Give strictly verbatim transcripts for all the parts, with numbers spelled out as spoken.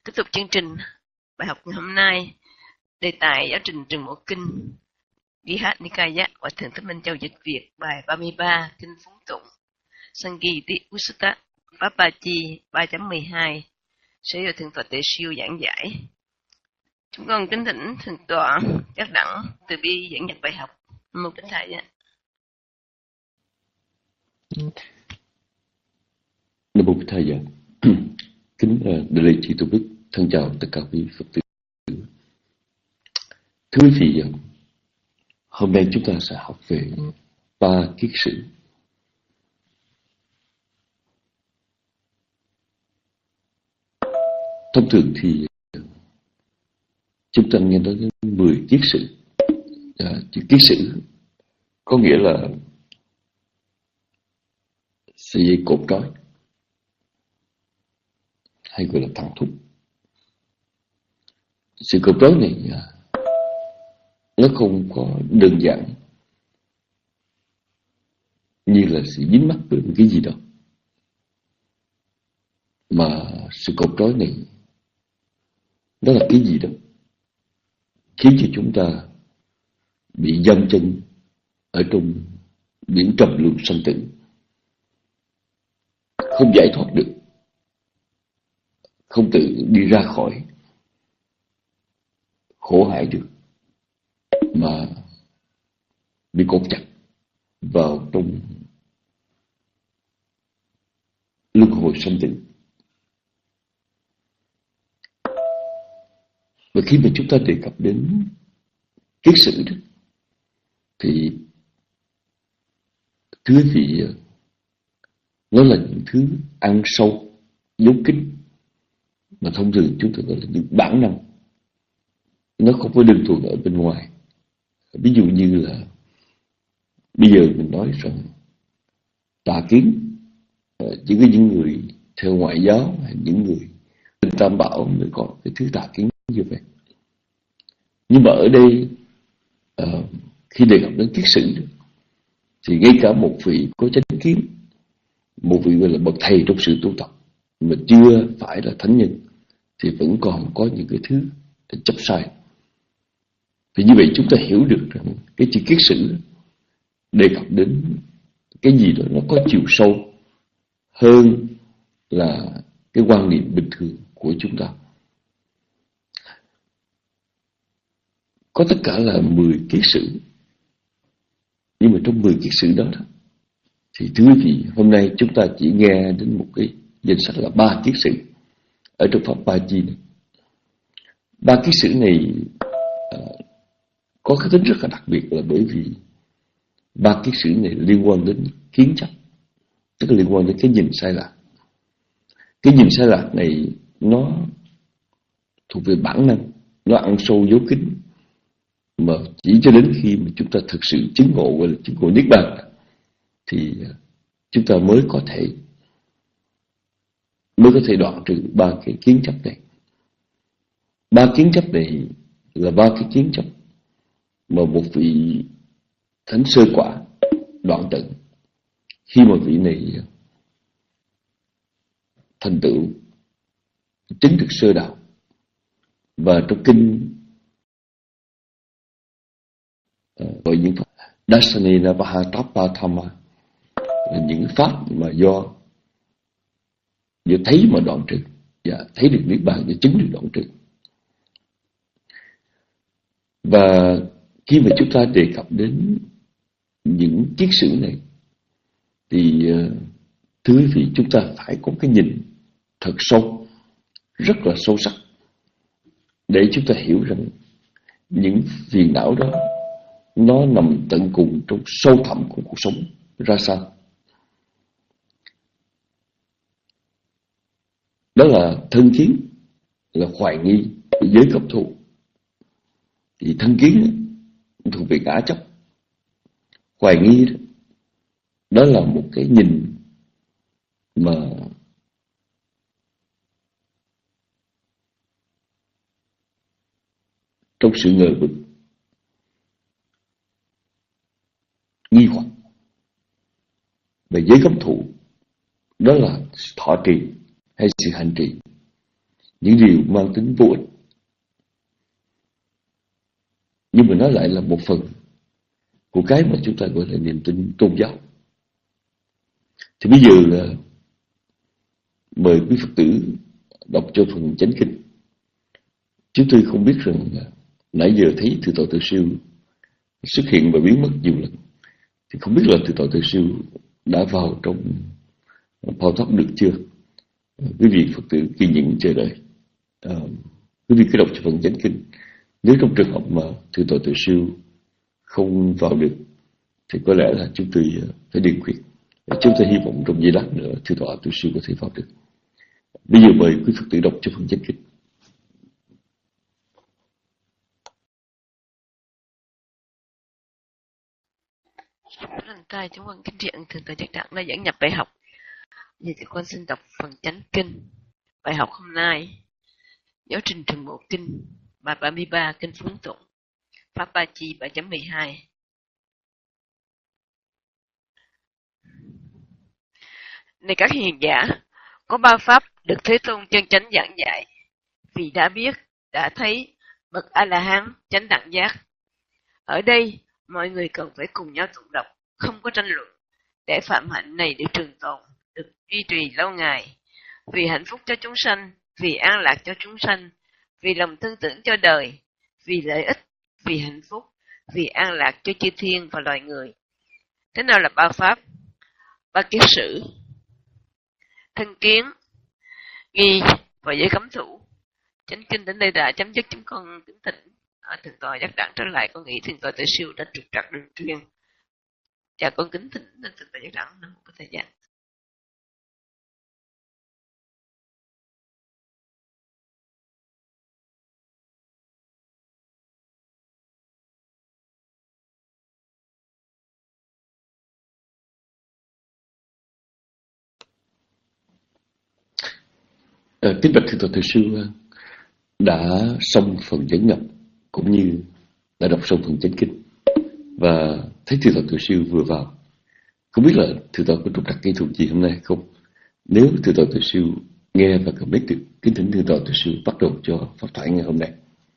Tiếp tục chương trình bài học ngày hôm nay, đề tài giáo trình Trường Mẫu Kinh, Vihat Nikaya và Thượng Thích Minh Châu dịch Việt, bài ba mươi ba, Kinh Phúng Tụng, Sangiti Usutta, Papachi ba chấm mười hai, sẽ do Thượng tọa Tề Siêu giảng giải. Chúng con kính thỉnh Thượng tọa Giác Đẳng từ bi giảng nhập bài học. Một kính thầy ạ. Nam mô Bổn Thầy ạ. Kính Đại lễ Chư Tôn Đức, thân chào tất cả quý Phật tử. Thưa quý vị, hôm nay chúng ta sẽ học về ba kiết sử. Thông thường thì chúng ta nghe nói đến mười kiết sử. À, chữ kiết sử có nghĩa là sợi dây cột trói, hay gọi là thẳng thúc. Sự cột trói này nó không có đơn giản như là sự dính mắc bởi một cái gì đó, mà sự cột trói này nó là cái gì đó khiến cho chúng ta bị giam chân ở trong biển trầm luân sanh tử, không giải thoát được, không tự đi ra khỏi khổ hải được, mà bị cột chặt vào trong luân hồi sanh tử. Và khi mà chúng ta đề cập đến kiết sử đó, thì thưa quý vị, nó là những thứ ăn sâu, dấu kín, mà thông thường chúng ta gọi là những bản năng. Nó không có đơn thuần ở bên ngoài. Ví dụ như là bây giờ mình nói rằng tà kiến chỉ có những người theo ngoại giáo hay những người bên Tam Bảo mới có cái thứ tà kiến như vậy. Nhưng mà ở đây uh, khi đề cập đến kiết sử thì ngay cả một vị có chánh kiến, một vị gọi là bậc thầy trong sự tu tập mà chưa phải là thánh nhân, thì vẫn còn có những cái thứ chấp sai. Thì như vậy chúng ta hiểu được rằng cái chữ kiết sử đề cập đến cái gì đó nó có chiều sâu hơn là cái quan niệm bình thường của chúng ta. Có tất cả là mười kiết sử. Nhưng mà trong mười kiết sử đó, đó thì thưa quý vị, hôm nay chúng ta chỉ nghe đến một cái danh sách là ba kiết sử ở trong Pháp Ba Chi này. Ba kiết sử này uh, có cái tính rất là đặc biệt, là bởi vì ba kiết sử này liên quan đến kiến chấp, tức là liên quan đến cái nhìn sai lạc. Cái nhìn sai lạc này nó thuộc về bản năng, nó ăn sâu dấu kín, mà chỉ cho đến khi mà chúng ta thực sự chứng ngộ, gọi là chứng ngộ niết bàn, thì chúng ta mới có thể mới có thể đoạn trừ ba cái kiến chấp này. Ba kiến chấp này là ba cái kiến chấp mà một vị thánh sơ quả đoạn tận. Khi mà vị này thành tựu chứng được sơ đạo, và trong kinh gọi những pháp Dasanena Vahatapatama, là những pháp mà do do thấy mà đoạn trừ, và thấy được niết bàn, và chứng được đoạn trừ. Và khi mà chúng ta đề cập đến những kiết sử này, thì thưa quý vị, chúng ta phải có cái nhìn thật sâu, rất là sâu sắc, để chúng ta hiểu rằng những phiền não đó nó nằm tận cùng trong sâu thẳm của cuộc sống ra sao. Đó là thân kiến, là hoài nghi của giới cấp thù. Thì thân kiến thuộc về ngã chấp, hoài nghi đó, đó là một cái nhìn mà trong sự ngờ vực, nghi hoặc. Về giới cấm thủ, đó là thọ trì hay sự hành trì. những điều mang tính vô ích, nhưng mà nó lại là một phần của cái mà chúng ta gọi là niềm tin tôn giáo. Thì bây giờ mời quý Phật tử đọc cho phần chánh kinh. Chúng tôi không biết rằng nãy giờ thấy Thượng tọa Từ Siêu xuất hiện và biến mất nhiều lần, thì không biết là Thượng tọa Từ Siêu đã vào trong phao thoát được chưa. Quý vị Phật tử kiên nhẫn chờ đợi. À, quý vị cứ đọc cho phần chánh kinh. Nếu trong trường hợp mà Thượng tọa Từ Siêu không vào được thì có lẽ là chúng tôi phải điền khuyết. Chúng ta hy vọng trong giây lát nữa Thượng tọa Từ Siêu có thể vào được. Bây giờ mời quý Phật tử đọc cho phần chánh kinh. Lần tay chúng con kính triện Thượng tọa Giác Đẳng đã dẫn nhập bài học. Vậy thì con xin đọc phần chánh kinh. Bài học hôm nay, giáo trình trường bộ kinh bài ba mươi ba, kinh phúng tụng, pháp ba chi ba chấm mười hai. Này các hiền giả, có ba pháp được Thế Tôn chân chánh giảng dạy, vì đã biết, đã thấy bậc A-la-hán chánh đẳng giác. Ở đây, mọi người cần phải cùng nhau tụng đọc, không có tranh luận, để phạm hạnh này được trường tồn, được duy trì lâu ngày, vì hạnh phúc cho chúng sanh, vì an lạc cho chúng sanh, vì lòng thương tưởng cho đời, vì lợi ích, vì hạnh phúc, vì an lạc cho chư thiên và loài người. Thế nào là ba pháp? Ba kiết sử, thân kiến, nghi và giới cấm thủ. Chánh kinh đến đây đã chấm dứt. Chúng con kính thỉnh Thượng tọa Giác Đẳng trở lại. Con nghĩ Thượng tọa Từ Siêu đã trục trặc đường truyền. Và con kính thỉnh Thượng tọa Giác Đẳng nằm một cái thời gian. À, kính bạch Thượng tọa Từ Siêu đã xong phần dẫn nhập cũng như đã đọc xong phần chánh kinh, và thấy Thượng tọa Từ Siêu vừa vào. Không biết là Thượng tọa có trục trặc kỹ thuật gì hôm nay không? Nếu Thượng tọa Từ Siêu nghe và comment được, kính thỉnh Thượng tọa Từ Siêu bắt đầu cho pháp thoại ngày hôm nay.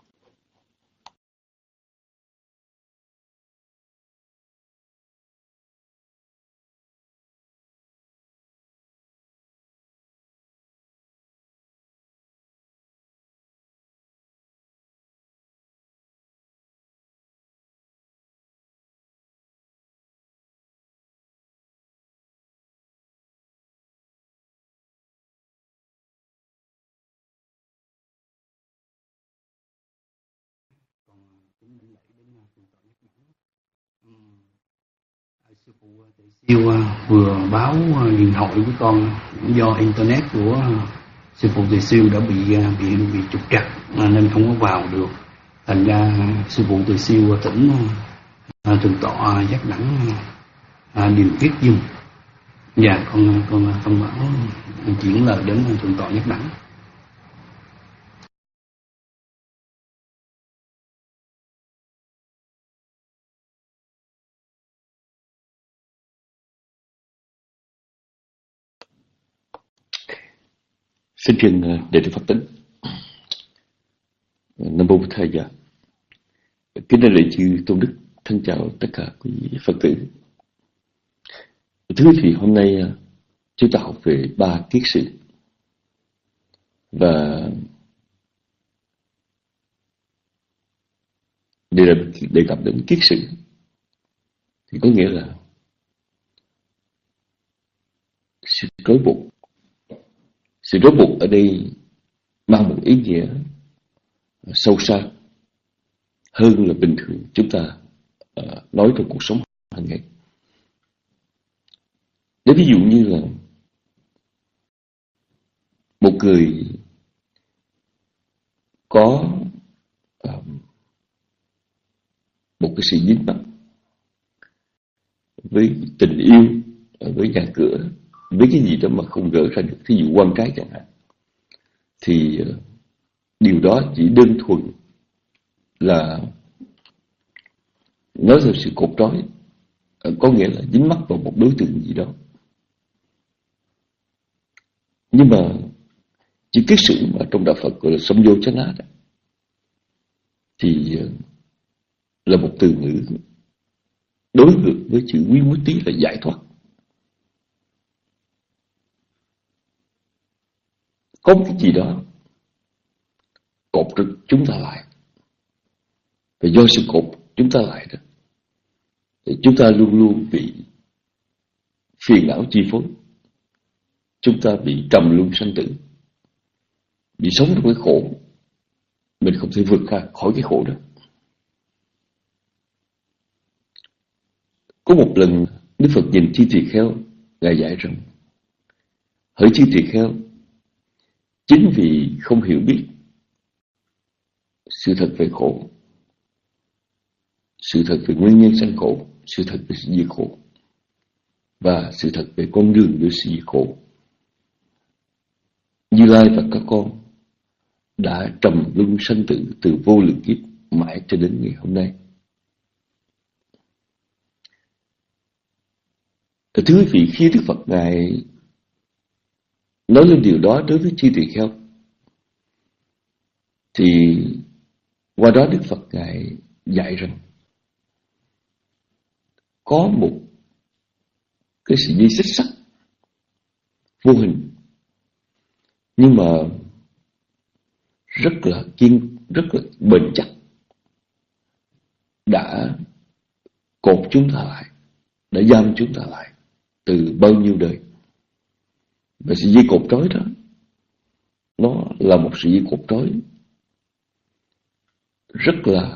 Sư phụ Từ Siêu vừa báo điện thoại với con, do internet của sư phụ Từ Siêu đã bị bị bị trục trặc nên không có vào được. Thành ra sư phụ Từ Siêu tỉnh Thượng tọa Giác Đẳng điền viết dùm. Dạ con con thông báo chuyển lời đến Thượng tọa Giác Đẳng. Xin truyền đệ tử Phật tính. Nam mô Bổn Thầy Dạ. Kính đại lễ chư tôn đức, thân chào tất cả quý Phật tử. Thưa quý vị, hôm nay chúng ta học về ba kiết sử, và để đề cập đến kiết sử thì có nghĩa là sự trói buộc. Sự trói buộc ở đây mang một ý nghĩa sâu xa hơn là bình thường chúng ta uh, nói trong cuộc sống hàng ngày. Để ví dụ như là một người có uh, một cái sự dính mắc với tình yêu, với nhà cửa, với cái gì đó mà không gỡ ra được, thí dụ quan trái chẳng hạn, thì uh, điều đó chỉ đơn thuần là nói theo sự cột trói, uh, có nghĩa là dính mắc vào một đối tượng gì đó. Nhưng mà Chữ kiết sử mà trong đạo Phật gọi là Samyojana đó, thì là một từ ngữ đối ngược với chữ Vimutti là giải thoát. Có một cái gì đó cột chúng ta lại, và do sự cột chúng ta lại đó thì chúng ta luôn luôn bị phiền não chi phối, chúng ta bị trầm luân sanh tử, bị sống trong cái khổ, mình không thể vượt ra khỏi cái khổ đó. Có một lần Đức Phật nhìn Chi Tỳ Kheo, Ngài dạy rằng: hỡi Chi Tỳ Kheo, chính vì không hiểu biết sự thật về khổ, sự thật về nguyên nhân sanh khổ, sự thật về sự diệt khổ, và sự thật về con đường của sự diệt khổ, Như Lai và các con đã trầm luân sanh tử từ vô lượng kiếp mãi cho đến ngày hôm nay. Thưa quý vị, khi Đức Phật Ngài nói lên điều đó đối với Chi Tỳ Kheo, thì qua đó Đức Phật Ngài dạy rằng có một cái sự dây xích sắt vô hình, nhưng mà rất là kiên, rất là bền chắc, đã cột chúng ta lại, đã giam chúng ta lại từ bao nhiêu đời. Và sự dây cột trói đó, nó là một sự dây cột trói rất là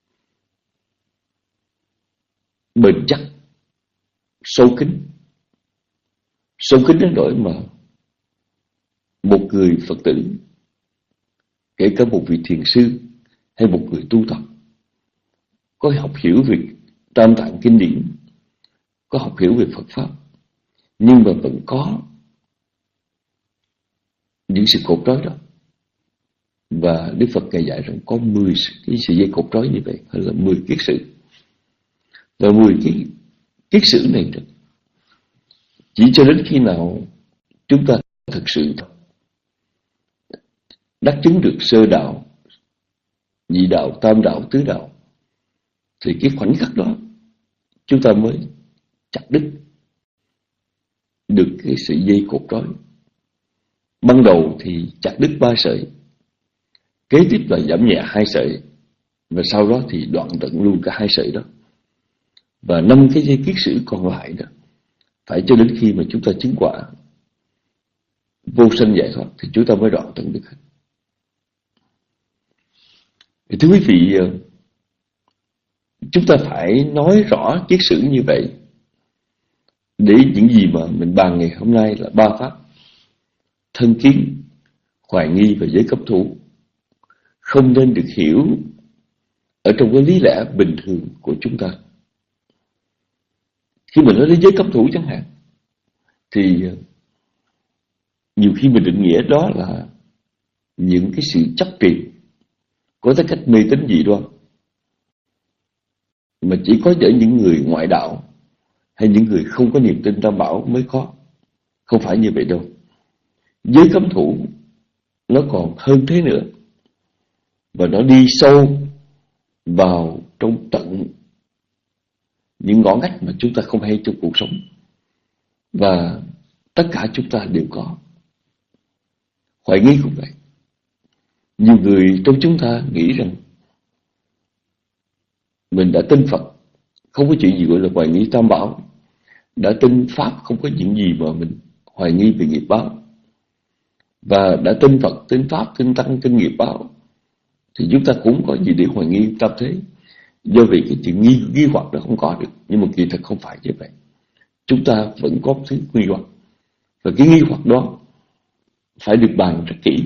bền chắc, sâu kín. Sâu kín đến nỗi mà một người Phật tử, kể cả một vị thiền sư hay một người tu tập, có học hiểu về Tam Tạng Kinh điển, có học hiểu về Phật Pháp, nhưng mà vẫn có những sự cột trói đó. Và Đức Phật Ngài dạy rằng có mười cái sợi dây cột trói như vậy, hay là mười kiết sử. Và mười cái kiết sử này chỉ cho đến khi nào chúng ta thực sự đắc chứng được sơ đạo, nhị đạo, tam đạo, tứ đạo, thì cái khoảnh khắc đó chúng ta mới chặt đứt được cái sợi dây cột trói. Ban đầu thì chặt đứt ba sợi, kế tiếp là giảm nhẹ hai sợi, và sau đó thì đoạn tận luôn cả hai sợi đó. Và năm cái dây kiết sử còn lại đó, phải cho đến khi mà chúng ta chứng quả vô sanh giải thoát thì chúng ta mới đoạn tận được hết. Thì thưa quý vị, chúng ta phải nói rõ kiết sử như vậy để những gì mà mình bàn ngày hôm nay là ba pháp: thân kiến, hoài nghi và giới cấp thủ không nên được hiểu ở trong cái lý lẽ bình thường của chúng ta. Khi mình nói đến giới cấp thủ chẳng hạn, thì nhiều khi mình định nghĩa đó là những cái sự chấp trì, có tính cách mê tín dị đoan, mà chỉ có ở những người ngoại đạo hay những người không có niềm tin Tam Bảo mới có. Không phải như vậy đâu. Giới cấm thủ nó còn hơn thế nữa, và nó đi sâu vào trong tận những ngõ ngách mà chúng ta không hay trong cuộc sống, và tất cả chúng ta đều có. Hoài nghi cũng vậy. Nhiều người trong chúng ta nghĩ rằng mình đã tin Phật, không có chuyện gì gọi là hoài nghi Tam Bảo. Đã tin Pháp, không có chuyện gì mà mình hoài nghi về nghiệp báo. Và đã tin Phật, tin Pháp, tin Tăng, tin nghiệp báo, thì chúng ta cũng có gì để hoài nghi tam thế. Do vì cái chuyện nghi, nghi hoặc đó không có được. Nhưng mà kỳ thực không phải như vậy. Chúng ta vẫn có thứ nghi hoặc. Và cái nghi hoặc đó phải được bàn rất kỹ.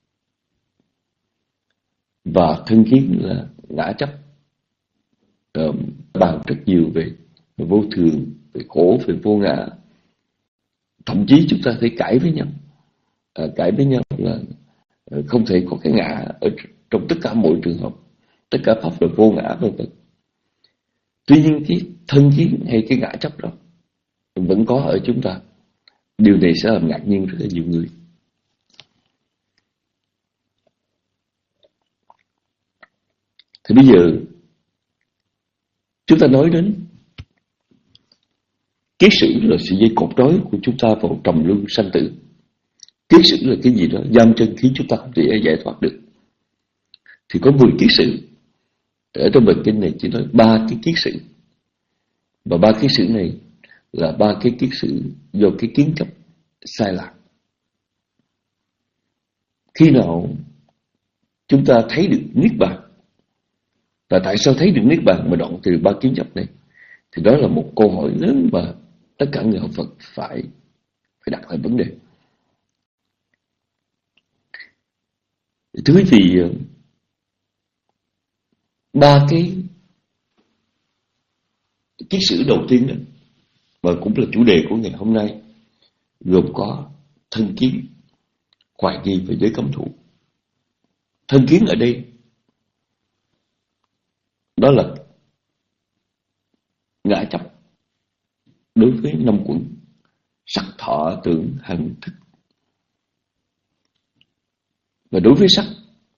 Và thân kiến là ngã chấp, uh, bàn rất nhiều về, về vô thường, về khổ, về vô ngã. Thậm chí chúng ta thấy cãi với nhau. À, cãi với nhau là không thể có cái ngã ở trong tất cả mọi trường hợp, tất cả pháp là vô ngã vân vân. Tuy nhiên cái thân kiến hay cái ngã chấp đó vẫn có ở chúng ta. Điều này sẽ làm ngạc nhiên rất là nhiều người. Thì bây giờ chúng ta nói đến kiết sử là sợi dây cột trói của chúng ta vào trầm luân sanh tử. Kiết sử là cái gì đó giam chân khiến chúng ta không thể giải thoát được. Thì có mười kiết sử. Ở trong bài kinh này chỉ nói ba cái kiết sử. Và ba kiết sử này là ba cái kiết sử do cái kiến chấp sai lạc. Khi nào chúng ta thấy được niết bàn, và tại sao thấy được niết bàn mà đoạn từ ba kiến chấp này, thì đó là một câu hỏi lớn mà tất cả người học Phật phải phải đặt lại vấn đề. Thứ thì ba cái kiết sử đầu tiên đó, và cũng là chủ đề của ngày hôm nay, gồm có thân kiến, hoài nghi và giới cấm thủ. Thân kiến ở đây đó là ngã chấp đối với năm quẩn sắc, thọ, tưởng, hành, thức. Và đối với sắc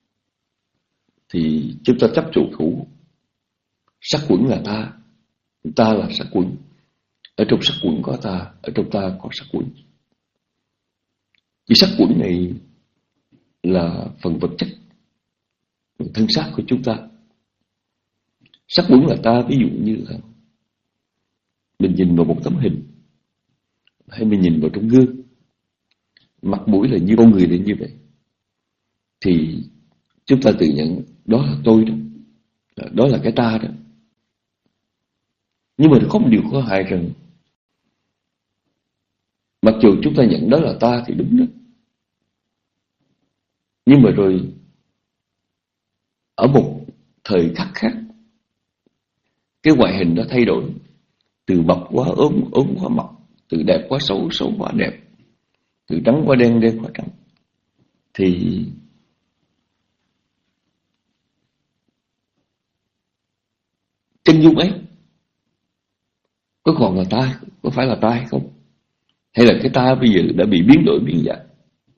thì chúng ta chấp trụ thủ sắc quẩn là ta, ta là sắc quẩn, ở trong sắc quẩn có ta, ở trong ta có sắc quẩn. Vì sắc quẩn này là phần vật chất, phần thân xác của chúng ta. Sắc quẩn là ta, ví dụ như là mình nhìn vào một tấm hình, hay mình nhìn vào trong gương, mặt mũi là như con người là như vậy, thì chúng ta tự nhận đó là tôi đó, đó là cái ta đó. Nhưng mà có một điều có hại rằng, mặc dù chúng ta nhận đó là ta thì đúng đó, nhưng mà rồi ở một thời khắc khác, cái ngoại hình nó thay đổi, từ mập quá ốm, ốm quá mập, từ đẹp quá xấu, xấu quá đẹp, từ trắng quá đen, đen quá trắng, thì chân dung ấy có còn là ta, có phải là ta hay không? Hay là cái ta bây giờ đã bị biến đổi, biến dạng?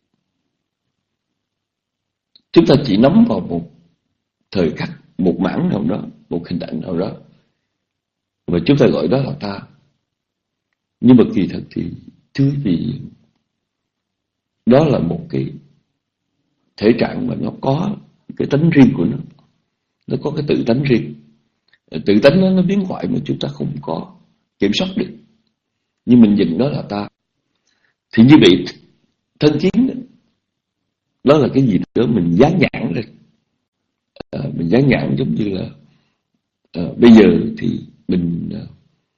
Chúng ta chỉ nắm vào một thời khắc, một mảng nào đó, một hình ảnh nào đó, và chúng ta gọi đó là ta. Nhưng mà kỳ thật thì thứ gì đó là một cái thể trạng mà nó có cái tánh riêng của nó, nó có cái tự tánh riêng. Tự tánh nó, nó biến hoại mà chúng ta không có kiểm soát được, nhưng mình nhìn đó là ta. Thì như vậy thân kiến đó, đó là cái gì đó mình dán nhãn lên, à, mình dán nhãn giống như là à, bây giờ thì mình à,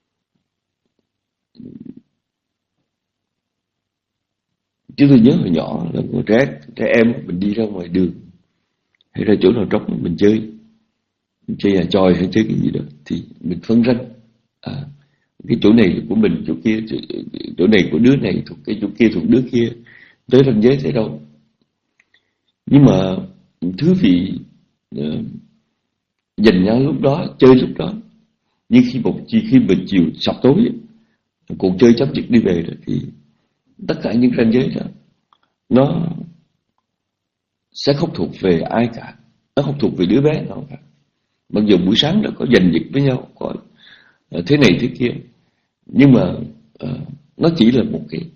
chúng tôi nhớ hồi nhỏ là một trẻ trẻ em mình đi ra ngoài đường hay ra chỗ nào trống mình chơi, mình chơi nhà chòi hay chơi cái gì đó thì mình phân ranh, à, cái chỗ này của mình, chỗ kia chỗ, chỗ này của đứa này thuộc cái chỗ kia thuộc đứa kia, tới ranh giới thế đâu. Nhưng mà thứ vị uh, dành nhau lúc đó, chơi lúc đó, nhưng khi một chỉ khi mình chiều sập tối, cuộc chơi chấm dứt đi về rồi, thì tất cả những ranh giới đó nó sẽ không thuộc về ai cả, nó không thuộc về đứa bé nào cả. Mặc dù buổi sáng đã có giành giật với nhau, có uh, thế này thế kia, nhưng mà uh, nó chỉ là một cái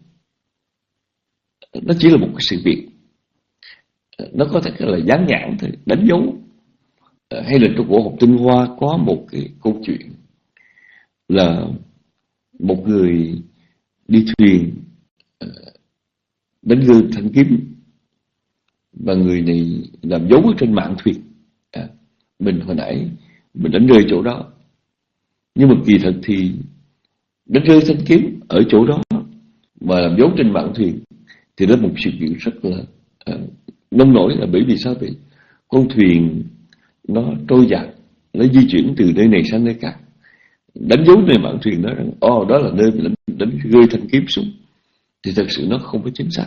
nó chỉ là một cái sự việc, uh, nó có thể là dán nhãn thôi, đánh dấu. Uh, hay là trong cổ học tinh hoa có một cái câu chuyện là một người đi thuyền uh, đánh gương thanh kiếm, và người này làm dấu ở trên mạn thuyền. À, mình hồi nãy mình đánh rơi chỗ đó, nhưng mà kỳ thật thì đánh rơi thanh kiếm ở chỗ đó mà làm dấu trên mạn thuyền thì đó là một sự kiện rất là uh, nông nổi. Là bởi vì sao vậy? Con thuyền nó trôi dạt, nó di chuyển từ nơi này sang nơi khác, đánh dấu nơi mạn thuyền đó rằng ồ oh, đó là nơi mình đánh, đánh rơi thanh kiếm xuống, thì thật sự nó không có chính xác.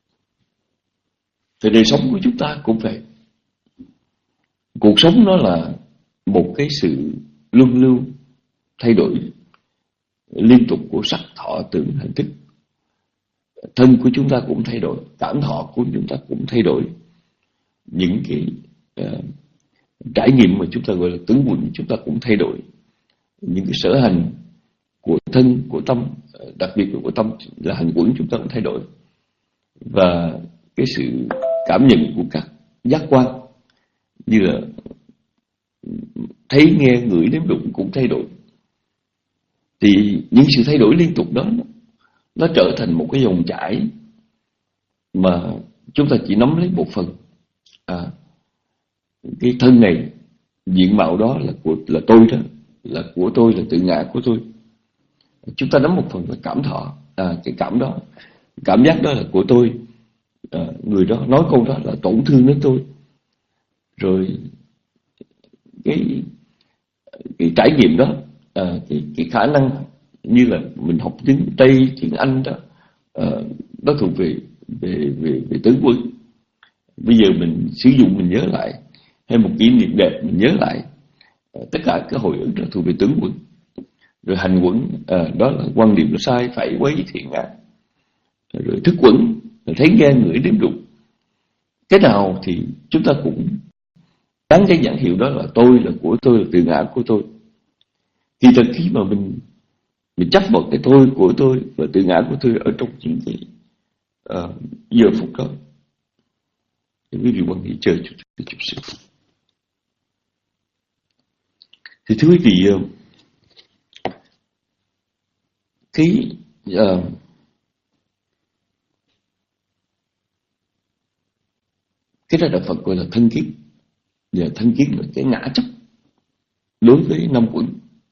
Thì đời sống của chúng ta cũng vậy. Cuộc sống nó là một cái sự luân lưu thay đổi liên tục của sắc, thọ, tưởng, hành, thức. Thân của chúng ta cũng thay đổi, cảm thọ của chúng ta cũng thay đổi. Những cái uh, trải nghiệm mà chúng ta gọi là tướng quẩn, chúng ta cũng thay đổi. Những cái sở hành của thân, của tâm, đặc biệt là của tâm là hành quẩn, chúng ta cũng thay đổi. Và cái sự cảm nhận của các giác quan như là thấy, nghe, ngửi, nếm, đụng cũng thay đổi. Thì những sự thay đổi liên tục đó nó trở thành một cái dòng chảy mà chúng ta chỉ nắm lấy một phần. À, cái thân này, diện mạo đó là của là tôi đó, là của tôi, là tự ngã của tôi. Chúng ta nắm một phần là cảm thọ, à, cái cảm đó, cảm giác đó là của tôi. À, người đó nói câu đó là tổn thương đến tôi. Rồi cái cái trải nghiệm đó, à, cái cái khả năng như là mình học tiếng Tây, tiếng Anh đó, à, đó thuộc về về về về tứ quẩn. Bây giờ mình sử dụng, mình nhớ lại, hay một kỷ niệm đẹp mình nhớ lại, à, tất cả các hồi ức đó thuộc về tướng quẩn. Rồi hành quẩn, à, đó là quan điểm sai phải, quấy, thiện ác. Rồi thức quẩn là thấy, nghe, ngửi, nếm, đụng. Cái nào thì chúng ta cũng đáng cái nhãn hiệu đó là tôi, là của tôi, là tự ngã của tôi. Thì thật khi mà mình mình chấp vào cái tôi, của tôi và tự ngã của tôi ở trong những cái uh, giờ phút đó, thì quý vị quan nghĩ chờ chút, chút, chút xíu. Thì thưa quý vị, cái uh, cái đó là Phật gọi là thân kiến. Và thân kiến là cái ngã chấp đối với năm quẩn.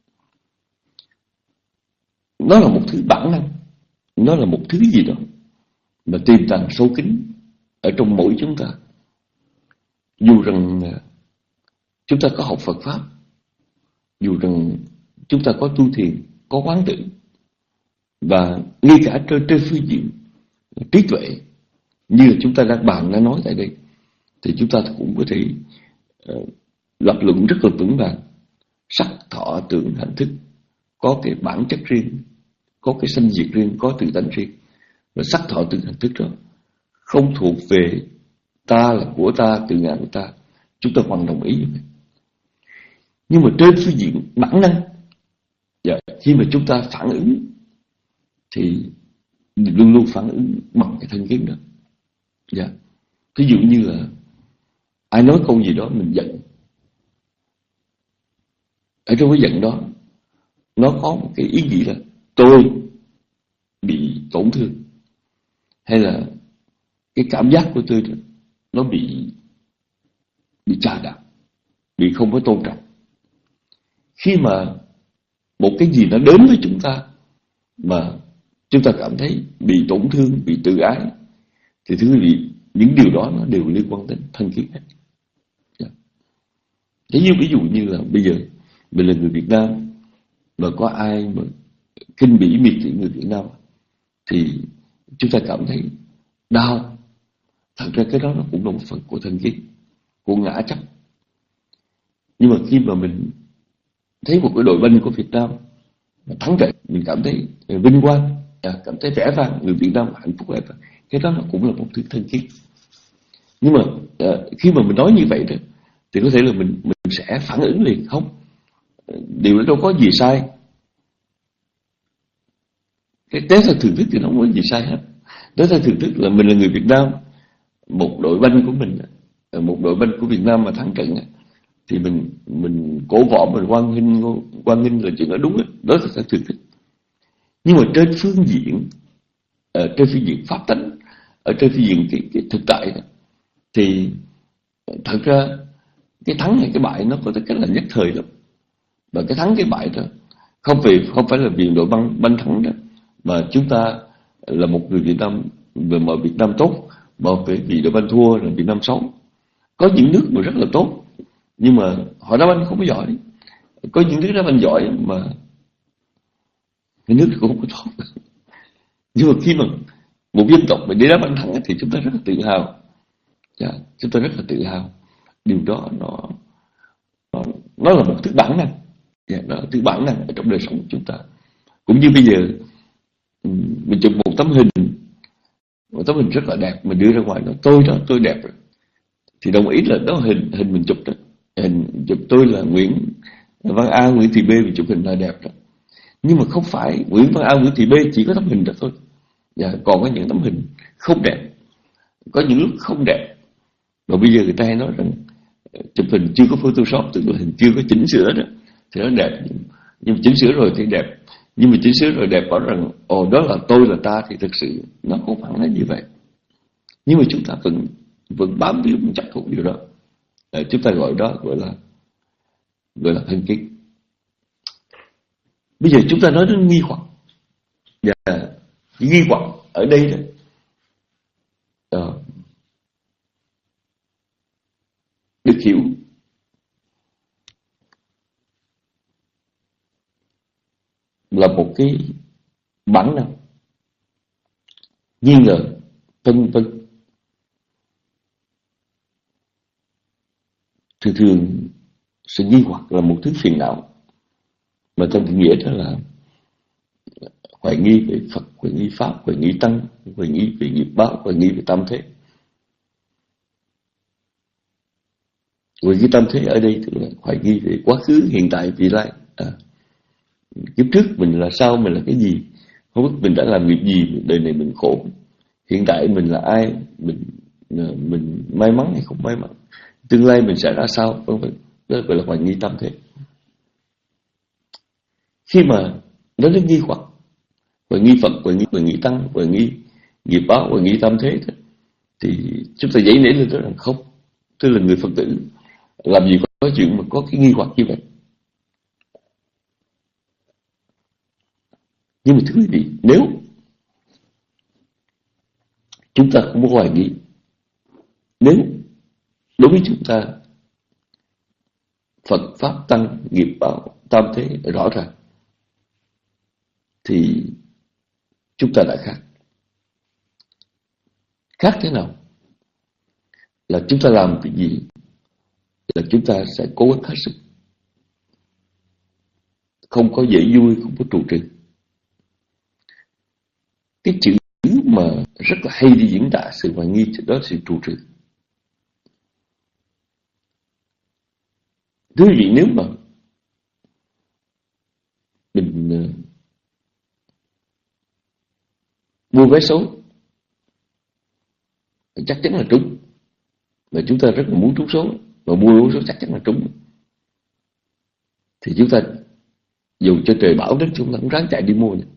Nó là một thứ bản năng, nó là một thứ gì đó mà tiềm tàng sâu kín ở trong mỗi chúng ta. Dù rằng chúng ta có học Phật Pháp, dù rằng chúng ta có tu thiền, có quán tự, và ngay cả trên, trên phương diện trí tuệ như là chúng ta đang bàn, đã nói tại đây, thì chúng ta cũng có thể uh, lập luận rất là vững vàng. Sắc, thọ, tưởng, hành, thức có cái bản chất riêng, có cái sanh diệt riêng, có tự tánh riêng. Và sắc, thọ, tưởng, hành, thức đó không thuộc về ta, là của ta, tự ngã của ta. Chúng ta hoàn đồng ý như vậy. Nhưng mà trên phương diện bản năng, dạ, khi mà chúng ta phản ứng thì luôn luôn phản ứng bằng cái thân kiến đó. Dạ. Ví dụ như là ai nói câu gì đó mình giận, ở trong cái giận đó nó có một cái ý nghĩa là tôi bị tổn thương, hay là cái cảm giác của tôi đó, nó bị bị chà đạp, bị không có tôn trọng. Khi mà một cái gì nó đến với chúng ta mà chúng ta cảm thấy bị tổn thương, bị tự ái, thì thưa quý vị, những điều đó nó đều liên quan đến thân kiến hết. Thế như ví dụ như là bây giờ mình là người Việt Nam, mà có ai mà khinh bỉ miệt thị người Việt Nam thì chúng ta cảm thấy đau. Thật ra cái đó nó cũng là một phần của thân kiến, của ngã chấp. Nhưng mà khi mà mình thấy một cái đội banh của Việt Nam mà thắng trận, mình cảm thấy vinh quang, cảm thấy vẻ vang, người Việt Nam hạnh phúc, vẻ vang. Cái đó nó cũng là một thứ thân kiến. Nhưng mà khi mà mình nói như vậy đó, thì có thể là mình mình sẽ phản ứng liền. Không, điều đó đâu có gì sai. Cái tế theo thưởng thức thì nó không có gì sai hết. Tế theo thưởng thức là mình là người Việt Nam, một đội banh của mình, một đội banh của Việt Nam mà thắng trận, thì mình mình cổ võ, mình hoan nghênh, hoan nghênh là chuyện đó đúng đó. Đó là theo thưởng thức. Nhưng mà trên phương diện, ở trên phương diện pháp tánh, ở trên phương diện cái, cái thực tại đó, thì thật ra cái thắng hay cái bại nó có tất cả là nhất thời lắm. Và cái thắng cái bại đó không phải không phải là vì đội banh banh thắng đó, mà chúng ta là một người Việt Nam, mà Việt Nam tốt, mà phải vì đội banh thua là Việt Nam xấu. Có những nước mà rất là tốt, nhưng mà họ đá banh không có giỏi. Có những nước đá banh giỏi mà cái nước cũng không có tốt. Nhưng mà khi mà một dân tộc mà đi đá banh thắng thì chúng ta rất là tự hào. Yeah, chúng ta rất là tự hào. Điều đó nó nó, nó là một thứ bản năng. Yeah, nó là thứ bản năng ở trong đời sống của chúng ta. Cũng như bây giờ mình chụp một tấm hình, một tấm hình rất là đẹp, mình đưa ra ngoài, nó tôi đó, tôi đẹp rồi, thì đồng ý là đó hình hình mình chụp đó, hình chụp tôi là Nguyễn Văn A, Nguyễn Thị B vì chụp hình là đẹp đó. Nhưng mà không phải Nguyễn Văn A, Nguyễn Thị B chỉ có tấm hình đó thôi. Và còn có những tấm hình không đẹp, có những lúc không đẹp. Và bây giờ người ta hay nói rằng chụp hình chưa có Photoshop, tức là hình chưa có chỉnh sửa đó, thì nó đẹp. Nhưng mà chỉnh sửa rồi thì đẹp. Nhưng mà chỉnh sửa rồi đẹp, bảo rằng ồ đó là tôi, là ta, thì thực sự nó không phải là như vậy. Nhưng mà chúng ta vẫn vẫn bám víu, vẫn chấp thuận điều đó. À, chúng ta gọi đó gọi là gọi là thân kính. Bây giờ chúng ta nói đến nghi hoặc. Và nghi hoặc ở đây đó, à, được hiểu là một cái bản năng nghi ngờ, vân vân. Thường thường sự nghi hoặc là một thứ phiền não, mà trong định nghĩa đó là hoài nghi về Phật, hoài nghi Pháp, hoài nghi Tăng, hoài nghi về nghiệp báo, hoài nghi về tam thế. Hoài nghi tam thế ở đây tức là hoài nghi về quá khứ, hiện tại, vị lai. À, kiếp trước mình là sao, mình là cái gì, không biết mình đã làm nghiệp gì, đời này mình khổ, hiện tại mình là ai, mình mình may mắn hay không may mắn, tương lai mình sẽ ra sao, vân vân. Đó gọi là hoài nghi tam thế. Khi mà nói đến nghi hoặc, hoài nghi Phật, hoài nghi, hoài nghi Tăng, hoài nghi nghiệp báo, hoài nghi tam thế, thì chúng ta dậy nảy lên đó là không. Tức là người Phật tử làm gì có chuyện mà có cái nghi hoặc như vậy. Nhưng mà thưa quý vị, nếu chúng ta không có hoài nghi, nếu đối với chúng ta Phật, Pháp, Tăng, nghiệp báo, tam thế rõ ràng, thì chúng ta đã khác. Khác thế nào? Là chúng ta làm cái gì là chúng ta sẽ cố gắng hết sức, không có dễ vui, không có trụ trì. Cái chữ mà rất là hay đi diễn tả sự hoài nghi, đó là sự trụ trì. Thưa quý vị, nếu mà mình uh, mua vé số chắc chắn là trúng, mà chúng ta rất là muốn trúng số, mà mua vé số chắc chắn là trúng, thì chúng ta dù cho trời bão đến chúng ta cũng ráng chạy đi mua này.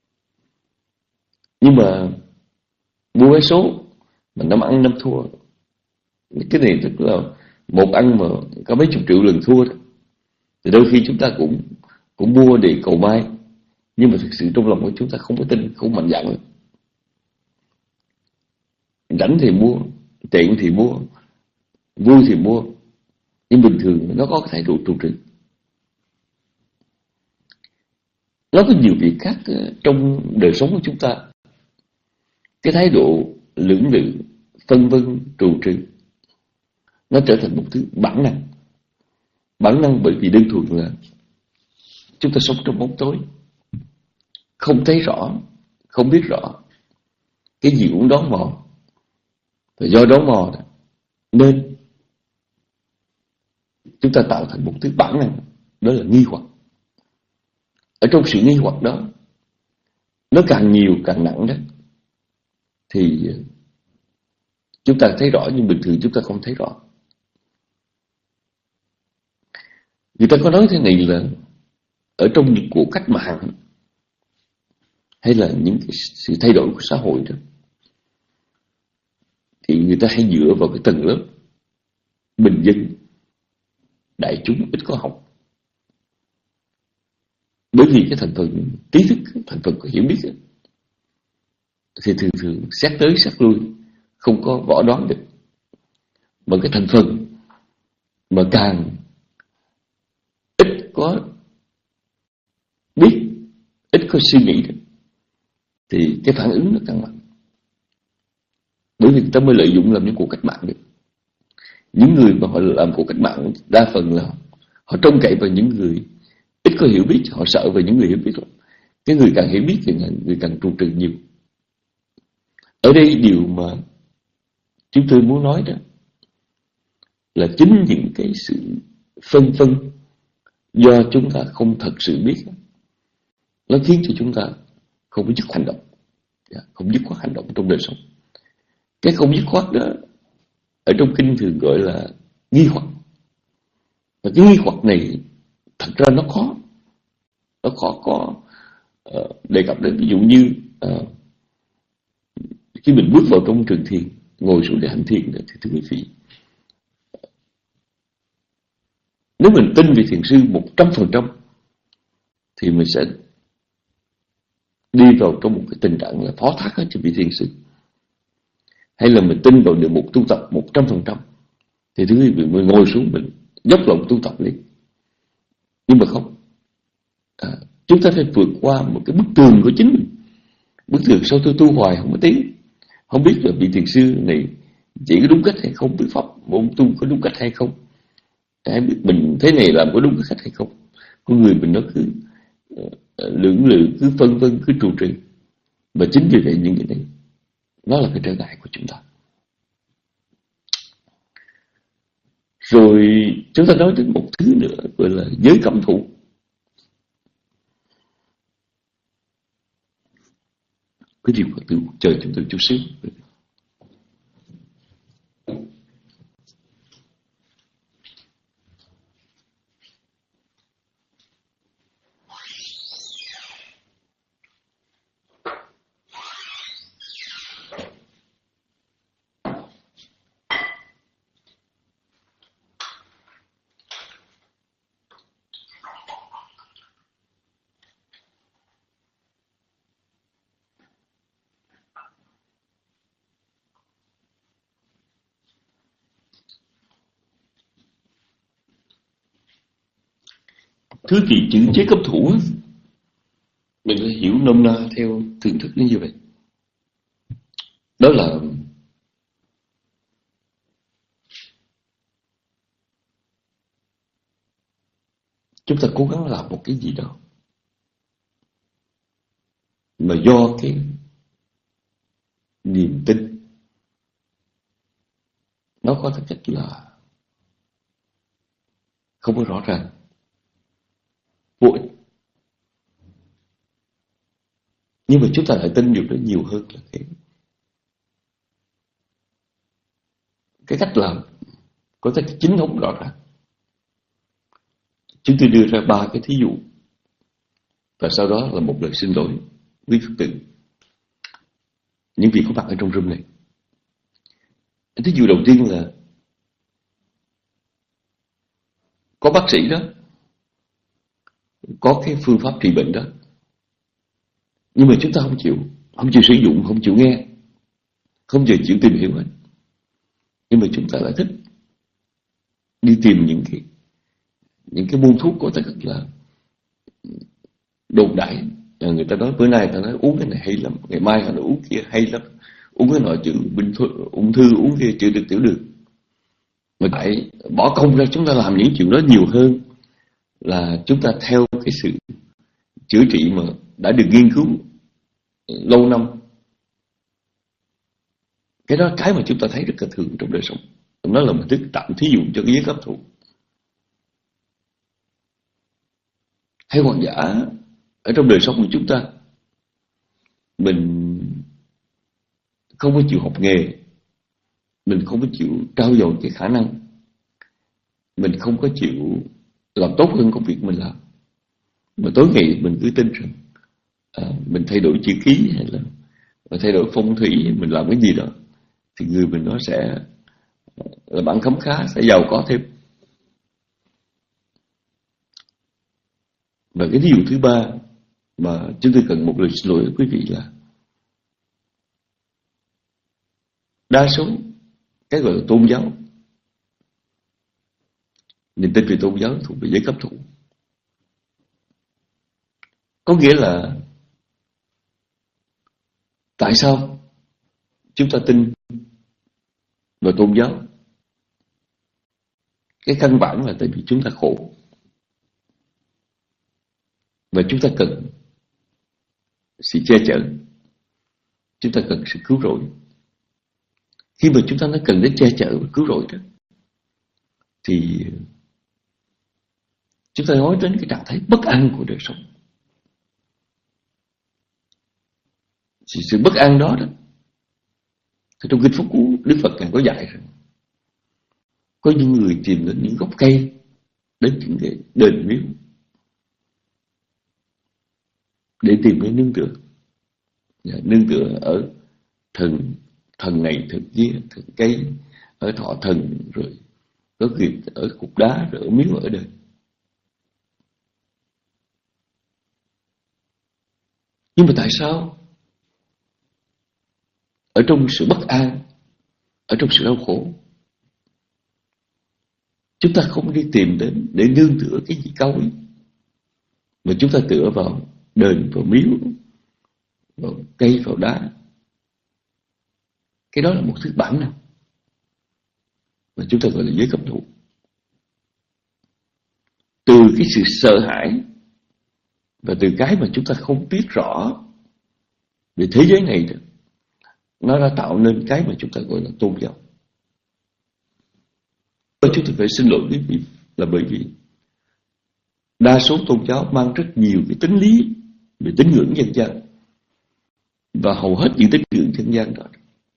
Nhưng mà mua vé số mà năm ăn năm thua, cái này tức là một ăn mà có mấy chục triệu lần thua đó, thì đôi khi chúng ta cũng cũng mua để cầu may, nhưng mà thực sự trong lòng của chúng ta không có tin, không mạnh dạn. Rảnh thì mua, tiện thì mua, vui thì mua, nhưng bình thường nó có cái thái độ trụ trì. Nó có nhiều việc khác trong đời sống của chúng ta. Cái thái độ lưỡng lự, phân vân, trụ trì, nó trở thành một thứ bản năng. Bản năng bởi vì đơn thuần là chúng ta sống trong bóng tối, không thấy rõ, không biết rõ, cái gì cũng đoán mò. Và do đoán mò nên chúng ta tạo thành một thứ bản năng, đó là nghi hoặc. Ở trong sự nghi hoặc đó, nó càng nhiều càng nặng đó, thì chúng ta thấy rõ, nhưng bình thường chúng ta không thấy rõ. Người ta có nói thế này là ở trong những cuộc cách mạng hay là những cái sự thay đổi của xã hội đó, thì người ta hay dựa vào cái tầng lớp bình dân, đại chúng ít có học. Bởi vì cái thành phần trí thức, thành phần có hiểu biết đó, thì thường thường xét tới xét lui, không có võ đoán được. Mà cái thành phần mà càng ít có biết, ít có suy nghĩ được, thì cái phản ứng nó càng mạnh. Bởi vì người ta mới lợi dụng làm những cuộc cách mạng được. Những người mà họ làm cuộc cách mạng đa phần là họ trông cậy vào những người ít có hiểu biết, họ sợ về những người hiểu biết lắm. Cái người càng hiểu biết thì người càng trụ trì nhiều. Ở đây điều mà chúng tôi muốn nói đó là chính những cái sự phân vân do chúng ta không thật sự biết, nó khiến cho chúng ta không có dứt hành động, không dứt khoát hành động trong đời sống. Cái không dứt khoát đó ở trong kinh thường gọi là nghi hoặc. Và cái nghi hoặc này thật ra nó khó, nó khó có uh, đề cập đến. Ví dụ như uh, khi mình bước vào trong trường thiền, ngồi xuống để hành thiền thì thưa quý vị, nếu mình tin về thiền sư một trăm phần trăm thì mình sẽ đi vào trong một cái tình trạng là phó thác hết cho vị thiền sư. Hay là mình tin vào được một tu tập một trăm phần trăm thì thứ quý vị mình ngồi xuống mình dốc lòng tu tập đi. Nhưng mà không, à, chúng ta phải vượt qua một cái bức tường của chính mình. Bức tường sao tôi tu hoài không có tiếng, không biết là vị thiền sư này chỉ có đúng cách hay không, biết pháp môn tu có đúng cách hay không, hay biết mình thế này làm có đúng cái cách hay không. Con người mình nó cứ uh, lưỡng lự, cứ phân vân, cứ trụ trì. Và chính vì vậy những cái này nó là cái trở ngại của chúng ta. Rồi chúng ta nói đến một thứ nữa gọi là giới cấm thủ. Cái điều mà từ chờ chúng tôi chút xíu. Thứ kỳ chữ chế cấp thủ mình phải hiểu nôm na theo thưởng thức như vậy. Đó là chúng ta cố gắng làm một cái gì đó mà do cái niềm tin nó có thực chất là không có rõ ràng, vô ích. Nhưng mà chúng ta lại tin điều đó nhiều hơn là cái cái cách làm có thể chính thống rõ ràng. Chúng tôi đưa ra ba cái thí dụ và sau đó là một lời xin lỗi quý Phật tử, những vị có mặt ở trong room này. Thí dụ đầu tiên là có bác sĩ đó, có cái phương pháp trị bệnh đó, nhưng mà chúng ta không chịu, không chịu sử dụng, không chịu nghe, không chịu chịu tìm hiểu hết. Nhưng mà chúng ta lại thích đi tìm những cái những cái buôn thuốc có thể rất là đồn đại. Người ta nói bữa nay ta nói uống cái này hay lắm, ngày mai họ nói uống kia hay lắm, uống cái nọ chữa bệnh ung thư, uống kia chữa được tiểu đường. Mà phải bỏ công ra chúng ta làm những chuyện đó nhiều hơn là chúng ta theo cái sự chữa trị mà đã được nghiên cứu lâu năm. Cái đó cái mà chúng ta thấy rất là thường trong đời sống. Nó là một thức tạm thí dụ cho cái giới cấp thủ. Hay hoặc giả ở trong đời sống của chúng ta, mình không có chịu học nghề, mình không có chịu trau dồi cái khả năng, mình không có chịu làm tốt hơn công việc mình làm, mà tối ngày mình cứ tin rằng à, mình thay đổi chữ ký hay là mình thay đổi phong thủy, mình làm cái gì đó thì người mình nó sẽ là bạn khấm khá, sẽ giàu có thêm. Và cái ví dụ thứ ba mà chúng tôi cần một lời xin lỗi với quý vị là đa số cái gọi là tôn giáo, niềm tin về tôn giáo thuộc về giới cấp thủ. Có nghĩa là tại sao chúng ta tin vào tôn giáo? Cái căn bản là tại vì chúng ta khổ và chúng ta cần sự che chở, chúng ta cần sự cứu rỗi. Khi mà chúng ta nói cần đến che chở và cứu rỗi đó, thì chúng ta nói đến cái trạng thái bất an của đời sống. Thì sự bất an đó đó, thì trong kinh Pháp Cú, Đức Phật càng có dạy rằng có những người tìm đến những gốc cây, đến những cái đền miếu để tìm đến nương tựa. Nương tựa ở thần thần này, thần kia, thần cây, ở thọ thần, rồi có nghiệp ở cục đá, rồi ở miếu ở đời. Nhưng mà tại sao ở trong sự bất an, ở trong sự đau khổ, chúng ta không đi tìm đến để nương tựa cái gì cao quý, mà chúng ta tựa vào đền, vào miếu, vào cây, vào đá? Cái đó là một thứ bản năng mà chúng ta gọi là giới cấm thủ. Từ cái sự sợ hãi và từ cái mà chúng ta không biết rõ về thế giới này đó, nó đã tạo nên cái mà chúng ta gọi là tôn giáo. Chúng ta phải xin lỗi quý vị là bởi vì đa số tôn giáo mang rất nhiều cái tính lý về tín ngưỡng dân gian, và hầu hết những tín ngưỡng dân gian đó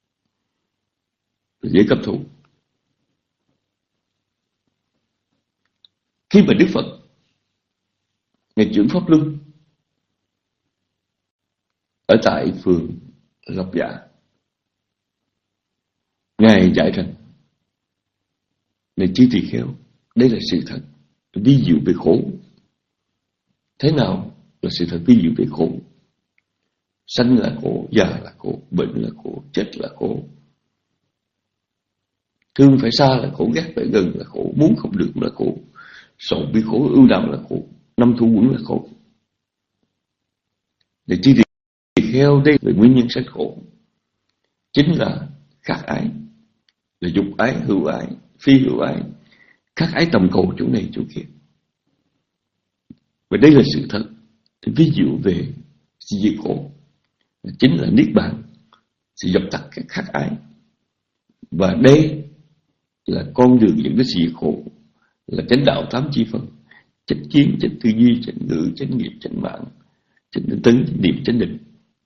là dễ cấp thủ. Khi mà Đức Phật Ngài chuyển Pháp Luân ở tại phường Lộc Dạ, Ngài dạy rằng này chư tỳ kheo, đây là sự thật ví dụ về khổ. Thế nào là sự thật ví dụ về khổ? Sanh là khổ, già là khổ, bệnh là khổ, chết là khổ, thương phải xa là khổ, ghét phải gần là khổ, muốn không được là khổ, sầu bi khổ, ưu đàm là khổ, năm thu quẩn là khổ. Để chi thì theo đây về nguyên nhân sanh khổ chính là khắc ái, là dục ái, hữu ái, phi hữu ái, khắc ái tầm cầu chỗ này chỗ kia. Và đây là sự thật. Thì ví dụ về sự diệt khổ chính là niết bàn, sự dập tắt các khắc ái. Và đây là con đường dẫn đến sự diệt khổ, là chánh đạo tám chi phần: chánh kiến, chánh tư duy, chánh ngữ, chánh nghiệp, chánh mạng, chánh tinh tấn, chánh niệm, chánh định.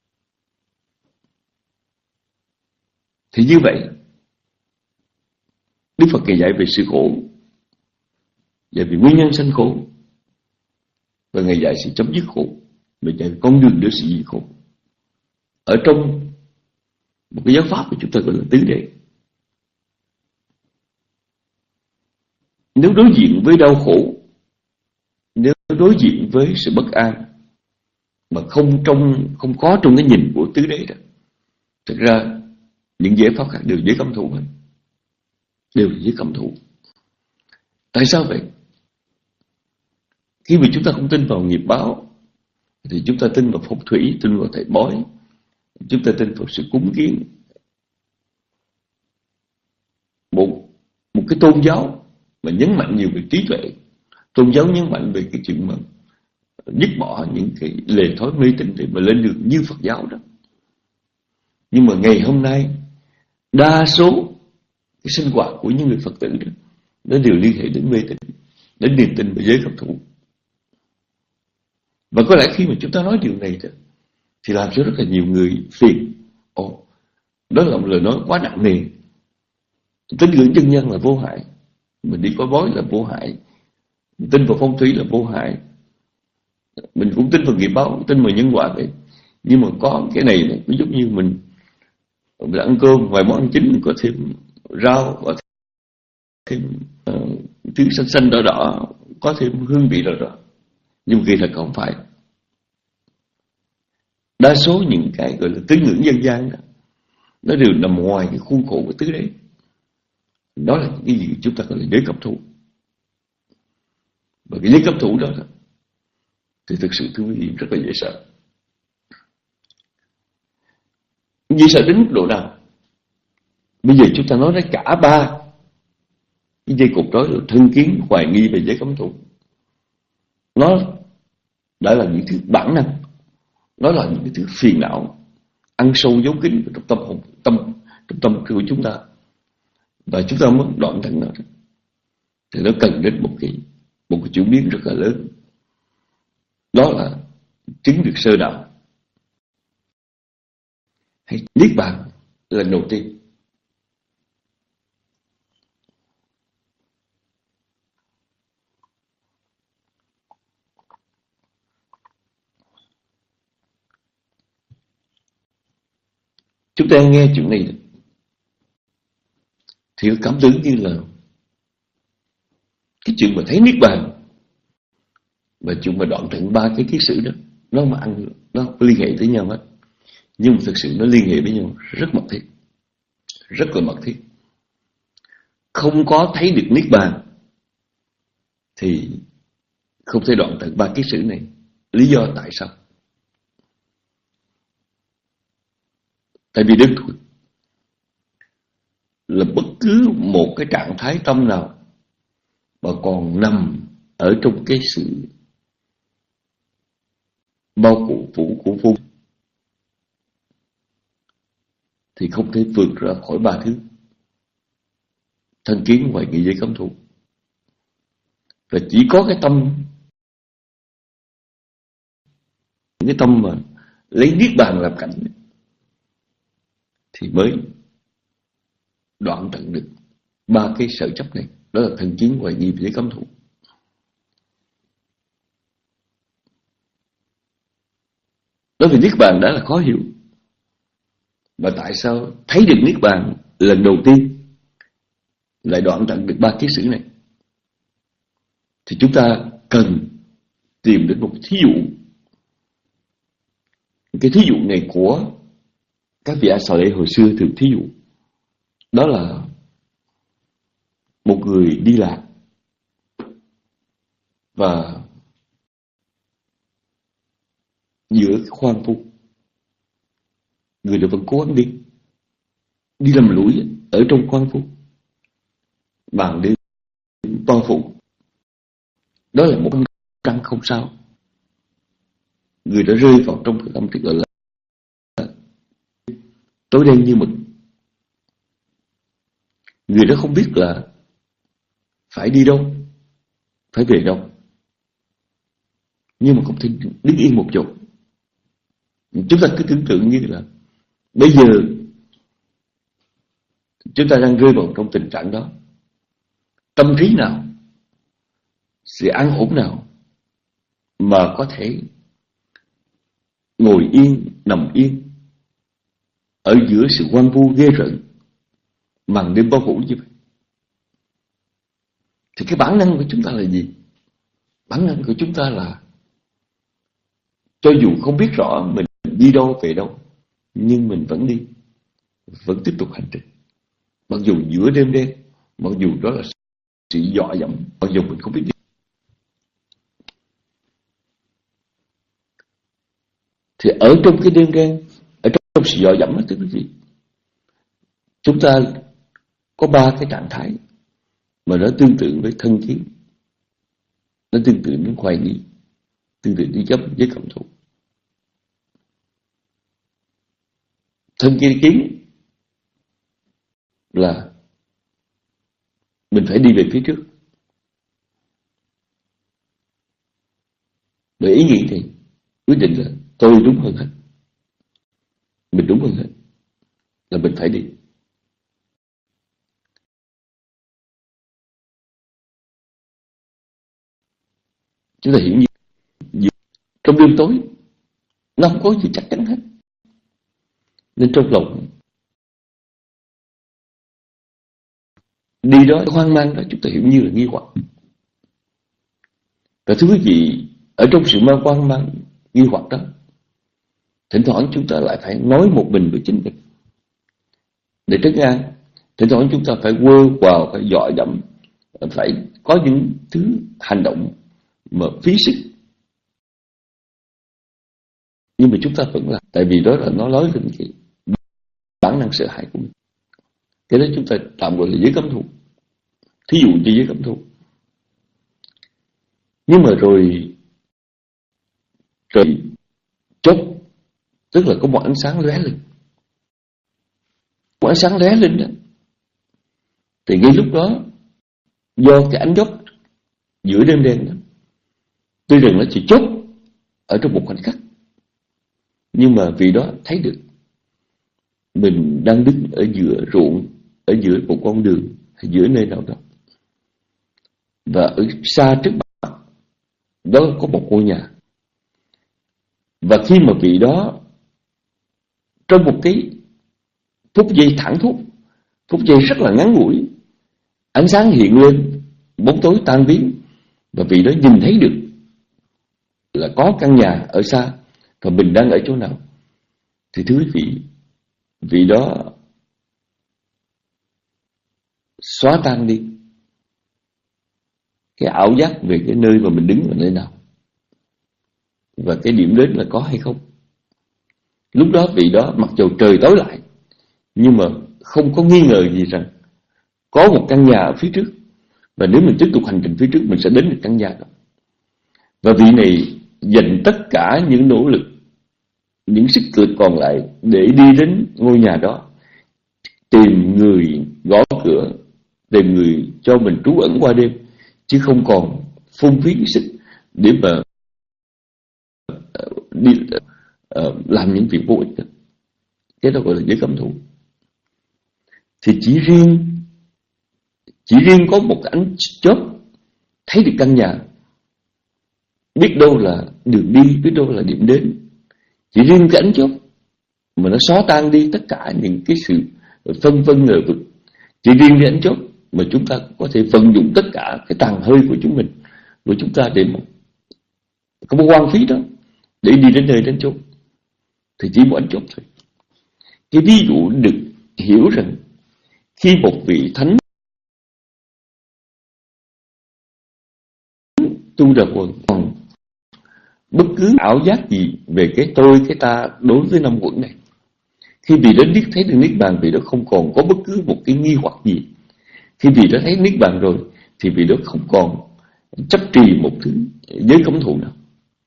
Thì như vậy, Đức Phật Ngài dạy về sự khổ, dạy về nguyên nhân sanh khổ, và Ngài dạy sự chấm dứt khổ, và dạy con đường để sự diệt khổ ở trong một cái giáo pháp của chúng ta gọi là tứ đế. Nếu đối diện với đau khổ, nếu đối diện với sự bất an mà không trong không có trong cái nhìn của tứ đế đó, thực ra những giải pháp khác đều dễ cấm thủ hết, đều là dễ cấm thủ. Tại sao vậy? Khi mà chúng ta không tin vào nghiệp báo thì chúng ta tin vào phong thủy, tin vào thầy bói, chúng ta tin vào sự cúng kiến. Một, một cái tôn giáo mà nhấn mạnh nhiều về trí tuệ, tôn giáo nhấn mạnh về cái chuyện mà dứt bỏ những cái lề thói mê tín để mà lên đường như Phật giáo đó. Nhưng mà ngày hôm nay đa số cái sinh hoạt của những người Phật tử đó, nó đều liên hệ đến mê tín, đến niềm tin và giới cấm thủ. Và có lẽ khi mà chúng ta nói điều này đó, thì làm cho rất là nhiều người phiền. Ồ, đó là một lời nói quá nặng nề. Tín ngưỡng chân nhân là vô hại, mình đi coi bói là vô hại, mình tin vào phong thủy là vô hại, mình cũng tin vào nghiệp báo, tin vào nhân quả vậy. Nhưng mà có cái này, này ví dụ như mình, mình ăn cơm, ngoài món ăn chính mình có thêm rau, có thêm uh, thứ xanh xanh đỏ đỏ, có thêm hương vị đỏ đỏ. Nhưng kỳ thật không phải. Đa số những cái gọi là tín ngưỡng dân gian đó, nó đều nằm ngoài cái khuôn khổ của tứ đế. Đó là cái gì chúng ta gọi là giới cấm thủ. Và cái giới cấm thủ đó, đó thì thực sự thưa quý vị rất là dễ sợ. Dễ sợ đến mức độ nào? Bây giờ chúng ta nói đến cả ba cái dây cột trói là thân kiến, hoài nghi và giới cấm thủ. Nó đã là những thứ bản năng, nó là những cái thứ phiền não ăn sâu dấu kín trong tâm hồn, tâm trong tâm của chúng ta, và chúng ta muốn đoạn thành nó thì nó cần đến một cái một cái chuyển biến rất là lớn, đó là chứng được sơ đạo hay niết bàn lần đầu tiên. Chúng ta nghe chuyện này thì có cảm tưởng như là cái chuyện mà thấy niết bàn và chuyện mà đoạn tận ba cái kiết sử đó nó mà ăn nó liên hệ tới nhau hết, nhưng mà thực sự nó liên hệ với nhau rất mật thiết, rất là mật thiết. Không có thấy được niết bàn thì không thể đoạn tận ba kiết sử này. Lý do tại sao? Tại vì đơn thuần là bất cứ một cái trạng thái tâm nào mà còn nằm ở trong cái sự bao phủ phủ của vô thì không thể vượt ra khỏi ba thứ: thân kiến, hoài nghi, giới cấm thủ. Và chỉ có cái tâm, cái tâm mà lấy niết bàn làm cảnh thì mới đoạn tận được ba cái sở chấp này, đó là thân kiến, hoài nghi, giới cấm thủ. Đối với niết bàn đã là khó hiểu, mà tại sao thấy được niết bàn lần đầu tiên lại đoạn tận được ba kiết sử này? Thì chúng ta cần tìm đến một thí dụ. Cái thí dụ này của các vị A Xà Lê hồi xưa thường thí dụ, đó là một người đi lạc và giữa khoan phu, người đó vẫn cố gắng đi đi lầm lũi ở trong khoan phu, bằng đi to phụ. Đó là một căn không sao. Người đã rơi vào trong cái tâm thức gọi là tối đen như mực. Người đó không biết là phải đi đâu, phải về đâu, nhưng mà không thể đứng yên một chỗ. Chúng ta cứ tưởng tượng như là bây giờ chúng ta đang rơi vào trong tình trạng đó. Tâm trí nào, sự an ổn nào mà có thể ngồi yên, nằm yên ở giữa sự hoang vu ghê rợn, màn đêm bao phủ như vậy? Thì cái bản năng của chúng ta là gì? Bản năng của chúng ta là cho dù không biết rõ mình đi đâu về đâu, nhưng mình vẫn đi, vẫn tiếp tục hành trình. Mặc dù giữa đêm đen, mặc dù đó là sự dọa dẫm, mặc dù mình không biết gì. Thì ở trong cái đêm đen, ở trong, trong sự dọa dẫm đó, tức là gì? Chúng ta có ba cái trạng thái mà nó tương tự với thân kiến, nó tương tự đến hoài nghi, tương tự đến chấp với cảm thụ. Thân kiến kiến là mình phải đi về phía trước. Bởi ý nghĩ thì quyết định là tôi đúng hơn hết, mình đúng hơn hết, là mình phải đi. Chúng ta hiểu như trong đêm tối nó không có gì chắc chắn hết, nên trong lòng đi đó hoang mang đó, chúng ta hiểu như là nghi hoặc. Và thưa quý vị, ở trong sự mang hoang mang nghi hoặc đó, thỉnh thoảng chúng ta lại phải nói một mình với chính mình để trấn an. Thỉnh thoảng chúng ta phải quơ quào, phải dọa dẫm, phải có những thứ hành động mà phí sức, nhưng mà chúng ta vẫn làm, tại vì đó là nó nói lên cái bản năng sợ hãi của mình. Cái đó chúng ta tạm gọi là giới cấm thủ, thí dụ như giới cấm thủ. Nhưng mà rồi rồi chốc, tức là có một ánh sáng lóe lên, một ánh sáng lóe lên đó, thì ngay lúc đó do cái ánh dốc giữa đêm đen đó, tuy rằng nó chỉ chốt ở trong một khoảnh khắc, nhưng mà vì đó thấy được mình đang đứng ở giữa ruộng, ở giữa một con đường, hay giữa nơi nào đó, và ở xa trước mặt đó có một ngôi nhà. Và khi mà vị đó trong một cái phút giây thẳng thốt, phút giây rất là ngắn ngủi, ánh sáng hiện lên, bóng tối tan biến, và vị đó nhìn thấy được là có căn nhà ở xa và mình đang ở chỗ nào, thì thưa quý vị, vị đó xóa tan đi cái ảo giác về cái nơi mà mình đứng ở nơi nào và cái điểm đến là có hay không. Lúc đó vị đó mặc dù trời tối lại, nhưng mà không có nghi ngờ gì rằng có một căn nhà ở phía trước, và nếu mình tiếp tục hành trình phía trước mình sẽ đến được căn nhà đó. Và vị này dành tất cả những nỗ lực, những sức lực còn lại để đi đến ngôi nhà đó, tìm người gõ cửa, tìm người cho mình trú ẩn qua đêm, chứ không còn phung phí sức để mà đi uh, làm những việc vô ích. Cái đó gọi là giới cấm thủ. Thì chỉ riêng chỉ riêng có một cái ánh chớp thấy được căn nhà, biết đâu là đường đi, biết đâu là điểm đến. Chỉ riêng cái ánh chớp mà nó xóa tan đi tất cả những cái sự phân vân ngờ vực. Chỉ riêng cái ánh chớp mà chúng ta có thể vận dụng tất cả cái tàn hơi của chúng mình, của chúng ta, để mà không có hoang phí đó, để đi đến nơi đến chốn. Thì chỉ một ánh chớp thôi. Cái ví dụ được hiểu rằng khi một vị thánh tu đà quần, còn bất cứ ảo giác gì về cái tôi, cái ta đối với năm quẩn này, khi vị đó biết thấy được niết bàn, vị đó không còn có bất cứ một cái nghi hoặc gì. Khi vị đó thấy niết bàn rồi thì vị đó không còn chấp trì một thứ giới cấm thủ nào.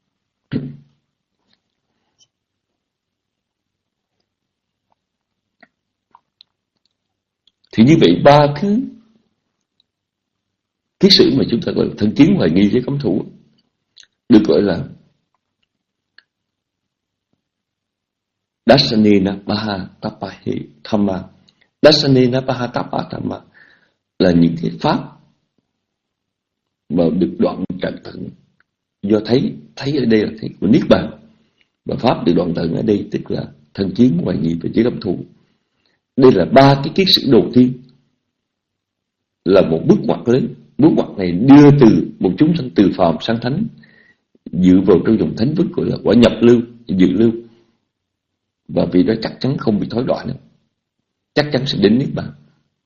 Thì như vậy ba thứ kiết sử mà chúng ta gọi là thân kiến, hoài nghi, giới cấm thủ được gọi là Dasanena Pahatappahi Thamma. Dasanena Pahatappa Thamma là những cái pháp mà được đoạn trần tận do thấy. Thấy ở đây là thấy của niết bàn, và pháp được đoạn tận ở đây tức là thân kiến, hoài nghi và giới cấm thủ. Đây là ba cái kiết sử đầu tiên, là một bước ngoặt lớn. Bước ngoặt này đưa từ một chúng sanh từ phàm sang thánh, dựa vào trong dòng thánh vức gọi là quả nhập lưu, dự lưu. Và vì đó chắc chắn không bị thối đoạn nữa, chắc chắn sẽ đến niết bàn.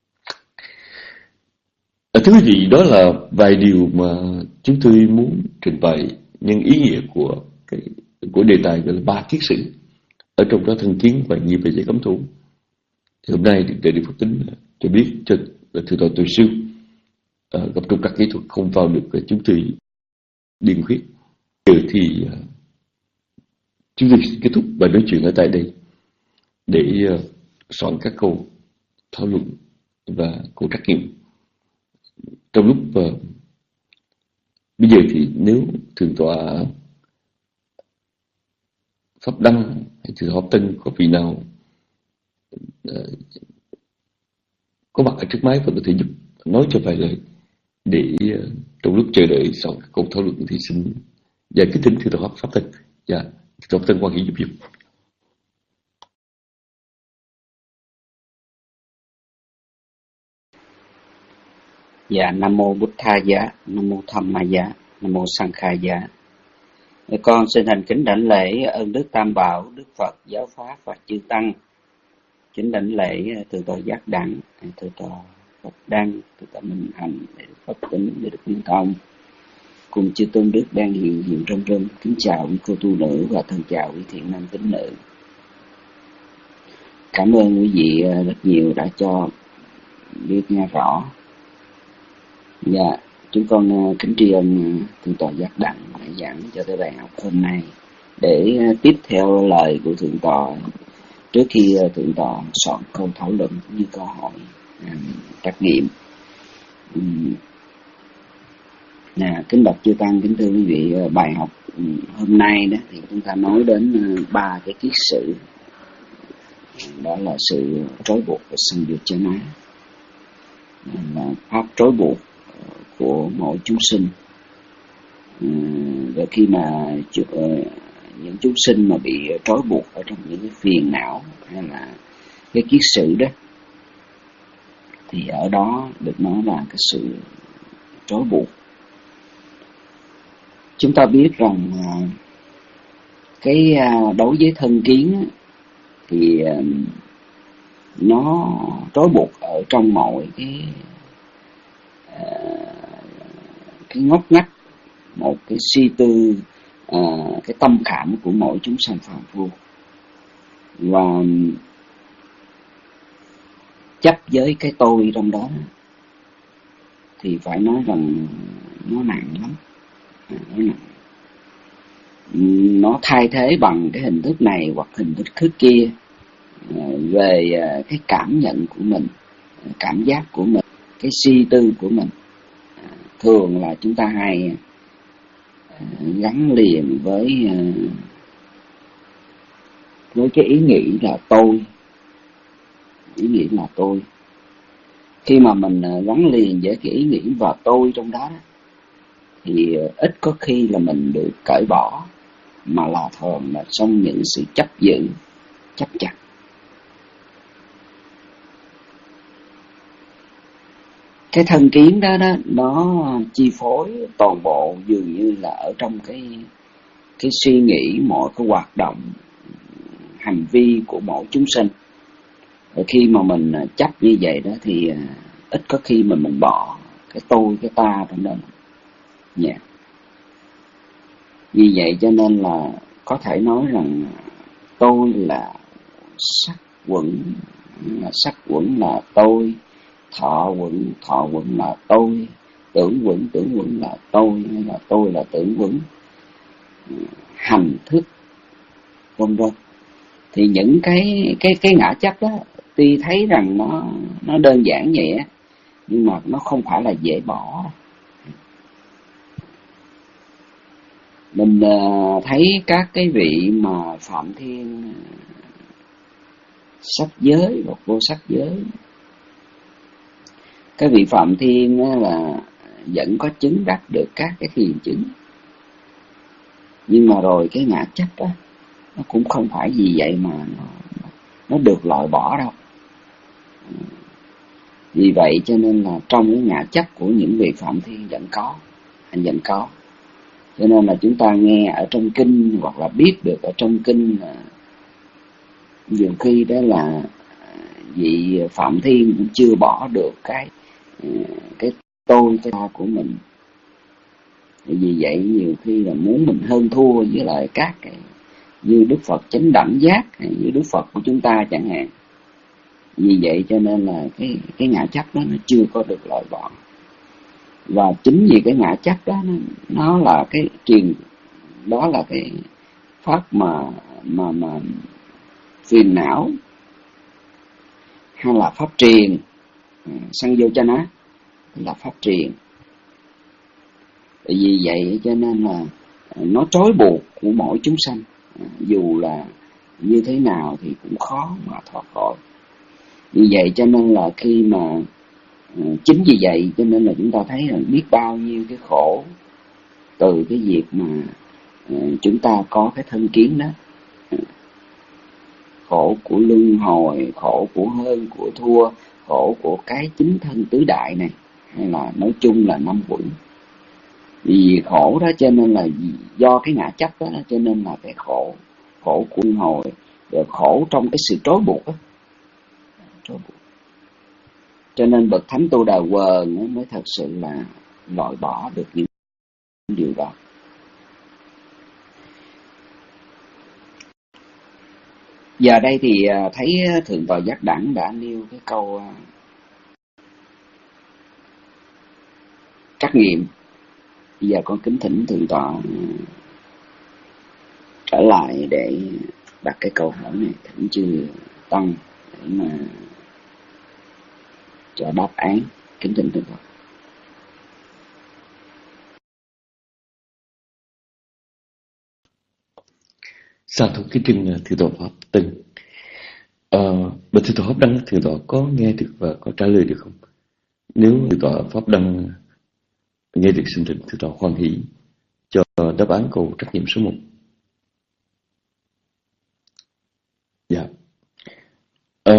Thưa quý vị, đó là vài điều mà chúng tôi muốn trình bày nhân ý nghĩa của cái của đề tài gọi là ba kiết sử, ở trong đó thân kiến, hoài nghi và giới cấm thủ. Thì hôm nay Đại Đức Phật Tính cho biết cho thưa tọa Từ Siêu uh, gặp trục trặc kỹ thuật không vào được, chúng tôi điên khuyết. Giờ thì uh, chúng tôi kết thúc bài nói chuyện ở tại đây để uh, soạn các câu thảo luận và câu trắc nghiệm. Trong lúc uh, bây giờ thì nếu thượng tọa Pháp Đăng hay thượng tọa Pháp Tân có vị nào uh, có mặt ở trước máy và có thể giúp nói cho vài lời để uh, trong lúc chờ đợi soạn các câu thảo luận thì xin và kính thỉnh thượng tọa Pháp Tân. Dạ, thượng tọa Pháp Tân quan hệ giúp giúp. Dạ, Nam Mô Bụt Tha Giá, Nam Mô Tham Ma Giá, Nam Mô Sang Kha Giá. Con xin thành kính đảnh lễ ơn Đức Tam Bảo, Đức Phật, Giáo Pháp và Chư Tăng. Kính đảnh lễ Thượng tọa Giác Đẳng, Thượng tọa Phật Đăng, Thượng tọa Minh Hạnh, Đại Đức Phật Tính, Đại Đức Minh Thông, cùng chư tôn đức đang hiện diện trong rừng. Kính chào quý cô tu nữ và thân chào quý thiện nam tín nữ. Cảm ơn quý vị rất nhiều đã cho biết nghe rõ. Dạ, chúng con kính tri ân Thượng tọa Giác Đẳng đã giảng cho tới bài học hôm nay. Để tiếp theo lời của Thượng tọa, trước khi Thượng tọa soạn câu thảo luận cũng như câu hỏi trắc nghiệm, À, kính bạch chư tăng, kính thưa quý vị, bài học hôm nay đó thì chúng ta nói đến ba cái kiết sử, đó là sự trói buộc và sanh diệt chánh ái, là pháp trói buộc của mỗi chúng sinh. Và khi mà những chúng sinh mà bị trói buộc ở trong những cái phiền não hay là cái kiết sử đó, thì ở đó được nói là cái sự trói buộc. Chúng ta biết rằng cái đối với thân kiến thì nó trói buộc ở trong mọi cái cái ngóc ngách, một cái suy tư, cái tâm khảm của mỗi chúng sanh phàm phu, và chấp với cái tôi trong đó thì phải nói rằng nó nặng lắm. Nó nặng. Nó thay thế bằng cái hình thức này hoặc hình thức thứ kia về cái cảm nhận của mình, cảm giác của mình, cái suy tư của mình. Thường là chúng ta hay gắn liền với với cái ý nghĩ là tôi, ý nghĩ là tôi. Khi mà mình gắn liền với cái ý nghĩ và tôi trong đó, thì ít có khi là mình được cởi bỏ, mà là thường là trong những sự chấp giữ, chấp chặt. Cái thân kiến đó, đó nó chi phối toàn bộ, dường như là ở trong cái cái suy nghĩ, mọi cái hoạt động, hành vi của mỗi chúng sinh. Và khi mà mình chấp như vậy đó thì ít có khi mà mình bỏ cái tôi, cái ta trong đó. Yeah. Vì vậy cho nên là có thể nói rằng tôi là sắc quẩn, là sắc quẩn là tôi, thọ quẩn, thọ quẩn là tôi, tưởng quẩn, tưởng quẩn là tôi, hay là tôi là tưởng quẩn, hành thức, vân vân. Thì những cái cái cái ngã chấp đó tuy thấy rằng nó nó đơn giản nhẹ, nhưng mà nó không phải là dễ bỏ. Mình uh, thấy các cái vị mà phạm thiên sắc giới hoặc vô sắc giới, cái vị phạm thiên là vẫn có chứng đắc được các cái thiền chứng, nhưng mà rồi cái ngã chấp đó nó cũng không phải vì vậy mà nó, nó được loại bỏ đâu. Vì vậy cho nên là trong cái ngã chấp của những vị phạm thiên vẫn có, anh vẫn có. Cho nên là chúng ta nghe ở trong kinh hoặc là biết được ở trong kinh là nhiều khi đó là vị phạm thiên cũng chưa bỏ được cái cái tôi, cái ta của mình. Vì vậy nhiều khi là muốn mình hơn thua với lại các cái như Đức Phật chánh đẳng giác hay như Đức Phật của chúng ta chẳng hạn. Vì vậy cho nên là cái cái ngã chấp đó nó chưa có được loại bỏ. Và chính vì cái ngã chấp đó nó, nó là cái truyền, đó là cái pháp mà mà mà phiền não hay là pháp truyền, sanh vô cha ná là pháp truyền. Vì vậy cho nên là nó trói buộc của mỗi chúng sanh, dù là như thế nào thì cũng khó mà thoát khỏi. Vì vậy cho nên là khi mà chính vì vậy cho nên là chúng ta thấy là biết bao nhiêu cái khổ từ cái việc mà chúng ta có cái thân kiến đó. Khổ của luân hồi, khổ của hơn, của thua, khổ của cái chính thân tứ đại này, hay là nói chung là năm quẩn. Vì khổ đó cho nên là do cái ngã chấp đó, cho nên là cái khổ, khổ của luân hồi, rồi khổ trong cái sự trói buộc đó. Trói buộc. Cho nên bậc thánh tu đà quần mới thật sự là loại bỏ được những điều đó. Giờ đây thì thấy Thượng tọa Giác Đẳng đã nêu cái câu trắc nghiệm. Bây giờ con kính thỉnh Thượng tọa trở lại để đặt cái câu hỏi này, thỉnh chư tăng để mà cho đáp án. Kính thỉnh Thượng tọa. Sa thú cái trưng thượng tọa Pháp Tân. Ờ, bạch thượng tọa Pháp Đăng, thượng tọa có nghe được và có trả lời được không? Nếu thượng tọa Pháp Đăng nghe được, xin thỉnh thượng tọa hoan hỷ cho đáp án câu trắc nghiệm số một. Dạ. Ờ,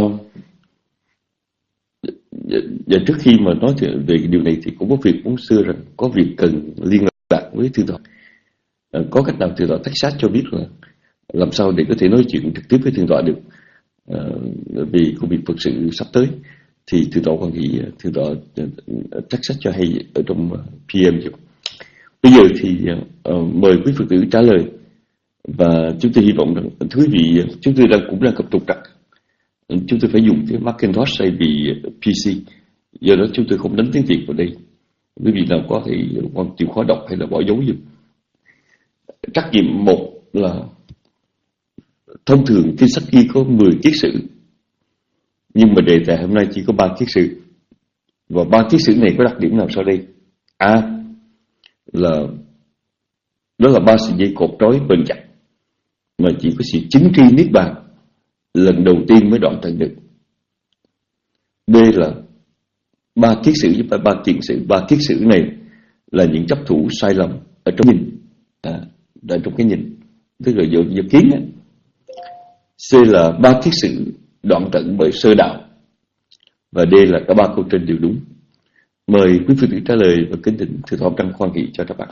và trước khi mà nói về điều này thì cũng có việc muốn xưa rằng có việc cần liên lạc với thượng tọa. Ờ, có cách nào thượng tọa Texas cho biết là làm sao để có thể nói chuyện trực tiếp với thượng tọa được, ờ, vì công việc Phật sự sắp tới, thì thượng tọa quan hệ thượng tọa Texas cho hay ở trong pê em giúp. Bây giờ thì uh, mời quý Phật tử trả lời, và chúng tôi hy vọng rằng thưa quý vị, chúng tôi đang cũng đang gặp trục trặc, chúng tôi phải dùng cái Macintosh hay vì pê xê, do đó chúng tôi không đánh tiếng Việt vào đây. Quý vị nào có thể quan chịu khó đọc hay là bỏ dấu giùm. Trắc nghiệm một là thông thường kinh sách ghi có mười kiết sử, nhưng mà đề tài hôm nay chỉ có ba kiết sử, và ba kiết sử này có đặc điểm nào sau đây? A là đó là ba sợi dây cột trói bền chặt, mà chỉ có sự chứng tri niết bàn lần đầu tiên mới đoạn thành được. B là ba kiết sử với ba kiện sử, ba kiết sử này là những chấp thủ sai lầm ở trong nhìn, à, ở trong cái nhìn, tức là do, do kiến á. C là ba kiết sử đoạn tận bởi sơ đạo, và D là cả ba câu trên đều đúng. Mời quý Phật tử trả lời và kính thỉnh thượng tọa Trăng khoan hỷ cho các bạn.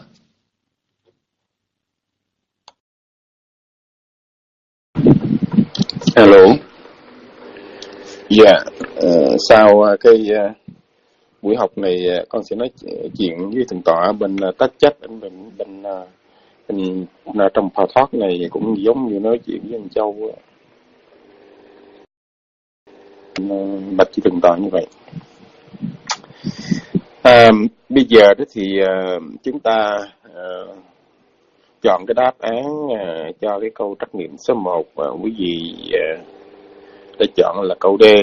Alo. Dạ, yeah. uh, sau cái uh, buổi học này uh, con sẽ nói chuyện với thượng tọa bên uh, Tách Chấp, bên bên, bên, uh, bên uh, trong phao thoát này cũng giống như nói chuyện với anh Châu. Uh, bạch với thượng tọa như vậy. Uh, bây giờ đó thì uh, chúng ta uh, chọn cái đáp án uh, cho cái câu trắc nghiệm số một. Uh, quý vị uh, đã chọn là câu D.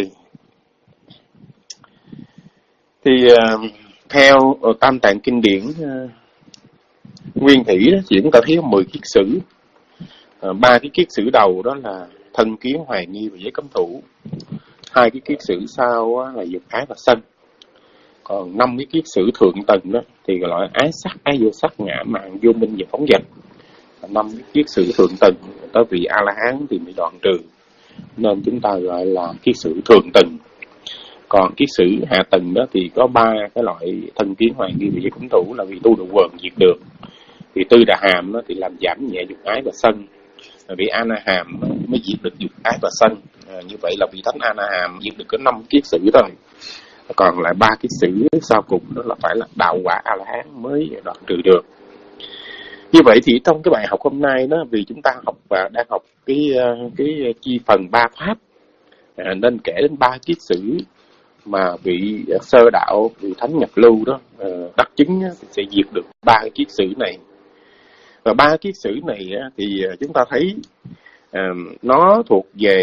Thì uh, theo uh, Tam Tạng Kinh Điển uh, Nguyên Thủy đó, thì chúng ta thấy có mười kiết sử. Ba uh, cái kiết sử đầu đó là thân kiến, hoài nghi và giới cấm thủ. Hai cái kiết sử sau uh, là dục ái và sân. Còn năm cái kiết sử thượng tầng đó thì gọi là ái sắc, ái vô sắc, ngã mạn, vô minh và phóng dật. Năm cái kiết sử thượng tầng tới vị A La Hán thì mới đoạn trừ, nên chúng ta gọi là kiết sử thượng tầng. Còn kiết sử hạ tầng đó thì có ba cái loại thân kiến, hoài nghi và giới cấm thủ là vì tu độ quần diệt được. Thì Tư Đà Hàm đó thì làm giảm nhẹ dục ái và sân. Vì A Na Hàm mới diệt được dục ái và sân. À, như vậy là vị thánh A Na Hàm diệt được có năm kiết sử thôi. Còn lại ba kiết sử sau cùng đó là phải là đạo quả A La Hán mới đoạn trừ được. Như vậy thì trong cái bài học hôm nay đó, vì chúng ta học và đang học cái cái chi phần ba pháp, à, nên kể đến ba kiết sử mà vị sơ đạo, vị thánh nhập lưu đó uh, đắc chứng thì sẽ diệt được ba cái kiết sử này. Và ba kiết sử này thì chúng ta thấy uh, nó thuộc về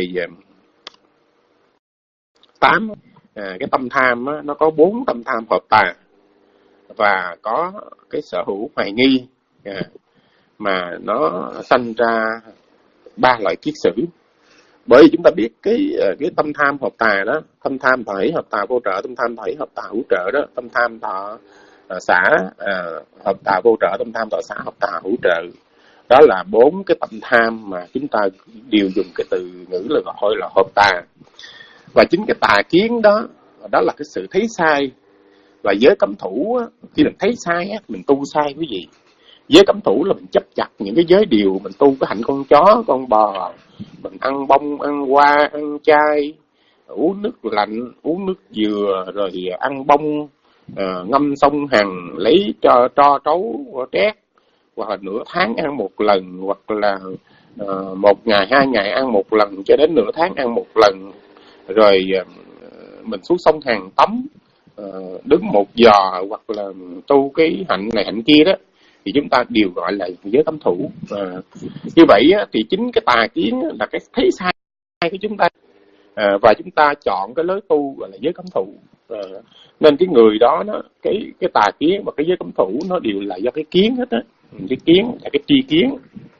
tám à, cái tâm tham á, nó có bốn tâm tham hợp tà và có cái sở hữu hoài nghi, à, mà nó sanh ra ba loại kiết sử. Bởi vì chúng ta biết cái cái tâm tham hợp tà đó, tâm tham thọ hợp tà vô trợ, tâm tham thọ hợp tà hữu trợ đó, tâm tham thọ uh, xả uh, hợp tà vô trợ, tâm tham thọ xả hợp tà hữu trợ. Đó là bốn cái tâm tham mà chúng ta đều dùng cái từ ngữ là gọi là hợp tà. Và chính cái tà kiến đó, đó là cái sự thấy sai. Và giới cấm thủ á, khi mình thấy sai á, mình tu sai quý vị. Giới cấm thủ là mình chấp chặt những cái giới điều, mình tu cái hạnh con chó, con bò, mình ăn bông, ăn hoa, ăn chay, uống nước lạnh, uống nước dừa, rồi ăn bông, uh, ngâm sông Hằng, lấy cho tro trấu trét, hoặc là nửa tháng ăn một lần, hoặc là uh, một ngày, hai ngày ăn một lần, cho đến nửa tháng ăn một lần, rồi uh, mình xuống sông Hằng tắm, uh, đứng một giò, hoặc là tu cái hạnh này hạnh kia đó, thì chúng ta đều gọi là giới cấm thủ. À, như vậy á, thì chính cái tà kiến là cái thấy sai của chúng ta, à, và chúng ta chọn cái lối tu gọi là giới cấm thủ. À, nên cái người đó, nó cái cái tà kiến và cái giới cấm thủ nó đều là do cái kiến hết á, cái kiến là cái tri kiến.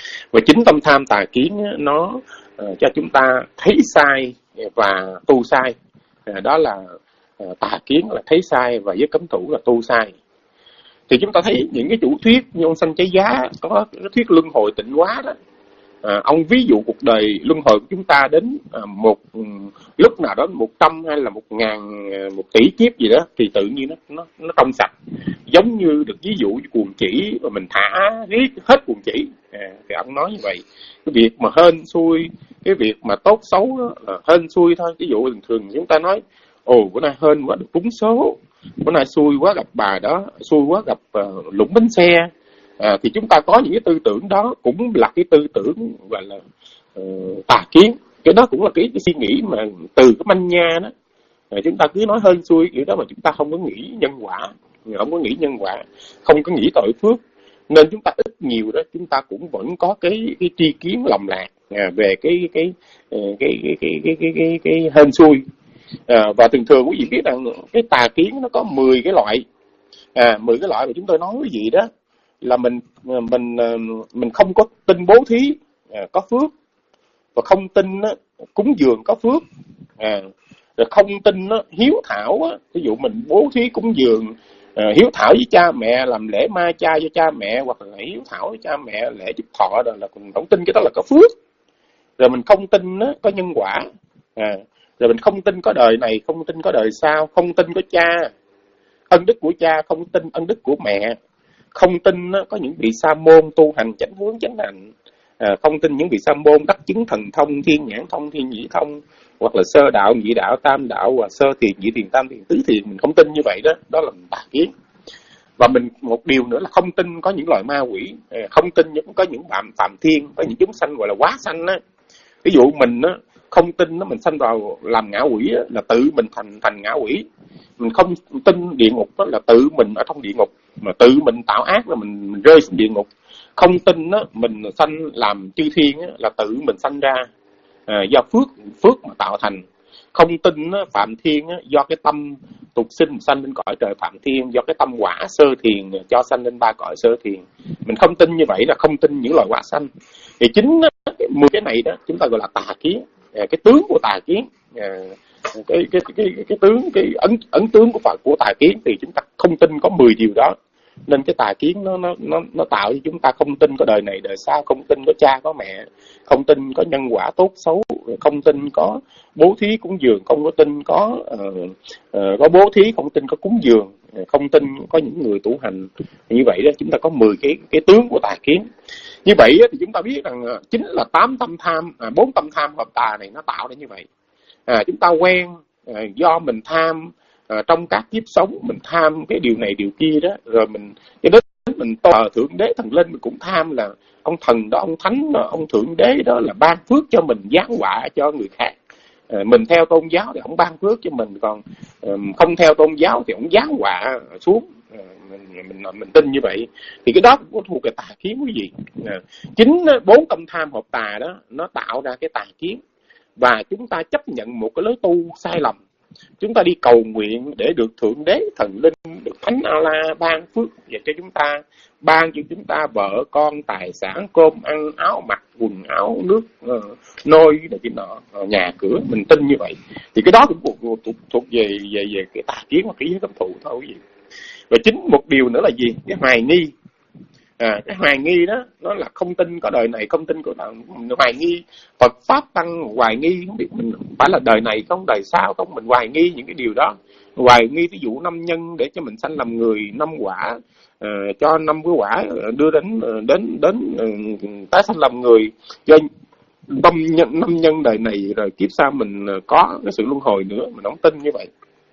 Và chính tâm tham tà kiến nó uh, cho chúng ta thấy sai và tu sai. Uh, đó là uh, tà kiến là thấy sai và giới cấm thủ là tu sai. Thì chúng ta thấy những cái chủ thuyết như ông Sanh Cháy Giá có cái thuyết luân hồi tịnh hóa đó. À, ông ví dụ cuộc đời luân hồi của chúng ta đến à, một lúc nào đó một trăm hay là một ngàn một tỷ kiếp gì đó thì tự nhiên nó nó nó trong sạch, giống như được ví dụ như cuồng chỉ và mình thả riết hết cuồng chỉ. À, thì ông nói như vậy, cái việc mà hên xui, cái việc mà tốt xấu đó, là hên xui thôi. Ví dụ thường thường chúng ta nói ồ bữa nay hên quá được trúng số, bữa nay xui quá gặp bà đó, xui quá gặp uh, lũng bánh xe. À, thì chúng ta có những cái tư tưởng đó cũng là cái tư tưởng gọi là uh, tà kiến. Cái đó cũng là cái, cái suy nghĩ mà từ cái manh nha đó. À, chúng ta cứ nói hên xui kiểu đó mà chúng ta không có nghĩ nhân quả, không có nghĩ nhân quả, không có nghĩ tội phước, nên chúng ta ít nhiều đó chúng ta cũng vẫn có cái cái tri kiến lầm lạc à, về cái cái cái cái cái cái cái cái, cái, cái hên xui. À, và thường thường quý vị biết rằng cái tà kiến nó có mười cái loại. À, mười cái loại mà chúng tôi nói quý vị đó là mình mình mình không có tin bố thí à, có phước, và không tin á, cúng dường có phước, à, rồi không tin á, hiếu thảo á, ví dụ mình bố thí cúng dường à, hiếu thảo với cha mẹ, làm lễ ma chay cho cha mẹ, hoặc là hiếu thảo với cha mẹ, lễ chúc thọ, rồi là mình không tin cái đó là có phước. Rồi mình không tin á, có nhân quả, à, rồi mình không tin có đời này, không tin có đời sau, không tin có cha, ân đức của cha, không tin ân đức của mẹ, không tin có những vị sa môn tu hành chánh hướng chánh hạnh, à, không tin những vị sa môn đắc chứng thần thông, thiên nhãn thông, thiên nhĩ thông, hoặc là sơ đạo, nhị đạo, tam đạo, và sơ thiền, nhị thiền, tam thiền, tứ thiền. Mình không tin như vậy đó, đó là tà kiến. Và mình một điều nữa là không tin có những loài ma quỷ, không tin những có những phạm phạm thiên, có những chúng sanh gọi là quá sanh á. Ví dụ mình á, không tin nó mình sanh vào làm ngạ quỷ á, là tự mình thành thành ngạ quỷ. Mình không tin địa ngục đó là tự mình ở trong địa ngục, mà tự mình tạo ác là mình, mình rơi xuống địa ngục. Không tin đó, mình sanh làm chư thiên đó, là tự mình sanh ra à, do phước phước mà tạo thành. Không tin đó, phạm thiên đó, do cái tâm tục sinh sanh lên cõi trời phạm thiên, do cái tâm quả sơ thiền cho sanh lên ba cõi sơ thiền. Mình không tin như vậy là không tin những loài quả sanh. Thì chính mười cái này đó chúng ta gọi là tà kiến, à, cái tướng của tà kiến. À, cái cái cái cái, cái tướng cái ấn ấn tướng của Phật của tà kiến thì chúng ta không tin có mười điều đó, nên cái tà kiến nó nó nó nó tạo cho chúng ta không tin có đời này đời sau, không tin có cha có mẹ, không tin có nhân quả tốt xấu, không tin có bố thí cúng dường, không có tin có uh, uh, có bố thí, không tin có cúng dường, không tin có những người tu hành. Như vậy đó chúng ta có mười cái cái tướng của tà kiến. Như vậy thì chúng ta biết rằng chính là tám tâm tham, à, bốn tâm tham hợp tà này nó tạo ra như vậy. À, chúng ta quen à, do mình tham à, trong các kiếp sống mình tham cái điều này điều kia đó, rồi mình cho đến mình to thượng đế thần linh mình cũng tham là ông thần đó, ông thánh đó, ông thượng đế đó là ban phước cho mình, giáng họa cho người khác. À, mình theo tôn giáo thì ông ban phước cho mình, còn um, không theo tôn giáo thì ông giáng họa xuống. À, mình, mình mình tin như vậy thì cái đó cũng có thuộc cái tà kiến quý vị. À, chính bốn tâm tham hợp tà đó nó tạo ra cái tà kiến. Và chúng ta chấp nhận một cái lối tu sai lầm. Chúng ta đi cầu nguyện để được thượng đế thần linh, được thánh A-la ban phước về cho chúng ta, ban cho chúng ta vợ con, tài sản, cơm ăn, áo mặc, quần áo, nước uh, nôi này kia nọ, uh, nhà cửa. Mình tin như vậy thì cái đó cũng thuộc, thuộc, thuộc về về về cái tà kiến hoặc cái giới cấm thủ thôi quý vị. Và chính một điều nữa là gì? Cái hoài nghi. À, cái hoài nghi đó nó là không tin có đời này, không tin có đời, hoài nghi Phật pháp tăng, hoài nghi không biết mình phải là đời này không, đời sau không, mình hoài nghi những cái điều đó. Hoài nghi ví dụ năm nhân để cho mình sanh làm người, năm quả uh, cho năm cái quả đưa đến đến đến uh, tái sanh làm người, cho năm nhân năm nhân đời này rồi kiếp sau mình có cái sự luân hồi nữa, mình không tin như vậy.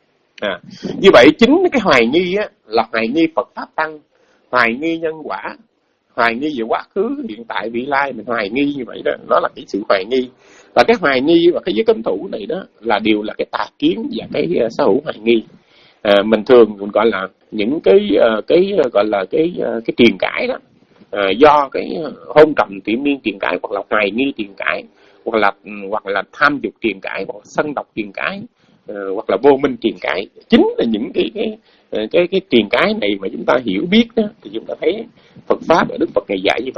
À, như vậy chính cái hoài nghi á là hoài nghi Phật pháp tăng, hoài nghi nhân quả, hoài nghi về quá khứ, hiện tại, vị lai, mình hoài nghi như vậy đó, đó là cái sự hoài nghi. Và cái hoài nghi và cái giới cấm thủ này đó là đều là cái tà kiến và cái sở hữu hoài nghi. À, mình thường mình gọi là những cái cái gọi là cái cái truyền cãi đó, à, do cái hôn trầm tiệm miên truyền cãi, hoặc là hoài nghi truyền cãi, hoặc là hoặc là tham dục truyền cãi, hoặc là sân độc truyền cãi, à, hoặc là vô minh truyền cãi. Chính là những cái cái cái cái, cái truyền cái này mà chúng ta hiểu biết đó, thì chúng ta thấy Phật pháp ở Đức Phật ngày dạy như vậy.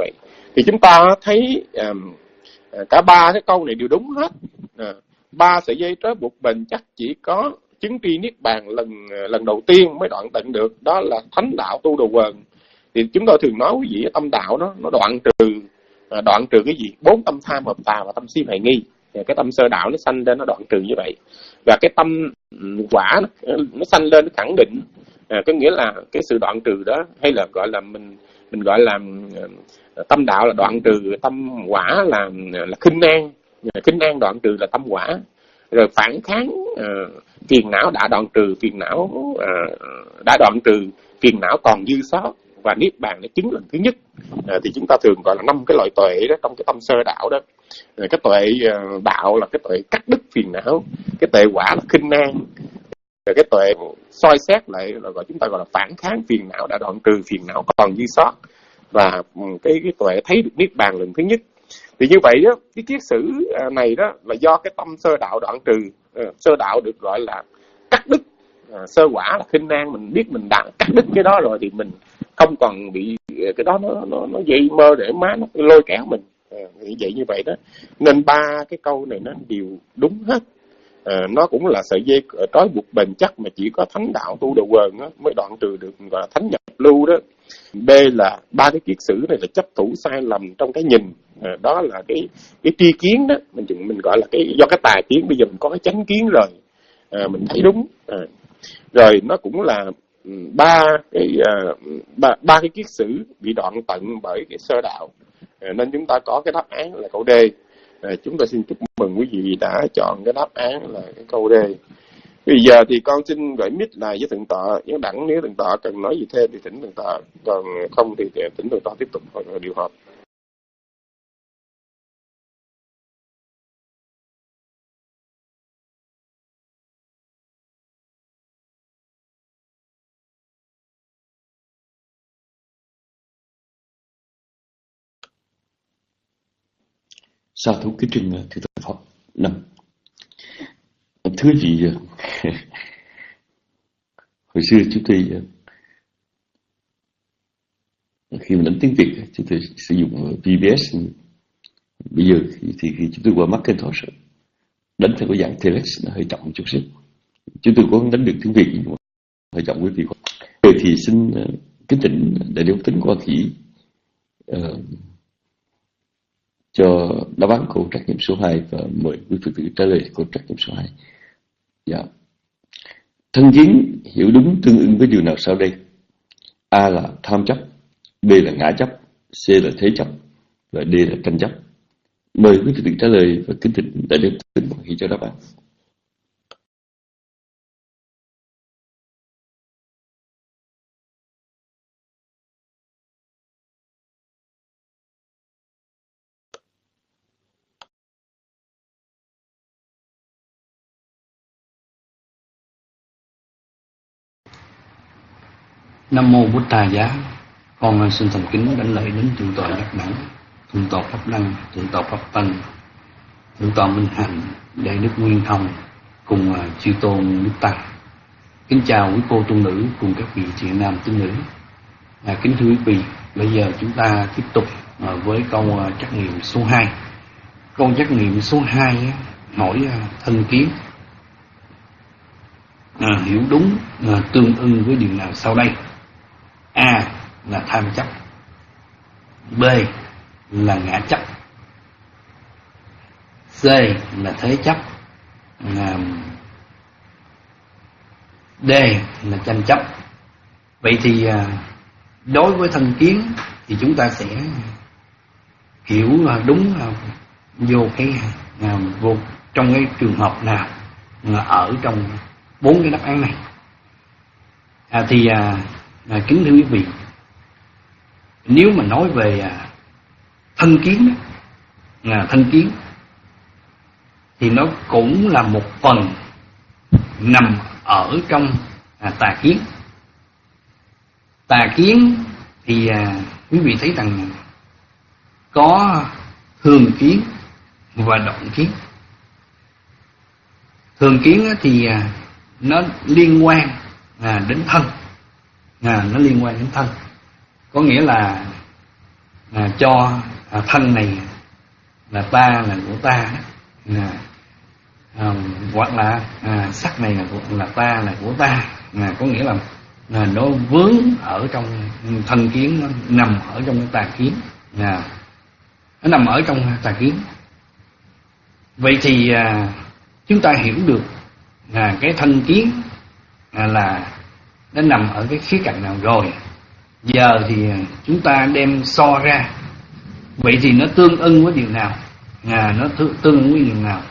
Thì chúng ta thấy à, cả ba cái câu này đều đúng hết. À, ba sợi dây trói buộc bền chắc chỉ có chứng tri niết bàn lần lần đầu tiên mới đoạn tận được, đó là thánh đạo tu đồ quần. Thì chúng tôi thường nói quý vị, tâm đạo nó nó đoạn trừ à, đoạn trừ cái gì? Bốn tâm tham hợp tà và tâm si hoài nghi. Cái tâm sơ đạo nó sanh lên, nó đoạn trừ như vậy. Và cái tâm quả nó, nó sanh lên, nó khẳng định, à, có nghĩa là cái sự đoạn trừ đó, hay là gọi là mình mình gọi là tâm đạo là đoạn trừ, tâm quả là là khinh an, khinh an đoạn trừ là tâm quả. Rồi phản kháng uh, phiền não đã đoạn trừ, phiền não uh, đã đoạn trừ, phiền não còn dư sót, và niết bàn nó chứng lần thứ nhất. Uh, thì chúng ta thường gọi là năm cái loại tuệ đó trong cái tâm sơ đạo đó. Uh, cái tuệ uh, đạo là cái tuệ cắt đứt phiền não, cái tuệ quả là khinh an, rồi cái tuệ soi xét lại là gọi chúng ta gọi là phản kháng phiền não đã đoạn trừ, phiền não còn dư sót, và cái cái tuệ thấy được niết bàn lần thứ nhất. Thì như vậy đó, cái kiết sử này đó là do cái tâm sơ đạo đoạn trừ. Sơ đạo được gọi là cắt đứt, sơ quả là khinh an, mình biết mình đã cắt đứt cái đó rồi thì mình không còn bị cái đó nó nó nó dây mơ để má nó lôi kéo mình. À, vậy như vậy đó, nên ba cái câu này nó đều đúng hết. À, nó cũng là sợi dây trói buộc bền chắc mà chỉ có thánh đạo tu đồ quần đó mới đoạn trừ được, gọi là thánh nhập lưu đó. B là ba cái kiết sử này là chấp thủ sai lầm trong cái nhìn. À, đó là cái cái tri kiến đó, mình mình gọi là cái do cái tà kiến, bây giờ mình có cái chánh kiến rồi, à, mình thấy đúng. À, rồi nó cũng là ba cái à, ba, ba cái kiết sử bị đoạn tận bởi cái sơ đạo. À, nên chúng ta có cái đáp án là câu D. À, chúng ta xin chúc mừng quý vị đã chọn cái đáp án là cái câu D. Bây giờ thì con xin gửi mic lại với thượng tọa, nếu đẳng nếu thượng tọa cần nói gì thêm thì thỉnh thượng tọa, còn không thì thỉnh thượng tọa tiếp tục điều họp. Sa thú kính trình thưa thầy Pháp. Năm. Thưa chị, hồi xưa chúng tôi khi mình đánh tiếng Việt chúng tôi sử dụng vê bê ét. Bây giờ thì, thì khi chúng tôi qua Macintosh đánh theo cái dạng telex nó hơi trọng chút xíu. Chúng tôi có đánh được tiếng Việt nhưng mà hơi trọng quý vị. Rồi thì xin uh, kính thỉnh đại đức Tính Quang Khỉ uh, cho đáp án câu trắc nghiệm số hai và mời quý Phật tử trả lời câu trắc nghiệm số hai. Dạ. Thân kiến hiểu đúng tương ứng với điều nào sau đây? A là tham chấp, B là ngã chấp, C là thế chấp và D là tranh chấp. Mời quý Phật tử trả lời và kính thỉnh đại đức Tính Quang Khỉ cho đáp án. Nam mô Bụt Tà Giá. Con xin thành kính đảnh lễ đến thượng tọa Giác Đẳng, thượng tọa Pháp Đăng, thượng tọa Pháp Tân, thượng tọa Minh Hạnh, đại đức Nguyên Thông cùng chư tôn đức tăng. Kính chào quý cô tu nữ cùng các vị thiện nam tín nữ. À, kính thưa quý vị, bây giờ chúng ta tiếp tục à, với câu à, trắc nghiệm số hai. Câu trắc nghiệm số hai á, hỏi à, thân kiến à, hiểu đúng à, tương ưng với điều nào sau đây? A là tham chấp, B là ngã chấp, C là thế chấp, à, D là tranh chấp. Vậy thì à, đối với thân kiến thì chúng ta sẽ hiểu à, đúng à, vô cái à, vô trong cái trường hợp nào à, ở trong bốn cái đáp án này. À, thì à, à, kính thưa quý vị, nếu mà nói về à, thân kiến đó, à, thân kiến thì nó cũng là một phần nằm ở trong à, tà kiến. Tà kiến thì à, quý vị thấy rằng có thường kiến và động kiến. Thường kiến thì à, nó liên quan à, đến thân, à, nó liên quan đến thân, có nghĩa là à, cho à, thân này là ta, là của ta, à, à, hoặc là à, sắc này là, của, là ta, là của ta, à, có nghĩa là à, nó vướng ở trong thân kiến, nó nằm ở trong cái tà kiến, à, nó nằm ở trong tà kiến. Vậy thì à, chúng ta hiểu được à, cái thân kiến à, là nó nằm ở cái khía cạnh nào rồi. Giờ thì chúng ta đem so ra, vậy thì nó tương ưng với điều nào? À, nó tương ưng với điều nào?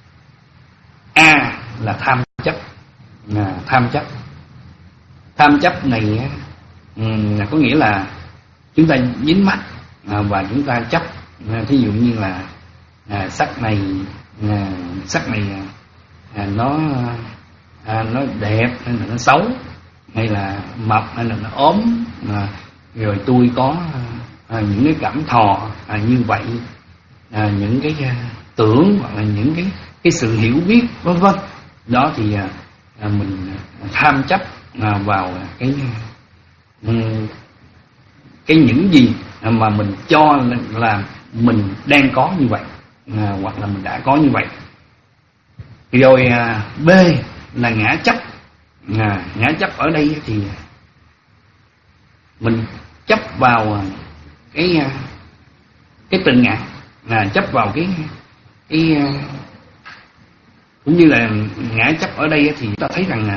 A là tham chấp, à, tham chấp. Tham chấp này um, có nghĩa là chúng ta dính mắc à, và chúng ta chấp. À, thí dụ như là à, sắc này, à, sắc này à, nó à, nó đẹp hay là nó xấu, hay là mập hay là nó ốm, à, rồi tôi có à, những cái cảm thọ à, như vậy, à, những cái à, tưởng hoặc là những cái cái sự hiểu biết vân vân. Đó thì à, à, mình tham chấp à, vào cái um, cái những gì mà mình cho là mình đang có như vậy, à, hoặc là mình đã có như vậy. Rồi à, B là ngã chấp. À, ngã chấp ở đây thì mình chấp vào cái cái tình ngã, à, chấp vào cái cái cũng như là ngã chấp ở đây thì chúng ta thấy rằng là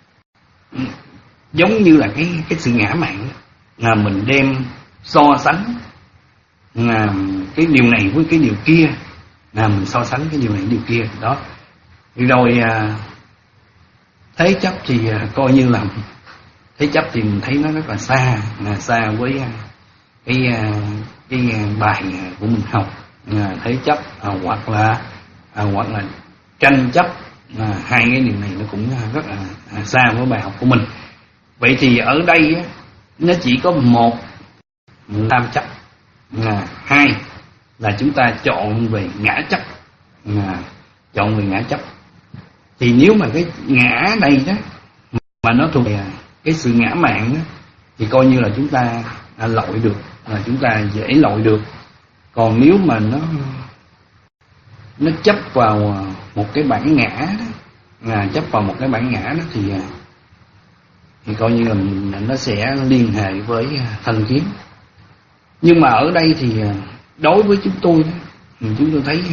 giống như là cái cái sự ngã mạn, là mình đem so sánh là cái điều này với cái điều kia, là mình so sánh cái điều này với điều kia đó. Rồi à, thế chấp thì à, coi như là thế chấp thì mình thấy nó rất là xa, là xa với à, cái à, cái bài của mình học. À, thế chấp à, hoặc là à, hoặc là tranh chấp, à, hai cái điều này nó cũng rất là à, xa với bài học của mình. Vậy thì ở đây á, nó chỉ có một tham chấp, à, hai là chúng ta chọn về ngã chấp, à, chọn về ngã chấp. Thì nếu mà cái ngã đây đó mà nó thuộc về cái sự ngã mạn đó, thì coi như là chúng ta à, lội được, là chúng ta dễ lội được. Còn nếu mà nó nó chấp vào một cái bản ngã đó, à, chấp vào một cái bản ngã đó thì thì coi như là nó sẽ liên hệ với thân kiến. Nhưng mà ở đây thì đối với chúng tôi đó, chúng tôi thấy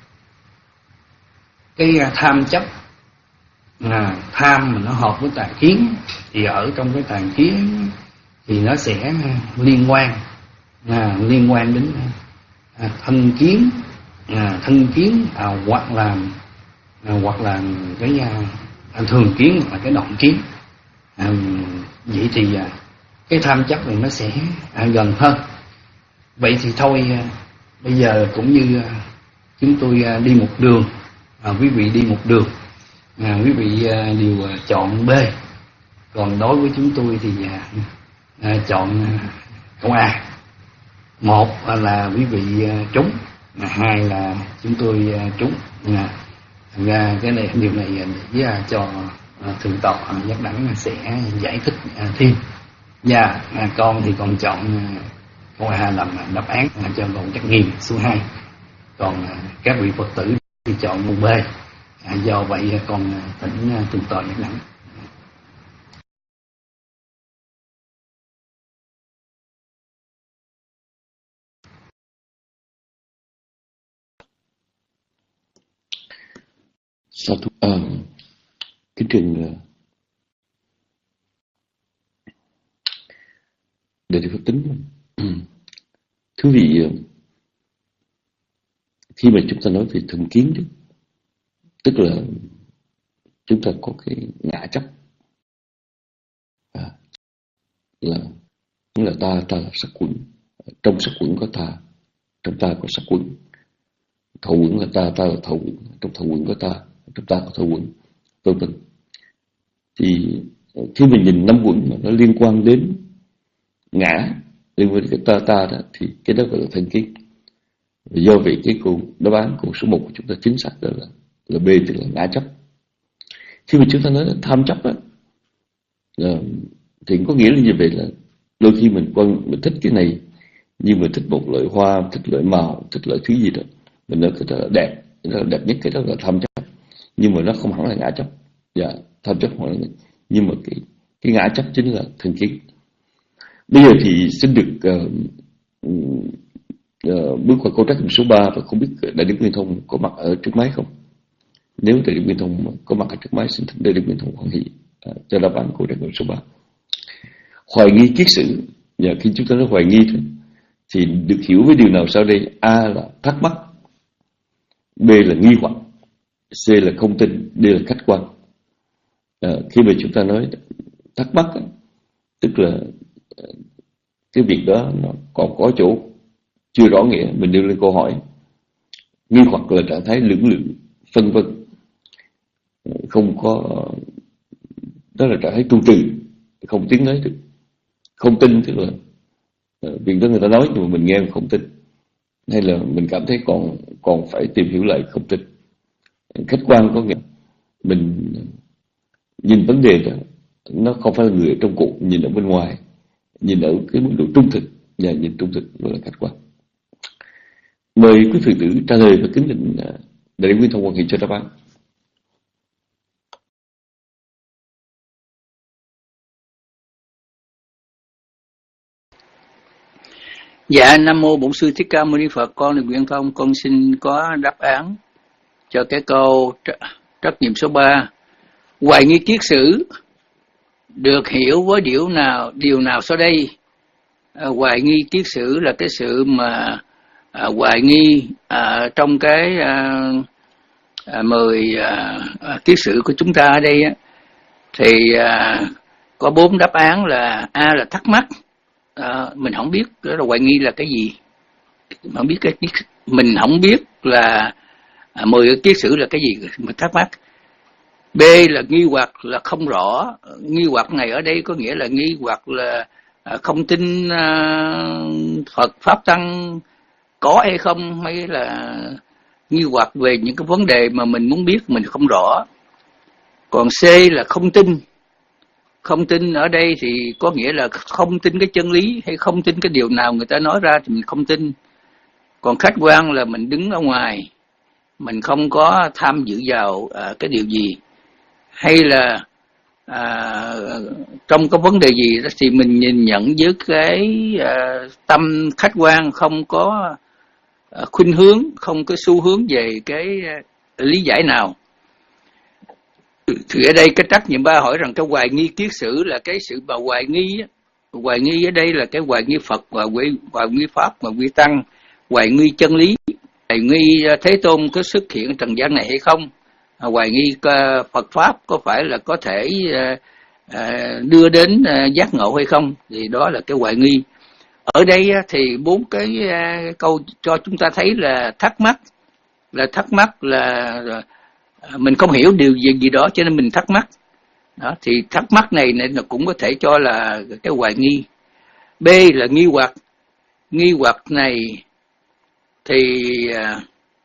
cái tham chấp, à, tham mà nó hợp với tà kiến, thì ở trong cái tà kiến thì nó sẽ liên quan à, liên quan đến à, thân kiến, à, thân kiến à, hoặc là à, hoặc là cái à, thường kiến, hoặc là cái động kiến. À, vậy thì à, cái tham chấp này nó sẽ à, gần hơn. Vậy thì thôi à, bây giờ cũng như à, chúng tôi à, đi một đường, à, quý vị đi một đường, à, quý vị à, đều à, chọn B. Còn đối với chúng tôi thì à, à, chọn à, câu A. Một à, là quý vị à, trúng, à, hai là chúng tôi à, trúng. À, ra cái này điều này để à, cho à, thượng tọa à, Giác Đẳng sẽ giải thích à, thêm. Và à, con thì còn chọn à, câu A làm đáp án à, cho còn trắc nghiệm số hai. Còn à, các vị Phật tử thì chọn môn B. À, do vậy còn à, thỉnh à, thượng tọa Giác Đẳng. Sa thú à, kính trình để đi Phật tính. Thưa vị, khi mà chúng ta nói về thân kiến đấy, tức là chúng ta có cái ngã chấp, à, là là ta ta là sắc quẩn, trong sắc quẩn có ta, trong ta có sắc quẩn. Thọ quẩn là ta, ta là thọ quẩn, trong thọ quẩn có ta, trong ta có thọ quẩn, vân vân. Thì khi mình nhìn năm quẩn mà nó liên quan đến ngã, liên quan đến cái ta ta đó, thì cái đó gọi là thân kiến. Do vậy cái câu đáp án câu số một của chúng ta chính xác đó là là B, tức là ngã chấp. Khi mà chúng ta nói là tham chấp đó, là, thì có nghĩa là như vậy, là đôi khi mình quan mình thích cái này Nhưng mà thích một loại hoa, thích loại màu, thích loại thứ gì đó, mình nói cái đó là đẹp, cái đó là đẹp nhất, cái đó là tham chấp. Nhưng mà nó không hẳn là ngã chấp. Dạ, tham chấp không là, nhưng mà cái cái ngã chấp chính là thân kiến. Bây giờ thì xin được uh, uh, bước qua câu trắc nghiệm số ba, và không biết Đại đức Nguyên Thông có mặt ở trước máy không? Nếu Đại đức Nguyên Thông có mặt ở trước máy, xin thỉnh Đại đức Nguyên Thông hoan hỷ uh, cho đáp án câu trắc nghiệm số ba. Hoài nghi kiết sử. Và khi chúng ta nói hoài nghi thì được hiểu với điều nào sau đây? A là thắc mắc, B là nghi hoặc, C là không tin, D là khách quan. À, khi mà chúng ta nói thắc mắc, tức là cái việc đó nó còn có chỗ chưa rõ nghĩa, mình đưa lên câu hỏi. Nghi hoặc là trạng thái lưỡng lự, phân vân, không có, đó là trạng thái tu trì, không tiến tới được. Không tin tức là việc đó người ta nói nhưng mà mình nghe mình không tin, hay là mình cảm thấy còn còn phải tìm hiểu lại, không tin. Khách quan có nghĩa mình nhìn vấn đề đó, nó không phải là người ở trong cuộc, nhìn ở bên ngoài, nhìn ở cái mức độ trung thực, và nhìn trung thực gọi là khách quan. Mời quý Phật tử trả lời và kính định Đại Nguyên Thông hoan hỷ cho đáp án. Dạ, Nam Mô Bổn Sư Thích Ca Mâu Ni Phật. Con là Nguyên Thông, con xin có đáp án cho cái câu trắc nghiệm số ba. Hoài nghi kiết sử được hiểu với điều nào điều nào sau đây? À, hoài nghi kiết sử là cái sự mà à, hoài nghi à, trong cái à, à, mười à, à, kiết sử của chúng ta ở đây á, thì à, có bốn đáp án là A là thắc mắc, à, mình không biết đó là hoài nghi là cái gì, mình không biết cái mình không biết là à, mười cái kiết sử là cái gì, mình thắc mắc. B là nghi hoặc, là không rõ. Nghi hoặc này ở đây có nghĩa là nghi hoặc là à, không tin à, Phật Pháp Tăng có hay không, hay là nghi hoặc về những cái vấn đề mà mình muốn biết mình không rõ. Còn C là không tin. Không tin ở đây thì có nghĩa là không tin cái chân lý, hay không tin cái điều nào người ta nói ra thì mình không tin. Còn khách quan là mình đứng ở ngoài, mình không có tham dự vào à, cái điều gì, hay là à, trong cái vấn đề gì đó thì mình nhìn nhận với cái à, tâm khách quan, không có à, khuynh hướng, không có xu hướng về cái à, lý giải nào. Thì ở đây cái trắc nghiệm ba hỏi rằng cái hoài nghi kiết sử là cái sự mà hoài nghi á. Hoài nghi ở đây là cái hoài nghi Phật, và hoài nghi Pháp, và hoài nghi Tăng, hoài nghi chân lý, hoài nghi Thế Tôn có xuất hiện trần gian này hay không, hoài nghi Phật Pháp có phải là có thể đưa đến giác ngộ hay không, thì đó là cái hoài nghi. Ở đây thì bốn cái câu cho chúng ta thấy là thắc mắc, là thắc mắc là mình không hiểu điều gì gì đó cho nên mình thắc mắc. Đó, thì thắc mắc này nên là cũng có thể cho là cái hoài nghi. B là nghi hoặc. Nghi hoặc này thì à,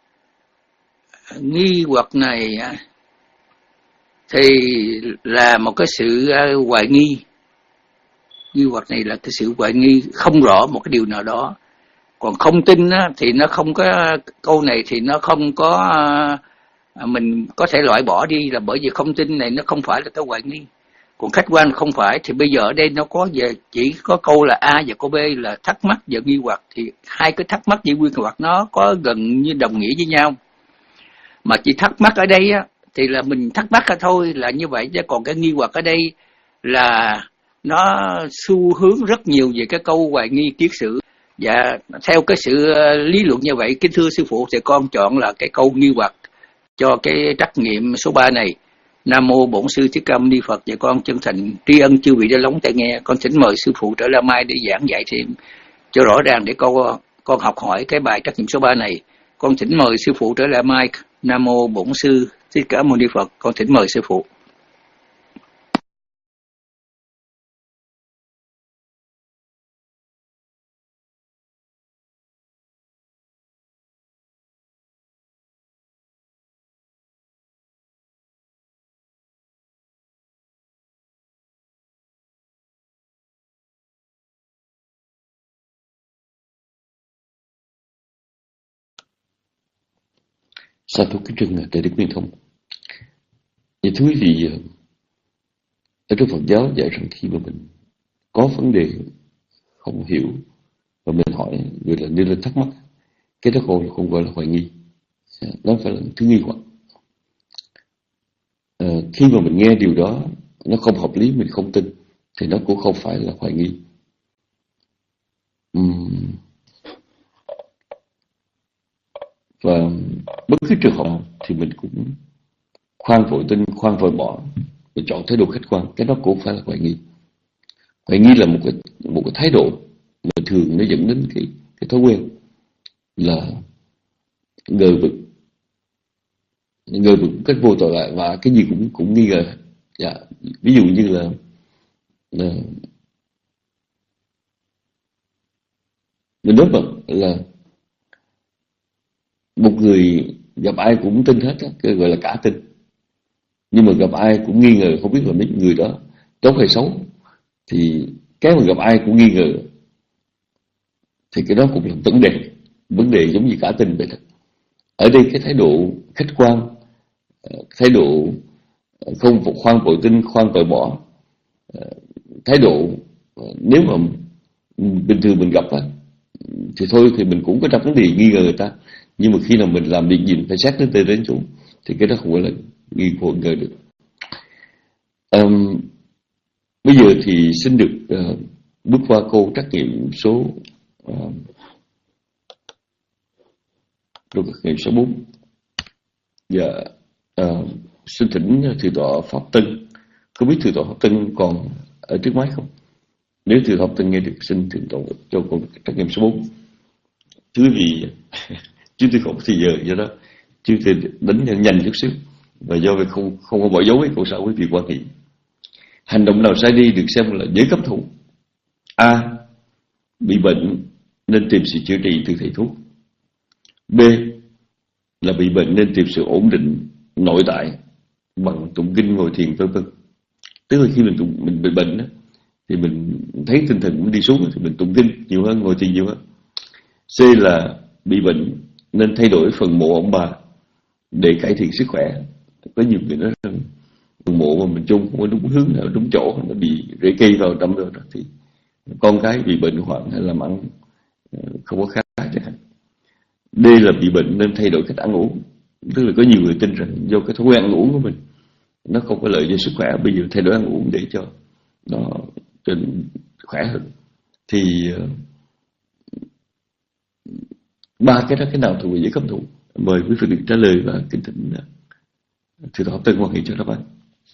nghi hoặc này thì là một cái sự hoài nghi. Nghi hoặc này là cái sự hoài nghi không rõ một cái điều nào đó. Còn không tin á, thì nó không có, câu này thì nó không có, mình có thể loại bỏ đi, là bởi vì không tin này nó không phải là cái hoài nghi. Còn khách quan không phải, thì bây giờ ở đây nó có về chỉ có câu là A và câu B là thắc mắc và nghi hoặc, thì hai cái thắc mắc và nghi hoặc nó có gần như đồng nghĩa với nhau. Mà chỉ thắc mắc ở đây á, thì là mình thắc mắc thôi là như vậy, chứ còn cái nghi hoặc ở đây là nó xu hướng rất nhiều về cái câu hoài nghi kiết sử. Và theo cái sự lý luận như vậy, kính thưa sư phụ, thì con chọn là cái câu nghi hoặc cho cái trắc nghiệm số ba này. Nam Mô Bổn Sư Thích Ca Mâu Ni Phật. Và con chân thành tri ân chư vị đã lắng tai nghe. Con thỉnh mời sư phụ trở lại mai để giảng dạy thêm cho rõ ràng, để con con học hỏi cái bài trắc nghiệm số ba này. Con thỉnh mời sư phụ trở lại mai. Nam Mô Bổn Sư Thích Ca Mâu Ni Phật. Con thỉnh mời sư phụ. Sa thú kính trân Đại Đức Nguyên Thông. Vậy thưa quý vị, ở trong Phật giáo dạy rằng khi mà mình có vấn đề không hiểu và mình hỏi người là nêu lên thắc mắc, cái đó không, không gọi là hoài nghi, nó phải là thứ nghi hoặc. À, khi mà mình nghe điều đó nó không hợp lý, mình không tin, thì nó cũng không phải là hoài nghi. uhm. Và bất cứ trường hợp thì mình cũng khoan vội tin, khoan vội bỏ, và chọn thái độ khách quan, cái đó cũng phải là hoài nghi. Hoài nghi là một cái, một cái thái độ mà thường nó dẫn đến cái, cái thói quen là ngờ vực, ngờ vực cách vô tội lại, và cái gì cũng cũng nghi ngờ. Dạ, ví dụ như là, là mình nói bằng là một người gặp ai cũng tin hết, cái gọi là cả tin. Nhưng mà gặp ai cũng nghi ngờ, không biết là mấy người đó tốt hay xấu, thì cái mà gặp ai cũng nghi ngờ thì cái đó cũng là vấn đề, vấn đề giống như cả tin vậy đó. Ở đây cái thái độ khách quan, thái độ không khoan vội tin, khoan vội bỏ, thái độ nếu mà bình thường mình gặp á thì thôi thì mình cũng có đặt vấn đề nghi ngờ người ta, nhưng mà khi nào mình làm việc gì phải xét đến tên đến chủ thì cái đó không phải là nghi ngờ được. Um, bây giờ thì xin được uh, bước qua câu trắc nghiệm số uh, câu trắc nghiệm số bốn. Dạ, uh, xin thỉnh thượng tọa Pháp Tân. Không biết thượng tọa Pháp Tân còn ở trước máy không? Nếu thượng tọa Pháp Tân nghe được, xin thượng tọa cho câu trắc nghiệm số bốn. Thưa quý vị, chúng tôi không có thời giờ, do đó chúng tôi đánh nhanh, nhanh chút xíu, và do vậy không không có bỏ dấu cái câu sau quý vị quan hệ. Hành động nào sai đi được xem là giới cấm thủ. A. Bị bệnh nên tìm sự chữa trị từ thầy thuốc. B. Là bị bệnh nên tìm sự ổn định nội tại bằng tụng kinh, ngồi thiền, vân vân. Tức là khi mình tụng, mình bị bệnh đó, thì mình thấy tinh thần mình đi xuống thì mình tụng kinh nhiều hơn, ngồi thiền nhiều hơn. C. Là bị bệnh nên thay đổi phần mộ ông bà để cải thiện sức khỏe. Có nhiều người nói rằng phần mộ mà mình chôn không có đúng hướng nào, đúng chỗ, nó bị rễ cây vào trong đó, thì con cái bị bệnh hoạn hay làm ăn không có khá chẳng hạn. D. Là bị bệnh nên thay đổi cách ăn uống. Tức là có nhiều người tin rằng do cái thói quen ăn uống của mình nó không có lợi cho sức khỏe, bây giờ thay đổi ăn uống để cho nó cho khỏe hơn. Thì ba cái đó cái nào thuộc về giới cấm thủ? Mời quý vị được trả lời và kính thỉnh thượng tọa Tân quan hệ cho các bạn.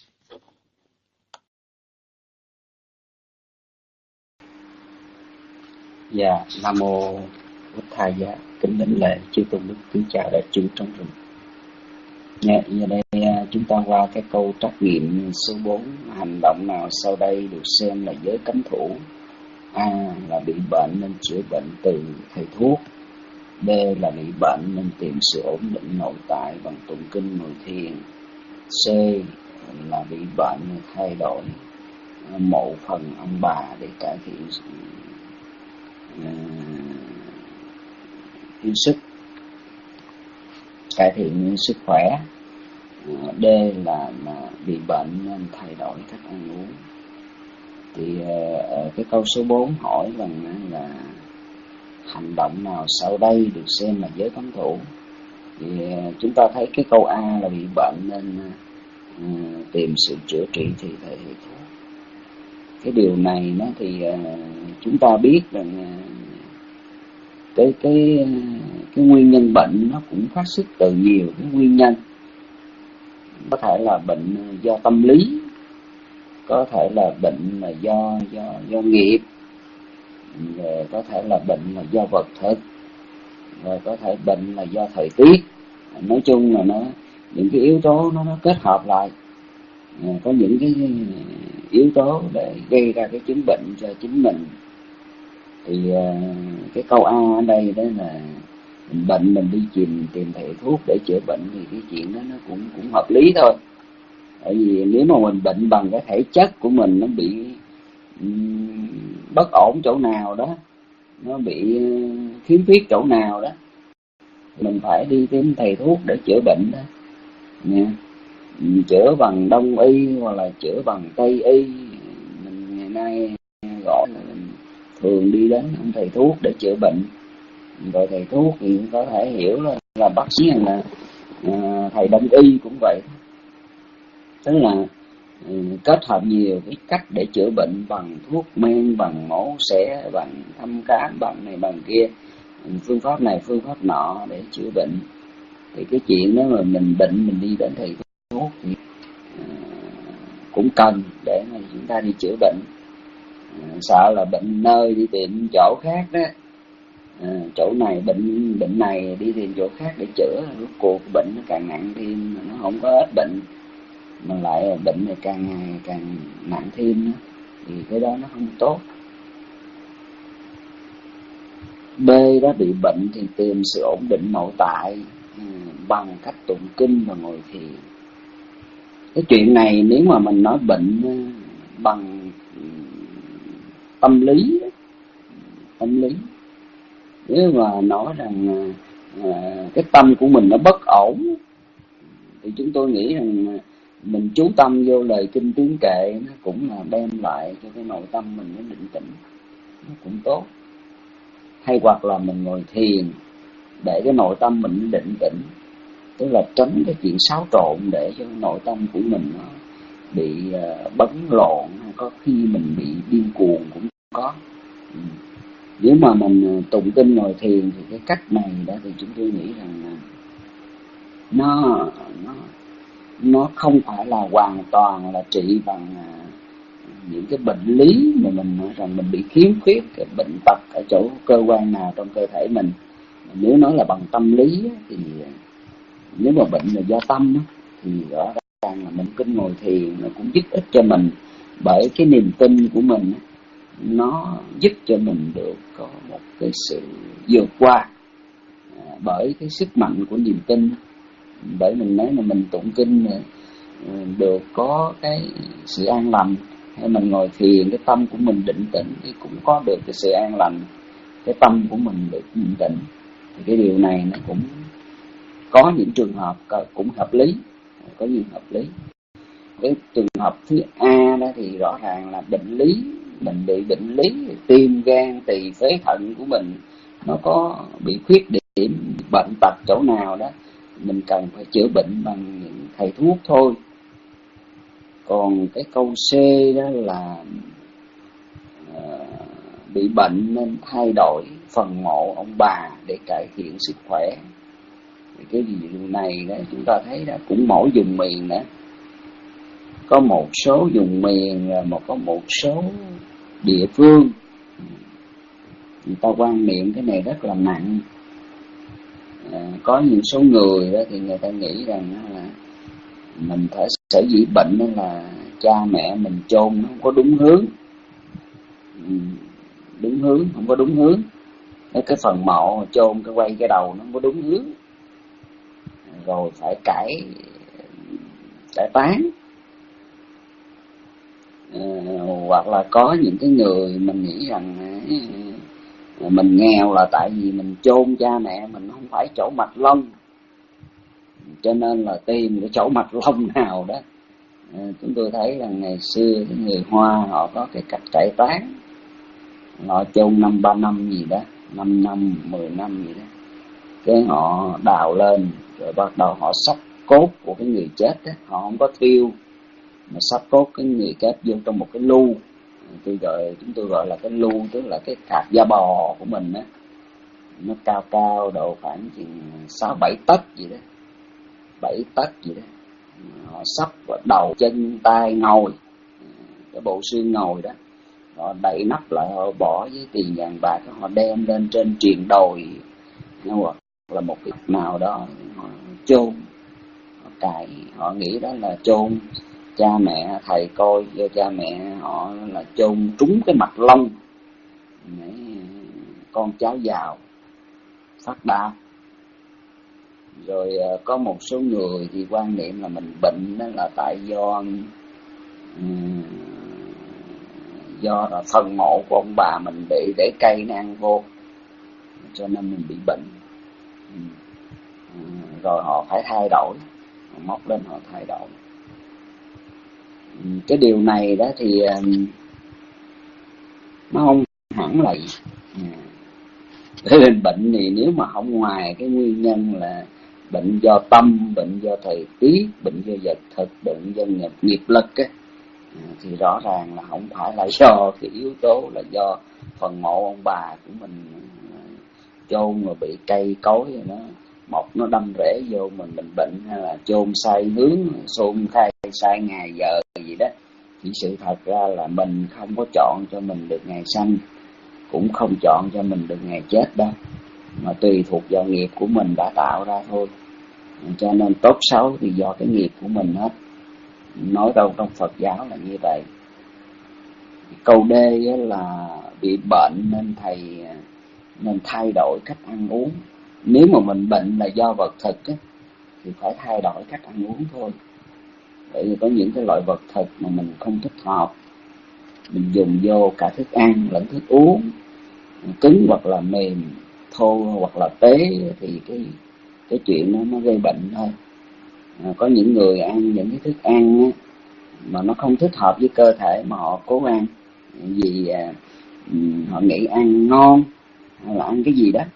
Dạ, Nam mô Bụt Thầy. Dạ, kính đảnh lễ chư tôn đức, kính chào đại chúng trong rừng. Dạ, giờ đây chúng ta qua cái câu trắc nghiệm số bốn. Hành động nào sau đây được xem là giới cấm thủ? A. Là bị bệnh nên chữa bệnh từ thầy thuốc. B. Là bị bệnh nên tìm sự ổn định nội tại bằng tụng kinh, ngồi thiền. C. Là bị bệnh nên thay đổi mộ phần ông bà để cải thiện uh, sức cải thiện sức khỏe. uh, D. Là, là bị bệnh nên thay đổi cách ăn uống. Thì uh, cái câu số bốn hỏi rằng là hành động nào sau đây được xem là giới cấm thủ? Thì uh, chúng ta thấy cái câu A là bị bệnh nên uh, tìm sự chữa trị thì thầy thuốc. Cái điều này nó thì uh, chúng ta biết rằng uh, cái cái cái nguyên nhân bệnh nó cũng phát xuất từ nhiều cái nguyên nhân. Có thể là bệnh do tâm lý, có thể là bệnh là do do do nghiệp, rồi có thể là bệnh là do vật thực, rồi có thể bệnh là do thời tiết. Nói chung là nó những cái yếu tố nó, nó kết hợp lại, có những cái yếu tố để gây ra cái chứng bệnh cho chính mình. Thì cái câu A ở đây đó là mình bệnh mình đi tìm tìm thầy thuốc để chữa bệnh, thì cái chuyện đó nó cũng cũng hợp lý thôi. Bởi vì nếu mà mình bệnh bằng cái thể chất của mình nó bị um, bất ổn chỗ nào đó, nó bị uh, khiếm khuyết chỗ nào đó, mình phải đi tìm thầy thuốc để chữa bệnh đó nha. Chữa bằng đông y hoặc là chữa bằng tây y, mình ngày nay gọi là mình thường đi đến ông thầy thuốc để chữa bệnh. Rồi thầy thuốc thì có thể hiểu là, là bác sĩ hay là à, thầy đông y cũng vậy, tức là um, kết hợp nhiều cái cách để chữa bệnh, bằng thuốc men, bằng mổ xẻ, bằng thăm khám, bằng này bằng kia, phương pháp này phương pháp nọ để chữa bệnh. Thì cái chuyện đó mà mình bệnh mình đi đến thầy thuốc thì uh, cũng cần để mà chúng ta đi chữa bệnh. Uh, sợ là bệnh nơi đi tìm chỗ khác đó, uh, chỗ này bệnh bệnh này đi tìm chỗ khác để chữa, rốt cuộc bệnh nó càng nặng thêm, nó không có hết bệnh mà lại bệnh này càng ngày càng nặng thêm nữa, thì cái đó nó không tốt. B đó, bị bệnh thì tìm sự ổn định nội tại ừ, bằng cách tụng kinh và ngồi thiền. Cái chuyện này nếu mà mình nói bệnh bằng tâm lý, tâm lý, nếu mà nói rằng à, cái tâm của mình nó bất ổn, thì chúng tôi nghĩ rằng mình chú tâm vô lời kinh tiếng kệ, nó cũng là đem lại cho cái nội tâm mình nó định tĩnh, nó cũng tốt. Hay hoặc là mình ngồi thiền để cái nội tâm mình nó định tĩnh, tức là tránh cái chuyện xáo trộn để cho nội tâm của mình nó bị uh, bấn loạn, có khi mình bị điên cuồng cũng có. Ừ. Nếu mà mình tụng kinh ngồi thiền thì cái cách này đó thì chúng tôi nghĩ rằng nó nó nó không phải là hoàn toàn là trị bằng uh, những cái bệnh lý mà mình nói rằng mình bị khiếm khuyết, cái bệnh tật ở chỗ cơ quan nào trong cơ thể mình. Nếu nói là bằng tâm lý thì nếu mà bệnh là do tâm thì rõ ràng là mình kinh ngồi thiền nó cũng giúp ích cho mình, bởi cái niềm tin của mình nó giúp cho mình được có một cái sự vượt qua bởi cái sức mạnh của niềm tin. Bởi mình nói là mình tụng kinh được có cái sự an lành, hay mình ngồi thiền cái tâm của mình định tĩnh thì cũng có được cái sự an lành, cái tâm của mình được định tĩnh. Thì cái điều này nó cũng có những trường hợp cũng hợp lý, có những hợp lý. Cái trường hợp thứ A đó thì rõ ràng là bệnh lý, mình bị bệnh lý tim, gan, tỳ, phế, thận của mình nó có bị khuyết điểm, bệnh tật chỗ nào đó, mình cần phải chữa bệnh bằng những thầy thuốc thôi. Còn cái câu C đó là uh, bị bệnh nên thay đổi phần mộ ông bà để cải thiện sức khỏe. Thì cái điều này đó chúng ta thấy đó cũng mỗi vùng miền đó có một số vùng miền, một có một số địa phương người ta quan niệm cái này rất là nặng. À, có những số người đó thì người ta nghĩ rằng là mình phải sở dĩ bệnh đó là cha mẹ mình chôn nó không có đúng hướng, ừ, đúng hướng không có đúng hướng, cái phần mộ chôn cái quay cái đầu nó không có đúng hướng, rồi phải cải cải tán. À, hoặc là có những cái người mình nghĩ rằng à, mình nghèo là tại vì mình chôn cha mẹ mình không phải chỗ mạch lông, cho nên là tìm cái chỗ mạch lông nào đó. À, chúng tôi thấy rằng ngày xưa cái người Hoa họ có cái cách cải tán, họ chôn năm ba năm gì đó, năm năm, mười năm gì đó, cái họ đào lên rồi bắt đầu họ xóc cốt của cái người chết đó, họ không có thiêu mà xóc cốt cái người chết vô trong một cái lu, tôi gọi chúng tôi gọi là cái lu, tức là cái cạp da bò của mình á, nó cao cao độ khoảng chừng sáu bảy tấc gì đó, bảy tấc gì đó, họ xóc vào đầu chân tay ngồi, cái bộ xương ngồi đó, họ đậy nắp lại, họ bỏ với tiền vàng bạc, họ đem lên trên triền đồi hoặc là một cái nào đó họ chôn, họ cài, họ nghĩ đó là chôn cha mẹ, thầy coi cho cha mẹ họ là chôn trúng cái mặt lông để con cháu giàu phát đạt. Rồi có một số người thì quan niệm là mình bệnh đó là tại do um, do là phần mộ của ông bà mình bị để cây nó ăn vô, cho nên mình bị bệnh. rồi họ phải thay đổi, họ móc lên họ thay đổi. Cái điều này đó thì nó không hẳn là nên bệnh thì nếu mà không ngoài cái nguyên nhân là bệnh do tâm, bệnh do thời tiết, bệnh do vật thực, bệnh do nghiệp, nghiệp lực á, thì rõ ràng là không phải là do cái yếu tố là do phần mộ ông bà của mình chôn rồi bị cây cối rồi nó mọc nó đâm rễ vô mình mình bệnh, hay là chôn sai hướng, xôn khai sai ngày giờ gì đó. Chỉ sự thật ra là mình không có chọn cho mình được ngày sanh, cũng không chọn cho mình được ngày chết đâu, mà tùy thuộc vào nghiệp của mình đã tạo ra thôi. Cho nên tốt xấu thì do cái nghiệp của mình hết. Nói đâu trong Phật giáo là như vậy. Câu D là bị bệnh nên thầy nên thay đổi cách ăn uống. Nếu mà mình bệnh là do vật thực á, thì phải thay đổi cách ăn uống thôi. Bởi vì có những cái loại vật thực mà mình không thích hợp, mình dùng vô cả thức ăn lẫn thức uống, cứng hoặc là mềm, thô hoặc là tế, thì cái cái chuyện đó nó gây bệnh thôi. À, có những người ăn những cái thức ăn á, mà nó không thích hợp với cơ thể mà họ cố ăn vì à, họ nghĩ ăn ngon, hay là ăn cái gì đó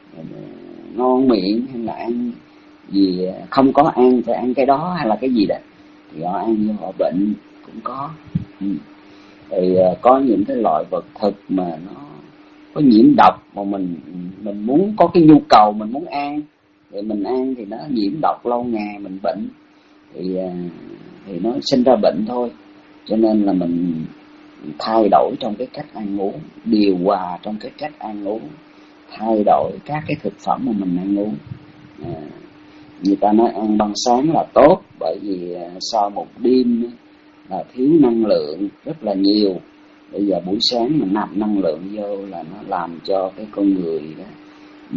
ngon miệng, hay là ăn gì không có ăn phải ăn cái đó, hay là cái gì đó, thì họ ăn nhưng họ bệnh cũng có. Ừ. Thì à, có những cái loại vật thực mà nó có nhiễm độc mà mình mình muốn có cái nhu cầu mình muốn ăn thì mình ăn, thì nó nhiễm độc lâu ngày mình bệnh thì à, thì nó sinh ra bệnh thôi. Cho nên là mình thay đổi trong cái cách ăn uống, điều hòa trong cái cách ăn uống, thay đổi các cái thực phẩm mà mình ăn uống. À, người ta nói ăn ban sáng là tốt, bởi vì sau một đêm là thiếu năng lượng rất là nhiều. Bây giờ buổi sáng mình nạp năng lượng vô là nó làm cho cái con người đó ừ,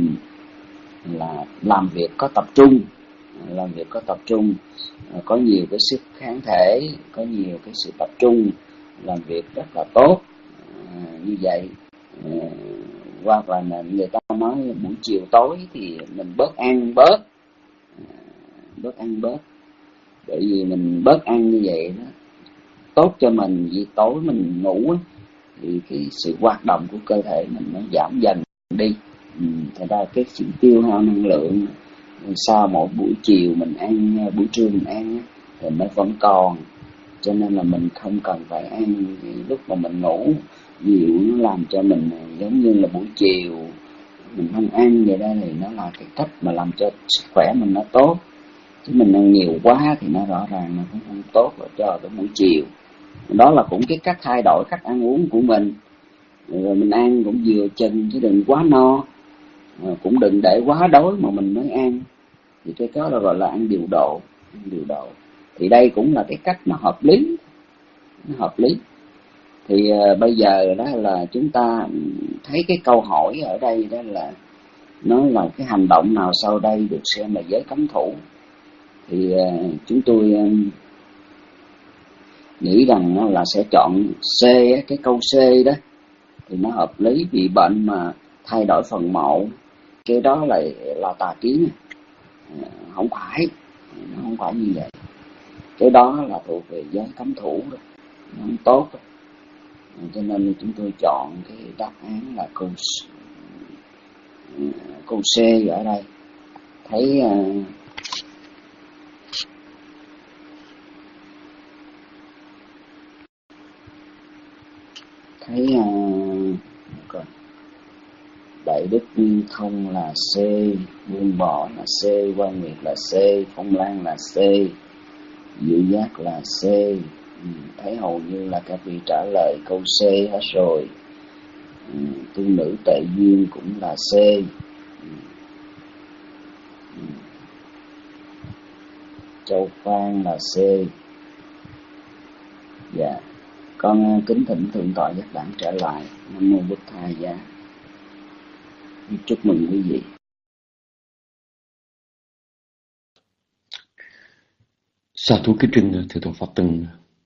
là làm việc có tập trung, làm việc có tập trung, có nhiều cái sức kháng thể, có nhiều cái sự tập trung, làm việc rất là tốt. À, như vậy à, hoặc là người ta nói buổi chiều tối thì mình bớt ăn bớt, à, bớt ăn bớt, bởi vì mình bớt ăn như vậy đó tốt cho mình. Vì tối mình ngủ thì cái sự hoạt động của cơ thể mình nó giảm dần đi. Ừ, thật ra cái sự tiêu hao năng lượng sau mỗi buổi chiều mình ăn, buổi trưa mình ăn thì nó vẫn còn. Cho nên là mình không cần phải ăn lúc mà mình ngủ nhiều, nó làm cho mình giống như là buổi chiều mình không ăn vậy đó, thì nó là cái cách mà làm cho sức khỏe mình nó tốt. Chứ mình ăn nhiều quá thì nó rõ ràng nó cũng không tốt cho cái buổi chiều. Đó là cũng cái cách thay đổi cách ăn uống của mình. Rồi mình ăn cũng vừa chừng chứ đừng quá no, cũng đừng để quá đói mà mình mới ăn. Thì cái đó là gọi là ăn điều độ, ăn điều độ. Thì đây cũng là cái cách nó hợp lý, nó hợp lý. Thì uh, bây giờ đó là chúng ta thấy cái câu hỏi ở đây đó là nó là cái hành động nào sau đây được xem là giới cấm thủ. Thì uh, chúng tôi uh, nghĩ rằng là sẽ chọn C, cái câu C đó thì nó hợp lý. Vì bệnh mà thay đổi phần mộ, cái đó là là tà kiến, à, không phải, nó không phải như vậy. Cái đó là thuộc về giới cấm thủ đó, nó không tốt đó. Cho nên chúng tôi chọn cái đáp án là câu câu C ở đây. Thấy uh, thấy uh, Đại Đức Nguyên Thông là C, Buông Bỏ là C, Quan Nguyệt là C, Phong Lan là C, Diệu Giác là C. Ừ, thấy hầu như là các vị trả lời câu C hết rồi. Ừ, tu nữ Tệ Duyên cũng là C. Ừ. Ừ. Châu Phan là C. Dạ, con kính thỉnh Thượng tọa Giác Đẳng trở lại. Nam mô Bụt Thầy Giá. Chúc mừng quý vị. Sa thú kính trân thưa Tôn Pháp Tân.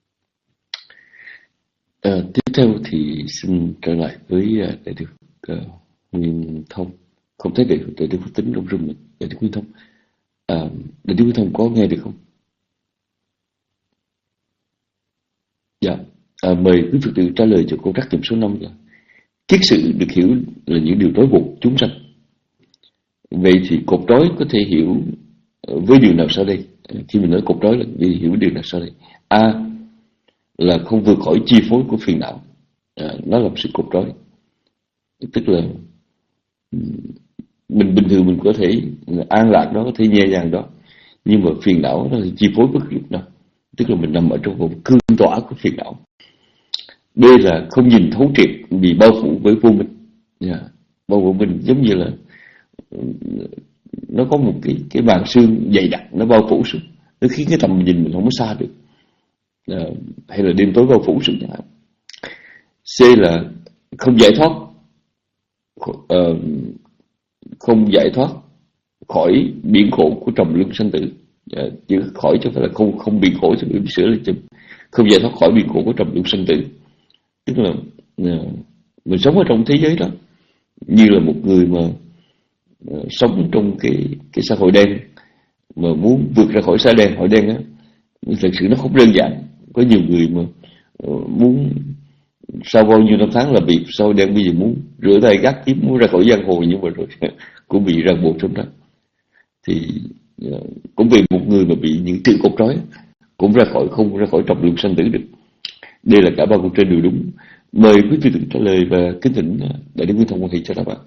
À, tiếp theo thì xin trở lại với uh, Đại Đức uh, Nguyên Thông. Không thấy Đại Đức Phước Tính trong rừng mình. Đại Đức Nguyên Thông À, Đại chúng Thông có nghe được không? Dạ. À, mời quý Phật tử trả lời cho câu trắc nghiệm số năm. Kiết sử được hiểu là những điều trói buộc chúng sanh. Vậy thì cột trói có thể hiểu với điều nào sau đây? Khi mình nói cột trói là vì hiểu điều nào sau đây? A là không vượt khỏi chi phối của phiền não. À, nó là một sự cột trói. Tức là mình bình thường mình có thể an lạc đó, có thể nhẹ nhàng đó, nhưng mà phiền não nó thì chi phối bất cứ lúc nào. Tức là mình nằm ở trong vòng cương tỏa của phiền não. B là không nhìn thấu triệt, bị bao phủ với vô minh. Yeah. Bao phủ mình giống như là nó có một cái cái màn sương dày đặc nó bao phủ xuống, nó khiến cái tầm nhìn mình không có xa được. À, hay là đêm tối bao phủ xuống chẳng hạn. C là không giải thoát, uh, không giải thoát khỏi biển khổ của trầm luân sanh tử. À, chứ khỏi chứ phải là không không bị khổ, chứ bị sửa lại chùm. Không giải thoát khỏi biển khổ của trầm luân sanh tử. Tức là uh, mình sống ở trong thế giới đó như là một người mà uh, sống trong cái cái xã hội đen, mà muốn vượt ra khỏi xã đen hội đen á, thật sự nó không đơn giản. Có nhiều người mà uh, muốn sau bao nhiêu năm tháng làm việc sau đen, bây giờ muốn rửa tay gác kiếm, muốn ra khỏi giang hồ, nhưng mà rồi cũng bị ràng buộc trong đó. Thì uh, cũng vì một người mà bị những tự cột trói, cũng ra khỏi không ra khỏi trầm luân sanh tử được. Đây là cả ba câu trên đều đúng. Mời quý vị tự trả lời và kính thỉnh Đại Đức Nguyên Thông quan hệ cho đáp ạ.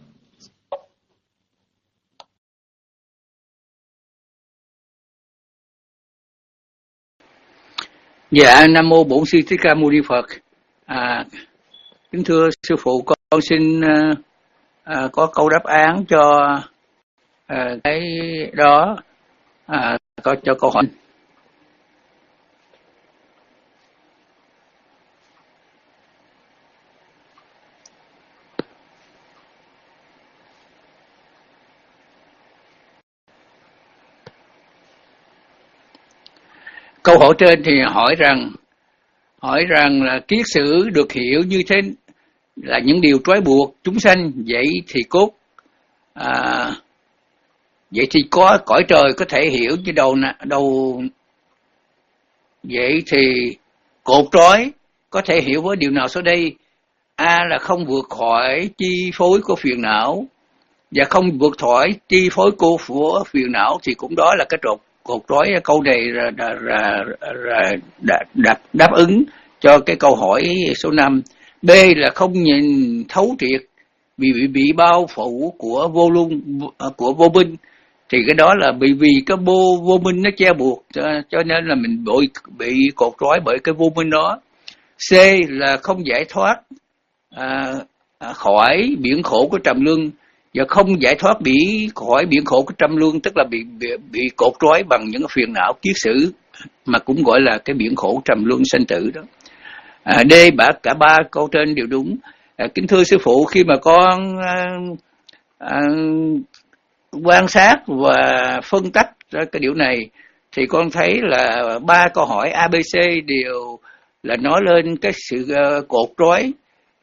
Dạ, Nam Mô Bổn Sư Thích Ca Mâu Ni Phật. À, kính thưa sư phụ, con xin uh, uh, có câu đáp án cho uh, cái đó, uh, có cho câu hỏi. Câu hỏi trên thì hỏi rằng hỏi rằng là kiết sử được hiểu như thế là những điều trói buộc chúng sanh, vậy thì cốt à, vậy thì có cõi trời có thể hiểu như đầu đầu vậy thì cột trói có thể hiểu với điều nào sau đây? A là không vượt khỏi chi phối của phiền não, và không vượt khỏi chi phối của phiền não thì cũng đó là cái trột cột trói. Câu này là, là, là, là, là đáp, đáp ứng cho cái câu hỏi số năm. B là không nhìn thấu triệt, vì bị, bị bao phủ của vô luân, của vô minh, thì cái đó là bị vì cái vô vô minh nó che buộc, cho, cho nên là mình bị bị cột trói bởi cái vô minh đó. C là không giải thoát à, à, khỏi biển khổ của trầm luân, và không giải thoát bị khỏi biển khổ của trầm luân, tức là bị bị, bị cột trói bằng những phiền não kiết sử, mà cũng gọi là cái biển khổ trầm luân sanh tử đó. À, D bả cả ba câu trên đều đúng. À, kính thưa sư phụ, khi mà con à, à, quan sát và phân tách ra cái điều này thì con thấy là ba câu hỏi A B C đều là nói lên cái sự uh, cột trói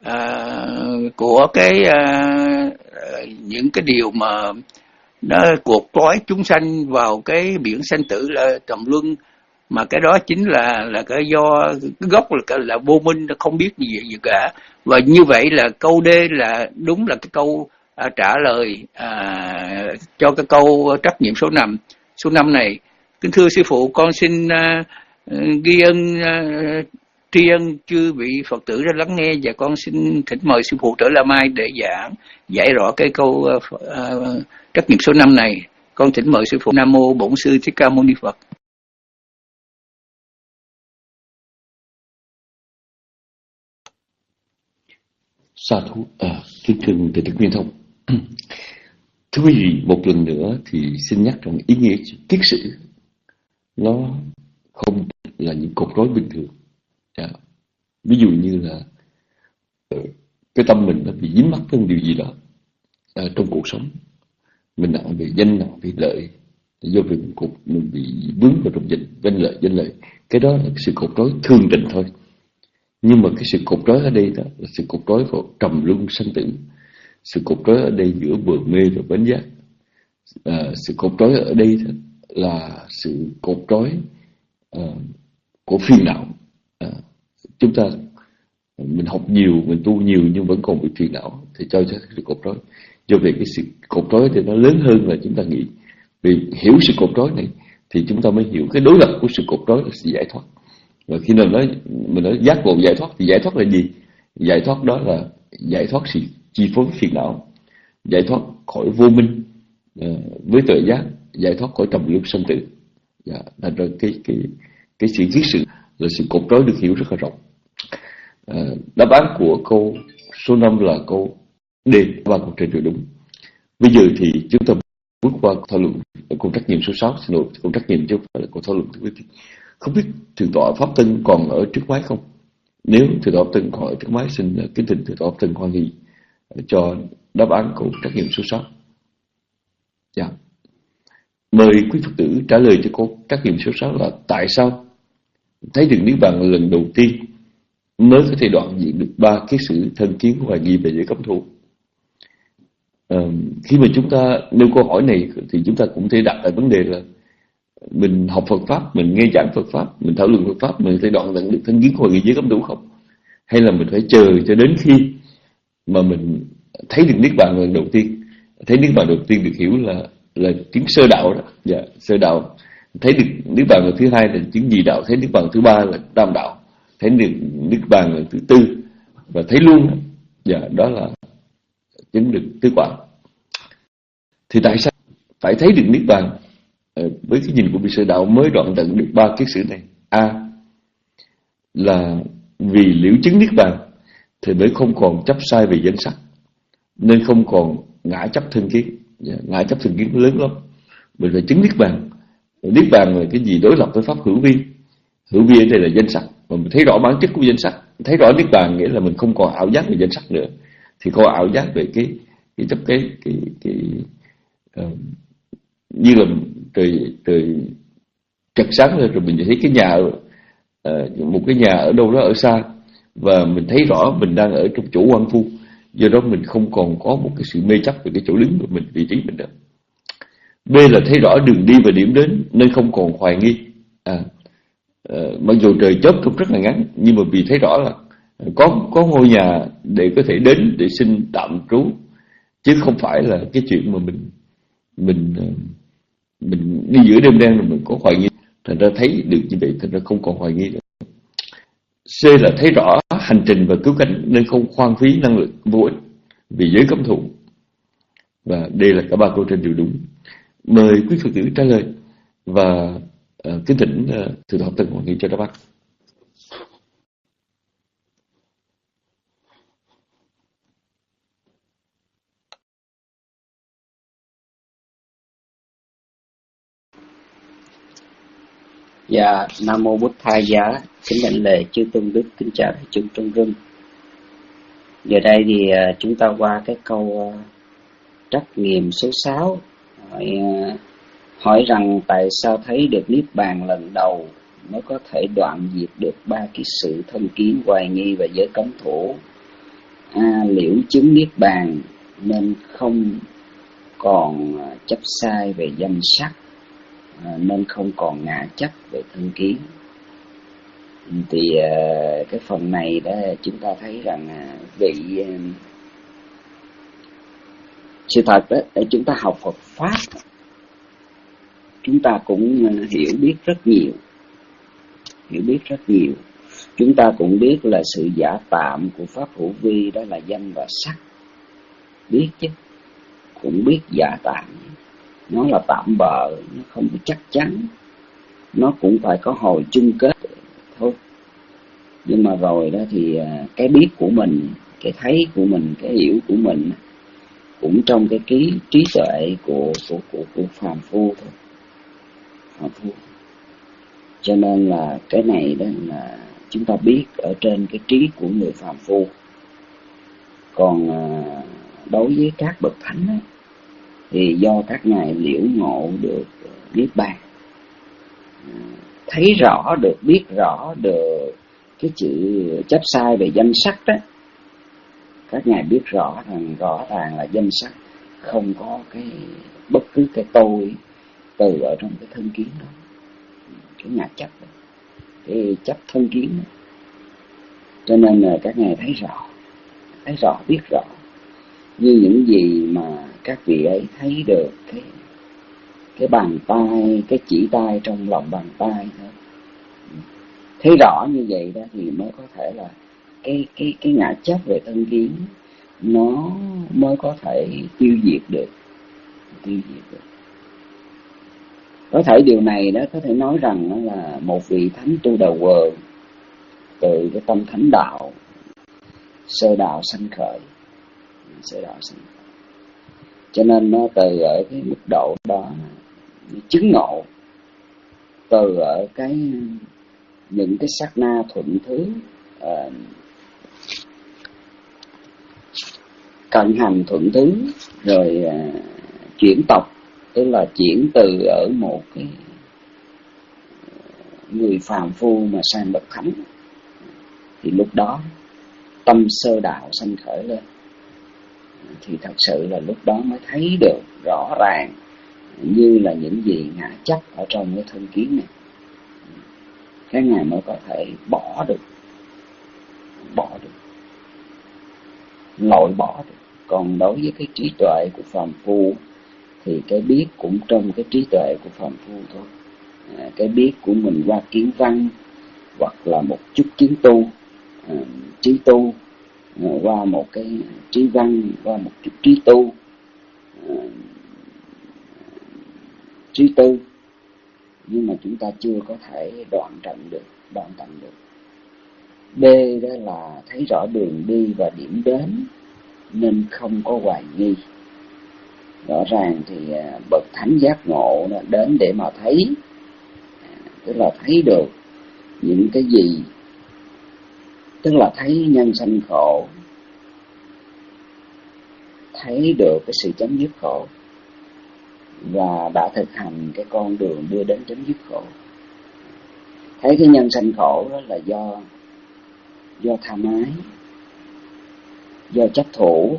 uh, của cái uh, những cái điều mà nó cột trói chúng sanh vào cái biển sanh tử là trầm luân, mà cái đó chính là là cái do cái gốc là là vô minh, nó không biết gì gì cả. Và như vậy là câu D là đúng là cái câu à, trả lời à, cho cái câu trắc nghiệm số năm số năm này. Kính thưa sư phụ, con xin à, ghi ân à, tri ân chư vị Phật tử đã lắng nghe, và con xin thỉnh mời sư phụ Trở La Mai để giảng giải rõ cái câu à, trắc nghiệm số năm này. Con thỉnh mời sư phụ. Nam Mô Bổn Sư Thích Ca Mâu Ni Phật. Sa thú. À, kính thưa Đại Đức Nguyên Thông. Thưa quý vị, một lần nữa thì xin nhắc rằng ý nghĩa kiết sử nó không là những cột rối bình thường. À, ví dụ như là cái tâm mình nó bị dính mắc với điều gì đó à, trong cuộc sống, mình nặng về danh, nặng về lợi, do vì mình, cột, mình bị vướng vào trong danh, danh lợi, danh lợi. Cái đó là sự cột rối thường tình thôi. Nhưng mà cái sự cột trói ở đây đó là sự cột trói vào trầm luân sanh tử, sự cột trói ở đây giữa bờ mê và bến giác, à, sự cột trói ở đây đó là sự cột trói uh, của phiền não. Uh, chúng ta mình học nhiều, mình tu nhiều nhưng vẫn còn bị phiền não thì cho ra sự cột trói. Do vậy cái sự cột trói thì nó lớn hơn là chúng ta nghĩ. Vì hiểu sự cột trói này thì chúng ta mới hiểu cái đối lập của sự cột trói là sự giải thoát. Và khi nào nói mình nói giác ngộ giải thoát thì giải thoát là gì? Giải thoát đó là giải thoát sự chi phối phiền não, giải thoát khỏi vô minh uh, với tuệ giác, giải thoát khỏi trầm luân sanh tử. Dạ, thành ra cái cái cái sự viết sự là sự cột trói được hiểu rất là rộng. Uh, đáp án của câu số năm là câu D, ba câu trên đều đúng. Bây giờ thì chúng ta bước qua thảo luận câu trắc nghiệm số sáu. Xin lỗi, câu trắc nghiệm chứ không phải là câu thảo luận. Không biết thượng tọa Pháp Tân còn ở trước máy không? Nếu thượng tọa Pháp Tân còn ở trước máy, xin kính thỉnh thượng tọa Pháp Tân hoan hỷ cho đáp án câu trắc nghiệm số sáu. Dạ. Mời quý Phật tử trả lời cho câu trắc nghiệm số sáu là tại sao thấy được niết bàn lần đầu tiên mới có thể đoạn diệt được ba cái sự thân kiến, hoài nghi về giới cấm thủ. À, khi mà chúng ta nêu câu hỏi này thì chúng ta cũng thể đặt lại vấn đề là mình học Phật Pháp, mình nghe giảng Phật Pháp, mình thảo luận Phật Pháp, mình có thể đoạn tận được thân kiến, hoài nghi, giới cấm thủ không? Hay là mình phải chờ cho đến khi mà mình thấy được niết bàn lần đầu tiên? Thấy niết bàn đầu tiên được hiểu là là chứng sơ đạo đó. Dạ, sơ đạo. Thấy được niết bàn lần thứ hai là chứng nhị đạo, thấy niết bàn thứ ba là tam đạo, thấy được niết bàn lần thứ tư và thấy luôn đó. Dạ, đó là chứng được tứ quả. Thì tại sao phải thấy được niết bàn với cái nhìn của vị sơ đạo mới đoạn tận được ba kiết sử này? A là vì liễu chứng niết bàn thì mới không còn chấp sai về danh sắc, nên không còn ngã chấp thân kiến. Ngã chấp thân kiến lớn lắm. Mình phải chứng niết bàn. Niết bàn là cái gì đối lập với pháp hữu vi. Hữu vi ở đây là danh sắc, mà mình thấy rõ bản chất của danh sắc, thấy rõ niết bàn nghĩa là mình không còn ảo giác về danh sắc nữa. Thì có ảo giác về cái cái chấp cái cái cái uh, như là trời trời chật sáng lên rồi mình thấy cái nhà uh, một cái nhà ở đâu đó ở xa, và mình thấy rõ mình đang ở trong chỗ hoang vu. Do đó mình không còn có một cái sự mê chấp về cái chỗ đứng của mình, vị trí mình nữa. B là thấy rõ đường đi và điểm đến nên không còn hoài nghi. À, uh, mặc dù trời chớp cũng rất là ngắn, nhưng mà vì thấy rõ là có có ngôi nhà để có thể đến để xin tạm trú, chứ không phải là cái chuyện mà mình mình mình đi giữa đêm đen rồi mình có hoài nghi. Thành ra thấy được như vậy, thành ra không còn hoài nghi nữa. C là thấy rõ hành trình và cứu cánh nên không hoang phí năng lực vô ích vì giới cấm thủ. Và đây là cả ba câu trên đều đúng. Mời quý Phật tử trả lời và uh, kính thỉnh uh, thượng tọa Pháp Tân hoan hỷ cho đáp án. Dạ, Nam Mô Bụt Thầy Giá, kính đảnh lễ chư tôn đức, kính chào đại chúng trong rừng. Giờ đây thì uh, chúng ta qua cái câu uh, trắc nghiệm số sáu, hỏi, uh, hỏi rằng tại sao thấy được niết bàn lần đầu mới có thể đoạn diệt được ba cái sự thân kiến, hoài nghi và giới cấm thủ. A. Liễu chứng niết bàn nên không còn uh, chấp sai về danh sắc, À, nên không còn ngã chấp về thân kiến. Thì uh, cái phần này đó chúng ta thấy rằng uh, vị uh, sự thật đó, để chúng ta học Phật Pháp, chúng ta cũng uh, hiểu biết rất nhiều, hiểu biết rất nhiều. Chúng ta cũng biết là sự giả tạm của pháp hữu vi đó là danh và sắc, biết chứ, cũng biết giả tạm. Nó là tạm bợ, nó không chắc chắn, nó cũng phải có hồi chung kết thôi. Nhưng mà rồi đó thì cái biết của mình, cái thấy của mình, cái hiểu của mình cũng trong cái trí trí tuệ của của của, của phàm phu thôi, phàm phu. Cho nên là cái này đó là chúng ta biết ở trên cái trí của người phàm phu. Còn đối với các bậc thánh đó, thì do các ngài liễu ngộ được niết bàn, thấy rõ được, biết rõ được cái chữ chấp sai về danh sắc đó, các ngài biết rõ rằng rõ ràng là danh sắc không có cái bất cứ cái tôi từ ở trong cái thân kiến đó, cái ngã chấp đó, cái chấp thân kiến đó. Cho nên là các ngài thấy rõ, thấy rõ, biết rõ như những gì mà các vị ấy thấy được cái cái bàn tay, cái chỉ tay trong lòng bàn tay thôi. Thấy rõ như vậy đó thì mới có thể là cái cái cái ngã chấp về thân kiến nó mới có thể tiêu diệt được, tiêu diệt được. Có thể điều này đó có thể nói rằng đó là một vị thánh tu đầu quờ từ cái tâm thánh đạo, sơ đạo sanh khởi, sơ đạo sanh khởi. Cho nên nó từ ở cái mức độ đó chứng ngộ, từ ở cái những cái sát na thuận thứ uh, cận hành thuận thứ, rồi uh, chuyển tộc, tức là chuyển từ ở một cái người phàm phu mà sang bậc thánh, thì lúc đó tâm sơ đạo sanh khởi lên, thì thật sự là lúc đó mới thấy được rõ ràng như là những gì ngã chấp ở trong cái thân kiến này, cái ngài mới có thể bỏ được, bỏ được, loại bỏ được. Còn đối với cái trí tuệ của phàm phu thì cái biết cũng trong cái trí tuệ của phàm phu thôi. À, cái biết của mình qua kiến văn hoặc là một chút kiến tu, à, trí tu, à, qua một cái trí văn, qua một chút trí tu, à, trí tư, nhưng mà chúng ta chưa có thể đoạn tận được, đoạn tận được. B đó là thấy rõ đường đi và điểm đến nên không có hoài nghi. Rõ ràng thì bậc thánh giác ngộ đến để mà thấy, tức là thấy được những cái gì, tức là thấy nhân sanh khổ, thấy được cái sự chấm dứt khổ, và đã thực hành cái con đường đưa đến chấm dứt khổ. Thấy cái nhân sanh khổ đó là do do tham ái, do chấp thủ,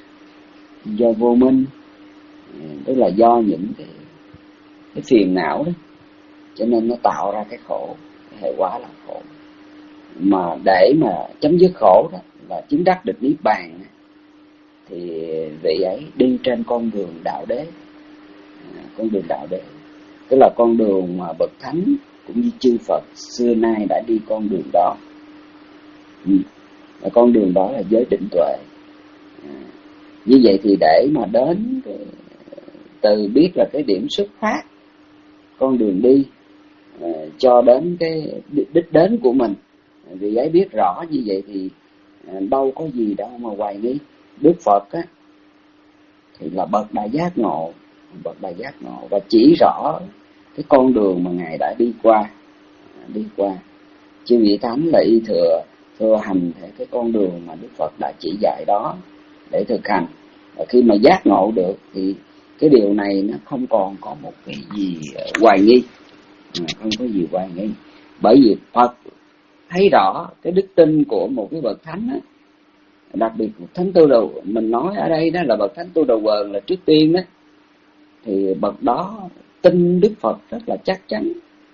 do vô minh, tức là do những cái cái phiền não đó, cho nên nó tạo ra cái khổ, cái hệ quả là khổ. Mà để mà chấm dứt khổ đó là chứng đắc được niết bàn, thì vị ấy đi trên con đường đạo đế, con đường đạo đế, tức là con đường mà bậc thánh cũng như chư Phật xưa nay đã đi con đường đó. Ừ. Và con đường đó là giới định tuệ. À, như vậy thì để mà đến cái, từ biết là cái điểm xuất phát, con đường đi, à, cho đến cái đích đến của mình, vì ấy biết rõ như vậy thì à, đâu có gì đâu mà hoài nghi. Đức Phật á thì là bậc đại giác ngộ, bậc đại giác ngộ và chỉ rõ cái con đường mà ngài đã đi qua, đi qua. Chư vị thánh là y thừa thừa hành theo cái con đường mà Đức Phật đã chỉ dạy đó để thực hành. Và khi mà giác ngộ được thì cái điều này nó không còn có một cái gì hoài nghi, không có gì hoài nghi. Bởi vì Phật thấy rõ cái đức tin của một cái bậc thánh á, đặc biệt thánh tu đầu, mình nói ở đây đó là bậc thánh tu đầu quần là trước tiên đó, thì bậc đó tin Đức Phật rất là chắc chắn.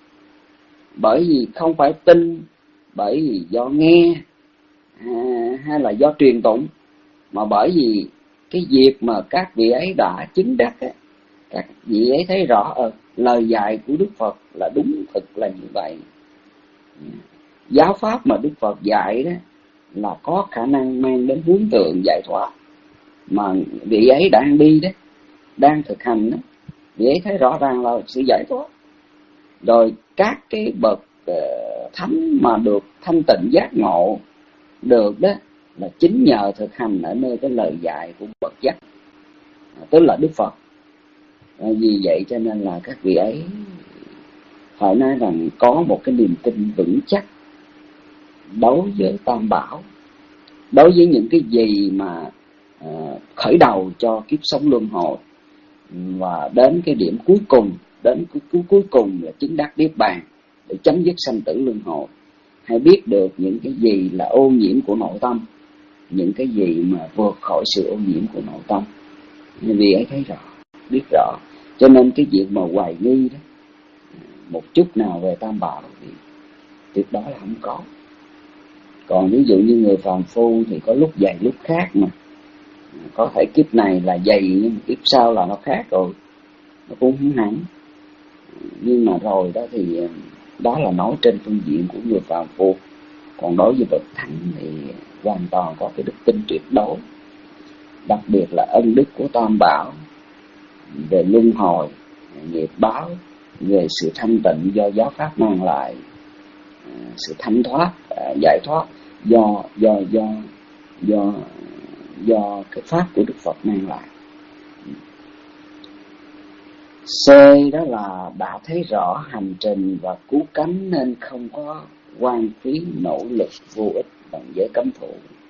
Bởi vì không phải tin bởi vì do nghe à, hay là do truyền tụng, mà bởi vì cái việc mà các vị ấy đã chứng đắc á, các vị ấy thấy rõ ờ, lời dạy của Đức Phật là đúng thực là như vậy. Giáo pháp mà Đức Phật dạy đó là có khả năng mang đến hướng tượng giải thoát, mà vị ấy đang đi đó, đang thực hành đó, vị ấy thấy rõ ràng là sự giải thoát. Rồi các cái bậc uh, thánh mà được thanh tịnh giác ngộ được đó là chính nhờ thực hành ở nơi cái lời dạy của bậc giác, tức là Đức Phật. À, vì vậy cho nên là các vị ấy phải nói rằng có một cái niềm tin vững chắc đối với Tam Bảo, đối với những cái gì mà uh, khởi đầu cho kiếp sống luân hồi, và đến cái điểm cuối cùng, đến cuối, cuối, cuối cùng là chứng đắc niết bàn để chấm dứt sanh tử luân hồi. Hay biết được những cái gì là ô nhiễm của nội tâm, những cái gì mà vượt khỏi sự ô nhiễm của nội tâm. Vì ấy thấy rõ, biết rõ. Cho nên cái việc mà hoài nghi đó một chút nào về Tam Bảo thì tuyệt đối là không có. Còn ví dụ như người phàm phu thì có lúc dày lúc khác mà. Có thể kiếp này là dày nhưng kiếp sau là nó khác rồi, nó cũng không hẳn. Nhưng mà rồi đó thì đó là nói trên phương diện của người phàm phu. Còn đối với bậc thánh thì hoàn toàn có cái đức tin tuyệt đối, đặc biệt là ân đức của Tam Bảo, về luân hồi, nghiệp báo, về sự thanh tịnh do giáo pháp mang lại, sự thanh thoát, giải thoát do do do do do cái pháp của Đức Phật mang lại. C đó là đã thấy rõ hành trình và cứu cánh nên không có hoang phí nỗ lực vô ích bằng giới cấm thủ.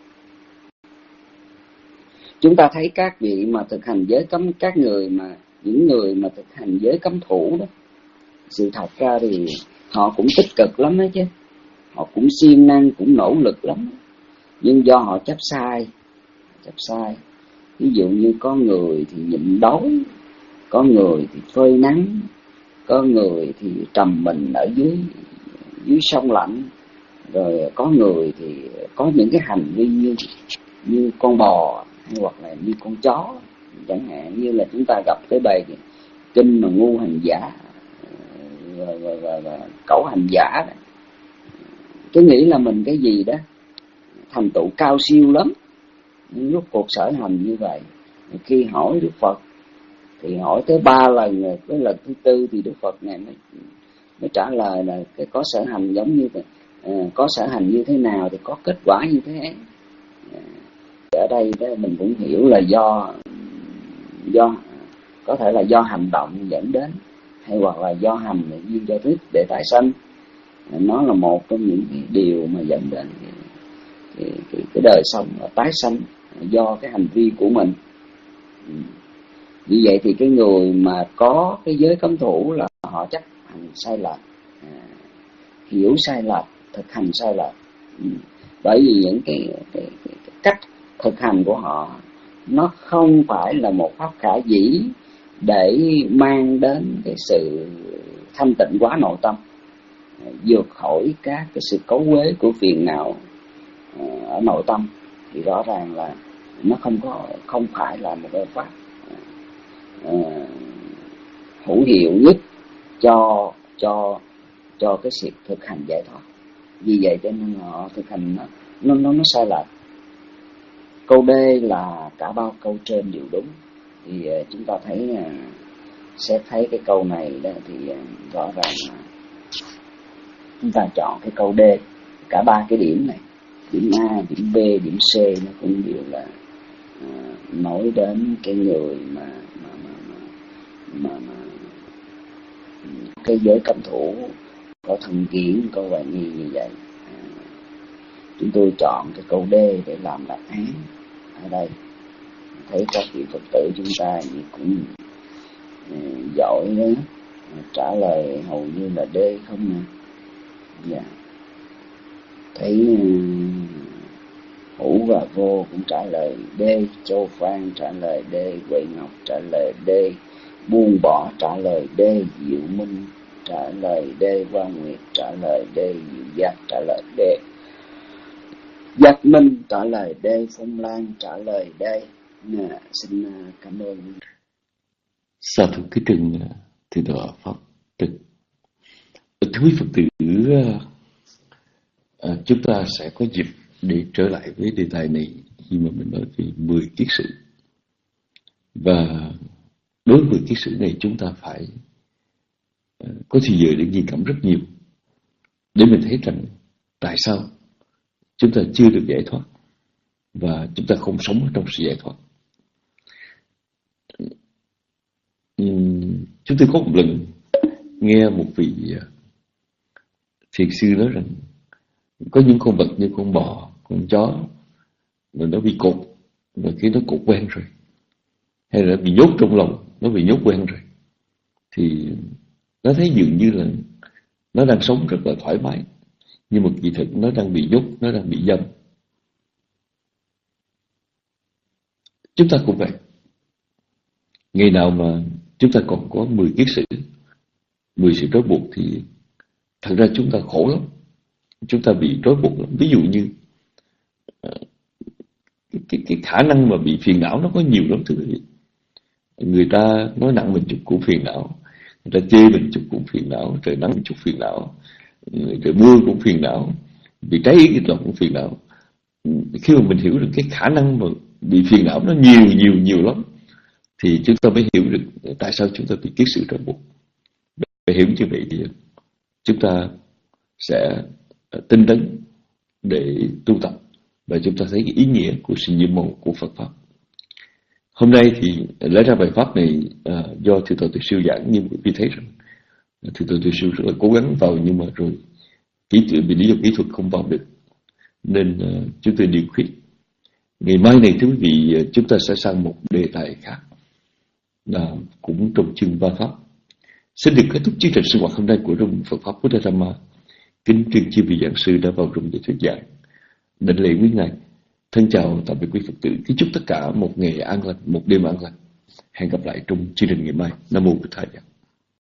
Chúng ta thấy các vị mà thực hành giới cấm, các người mà những người mà thực hành giới cấm thủ đó, sự thật ra thì họ cũng tích cực lắm đó chứ, họ cũng siêng năng, cũng nỗ lực lắm, nhưng do họ chấp sai, chấp sai. Ví dụ như có người thì nhịn đói, có người thì phơi nắng, có người thì trầm mình ở dưới dưới sông lạnh, rồi có người thì có những cái hành vi như như con bò hay hoặc là như con chó, chẳng hạn như là chúng ta gặp cái bài kinh mà ngu hành giả và, và, và, và cẩu hành giả đó. Cứ nghĩ là mình cái gì đó thành tựu cao siêu lắm, nhưng lúc cuộc sở hành như vậy, khi hỏi Đức Phật thì hỏi tới ba lần rồi, cái lần thứ tư thì Đức Phật này mới, mới trả lời là cái có sở hành giống như vậy, à, có sở hành như thế nào thì có kết quả như thế. À, ở đây đó mình cũng hiểu là do do có thể là do hành động dẫn đến, hay hoặc là do hành duyên do thức để tái sanh. À, nó là một trong những cái điều mà dẫn đến cái, cái, cái, cái đời sống và tái sanh do cái hành vi của mình. Ừ. Như vậy thì cái người mà có cái giới cấm thủ là họ chấp hành sai lệch, à, hiểu sai lệch, thực hành sai lệch. Ừ. Bởi vì những cái, cái, cái, cái cách thực hành của họ nó không phải là một pháp khả dĩ để mang đến cái sự thanh tịnh quá nội tâm, vượt khỏi các cái sự cấu uế của phiền não ở nội tâm, thì rõ ràng là nó không có không phải là một cái pháp uh, hữu hiệu nhất cho cho cho cái sự thực hành giải thoát. Vì vậy cho nên họ thực hành nó nó nó, nó sai lệch. Câu D là cả bao câu trên đều đúng. Thì uh, chúng ta thấy uh, sẽ thấy cái câu này đó thì uh, rõ ràng là chúng ta chọn cái câu D. Cả ba cái điểm này, điểm A, điểm B, điểm C nó cũng đều là uh, nói đến cái người mà mà mà mà, mà, mà cái giới cấm thủ có thân kiến, có hoài nghi như vậy. Uh, chúng tôi chọn cái câu D để làm đáp án ở đây. Thấy các vị Phật tử chúng ta cũng uh, giỏi đó, trả lời hầu như là D không nè. Dạ. Thấy uh, Hữu và Vô cũng trả lời D, Châu Phan trả lời D, Huệ Ngọc trả lời D, Buông Bỏ trả lời D, Diệu Minh trả lời D, Quang Nguyệt trả lời D, Diệu Giác trả lời D, Giác Minh trả lời D, Phong Lan trả lời D. Nè, xin cảm ơn. Sa thù cái trừng thì đọa Pháp trừng. Thưa quý Phật tử, à, chúng ta sẽ có dịp để trở lại với đề tài này khi mà mình nói về mười kiết sử. Và đối với kiết sử này chúng ta phải uh, có thời giờ để nghiên cảm rất nhiều, để mình thấy rằng tại sao chúng ta chưa được giải thoát và chúng ta không sống trong sự giải thoát. Uhm, chúng tôi có một lần nghe một vị uh, thiền sư nói rằng có những con vật như con bò, con chó mà nó bị cột, mà khi nó cột quen rồi, hay là bị nhốt trong lòng, nó bị nhốt quen rồi, thì nó thấy dường như là nó đang sống rất là thoải mái, nhưng mà kỳ thực nó đang bị nhốt, nó đang bị giam. Chúng ta cũng vậy. Ngày nào mà chúng ta còn có mười kiết sử, mười sự trói buộc, thì thật ra chúng ta khổ lắm, chúng ta bị trói buộc lắm. Ví dụ như cái, cái, cái khả năng mà bị phiền não nó có nhiều lắm thưa quý vị. Người ta nói nặng mình chút cũng phiền não, người ta chê mình chút cũng phiền não, trời nắng chút phiền não, trời mưa cũng phiền não, bị cháy cái lòng cũng phiền não. Khi mà mình hiểu được cái khả năng mà bị phiền não nó nhiều nhiều nhiều lắm, thì chúng ta mới hiểu được tại sao chúng ta bị kiết sử trói buộc. Để hiểu như vậy thì chúng ta sẽ tinh tấn để tu tập, và chúng ta thấy cái ý nghĩa của sự nhiệm màu của Phật Pháp. Hôm nay thì lấy ra bài Pháp này à, do Thượng tọa Tuyệt Sư giảng, nhưng quý vị thấy rằng Thượng tọa Tuyệt Sư rất là cố gắng vào, nhưng mà rồi kỹ thuật vì lý do kỹ thuật không vào được, nên uh, chúng tôi điều khuyết. Ngày mai này thưa quý vị, chúng ta sẽ sang một đề tài khác, là cũng trong chương ba Pháp. Xin được kết thúc chương trình sinh hoạt hôm nay của Rung Phật Pháp Buddha Dhamma. Kính trân chư vị giảng sư đã vào rung để thuyết giảng. Đảnh lễ quý ngài. Thân chào tạm biệt quý Phật tử. Kính chúc tất cả một ngày an lành, một đêm an lành. Hẹn gặp lại trong chương trình ngày mai. Nam mô Bổn Thầy.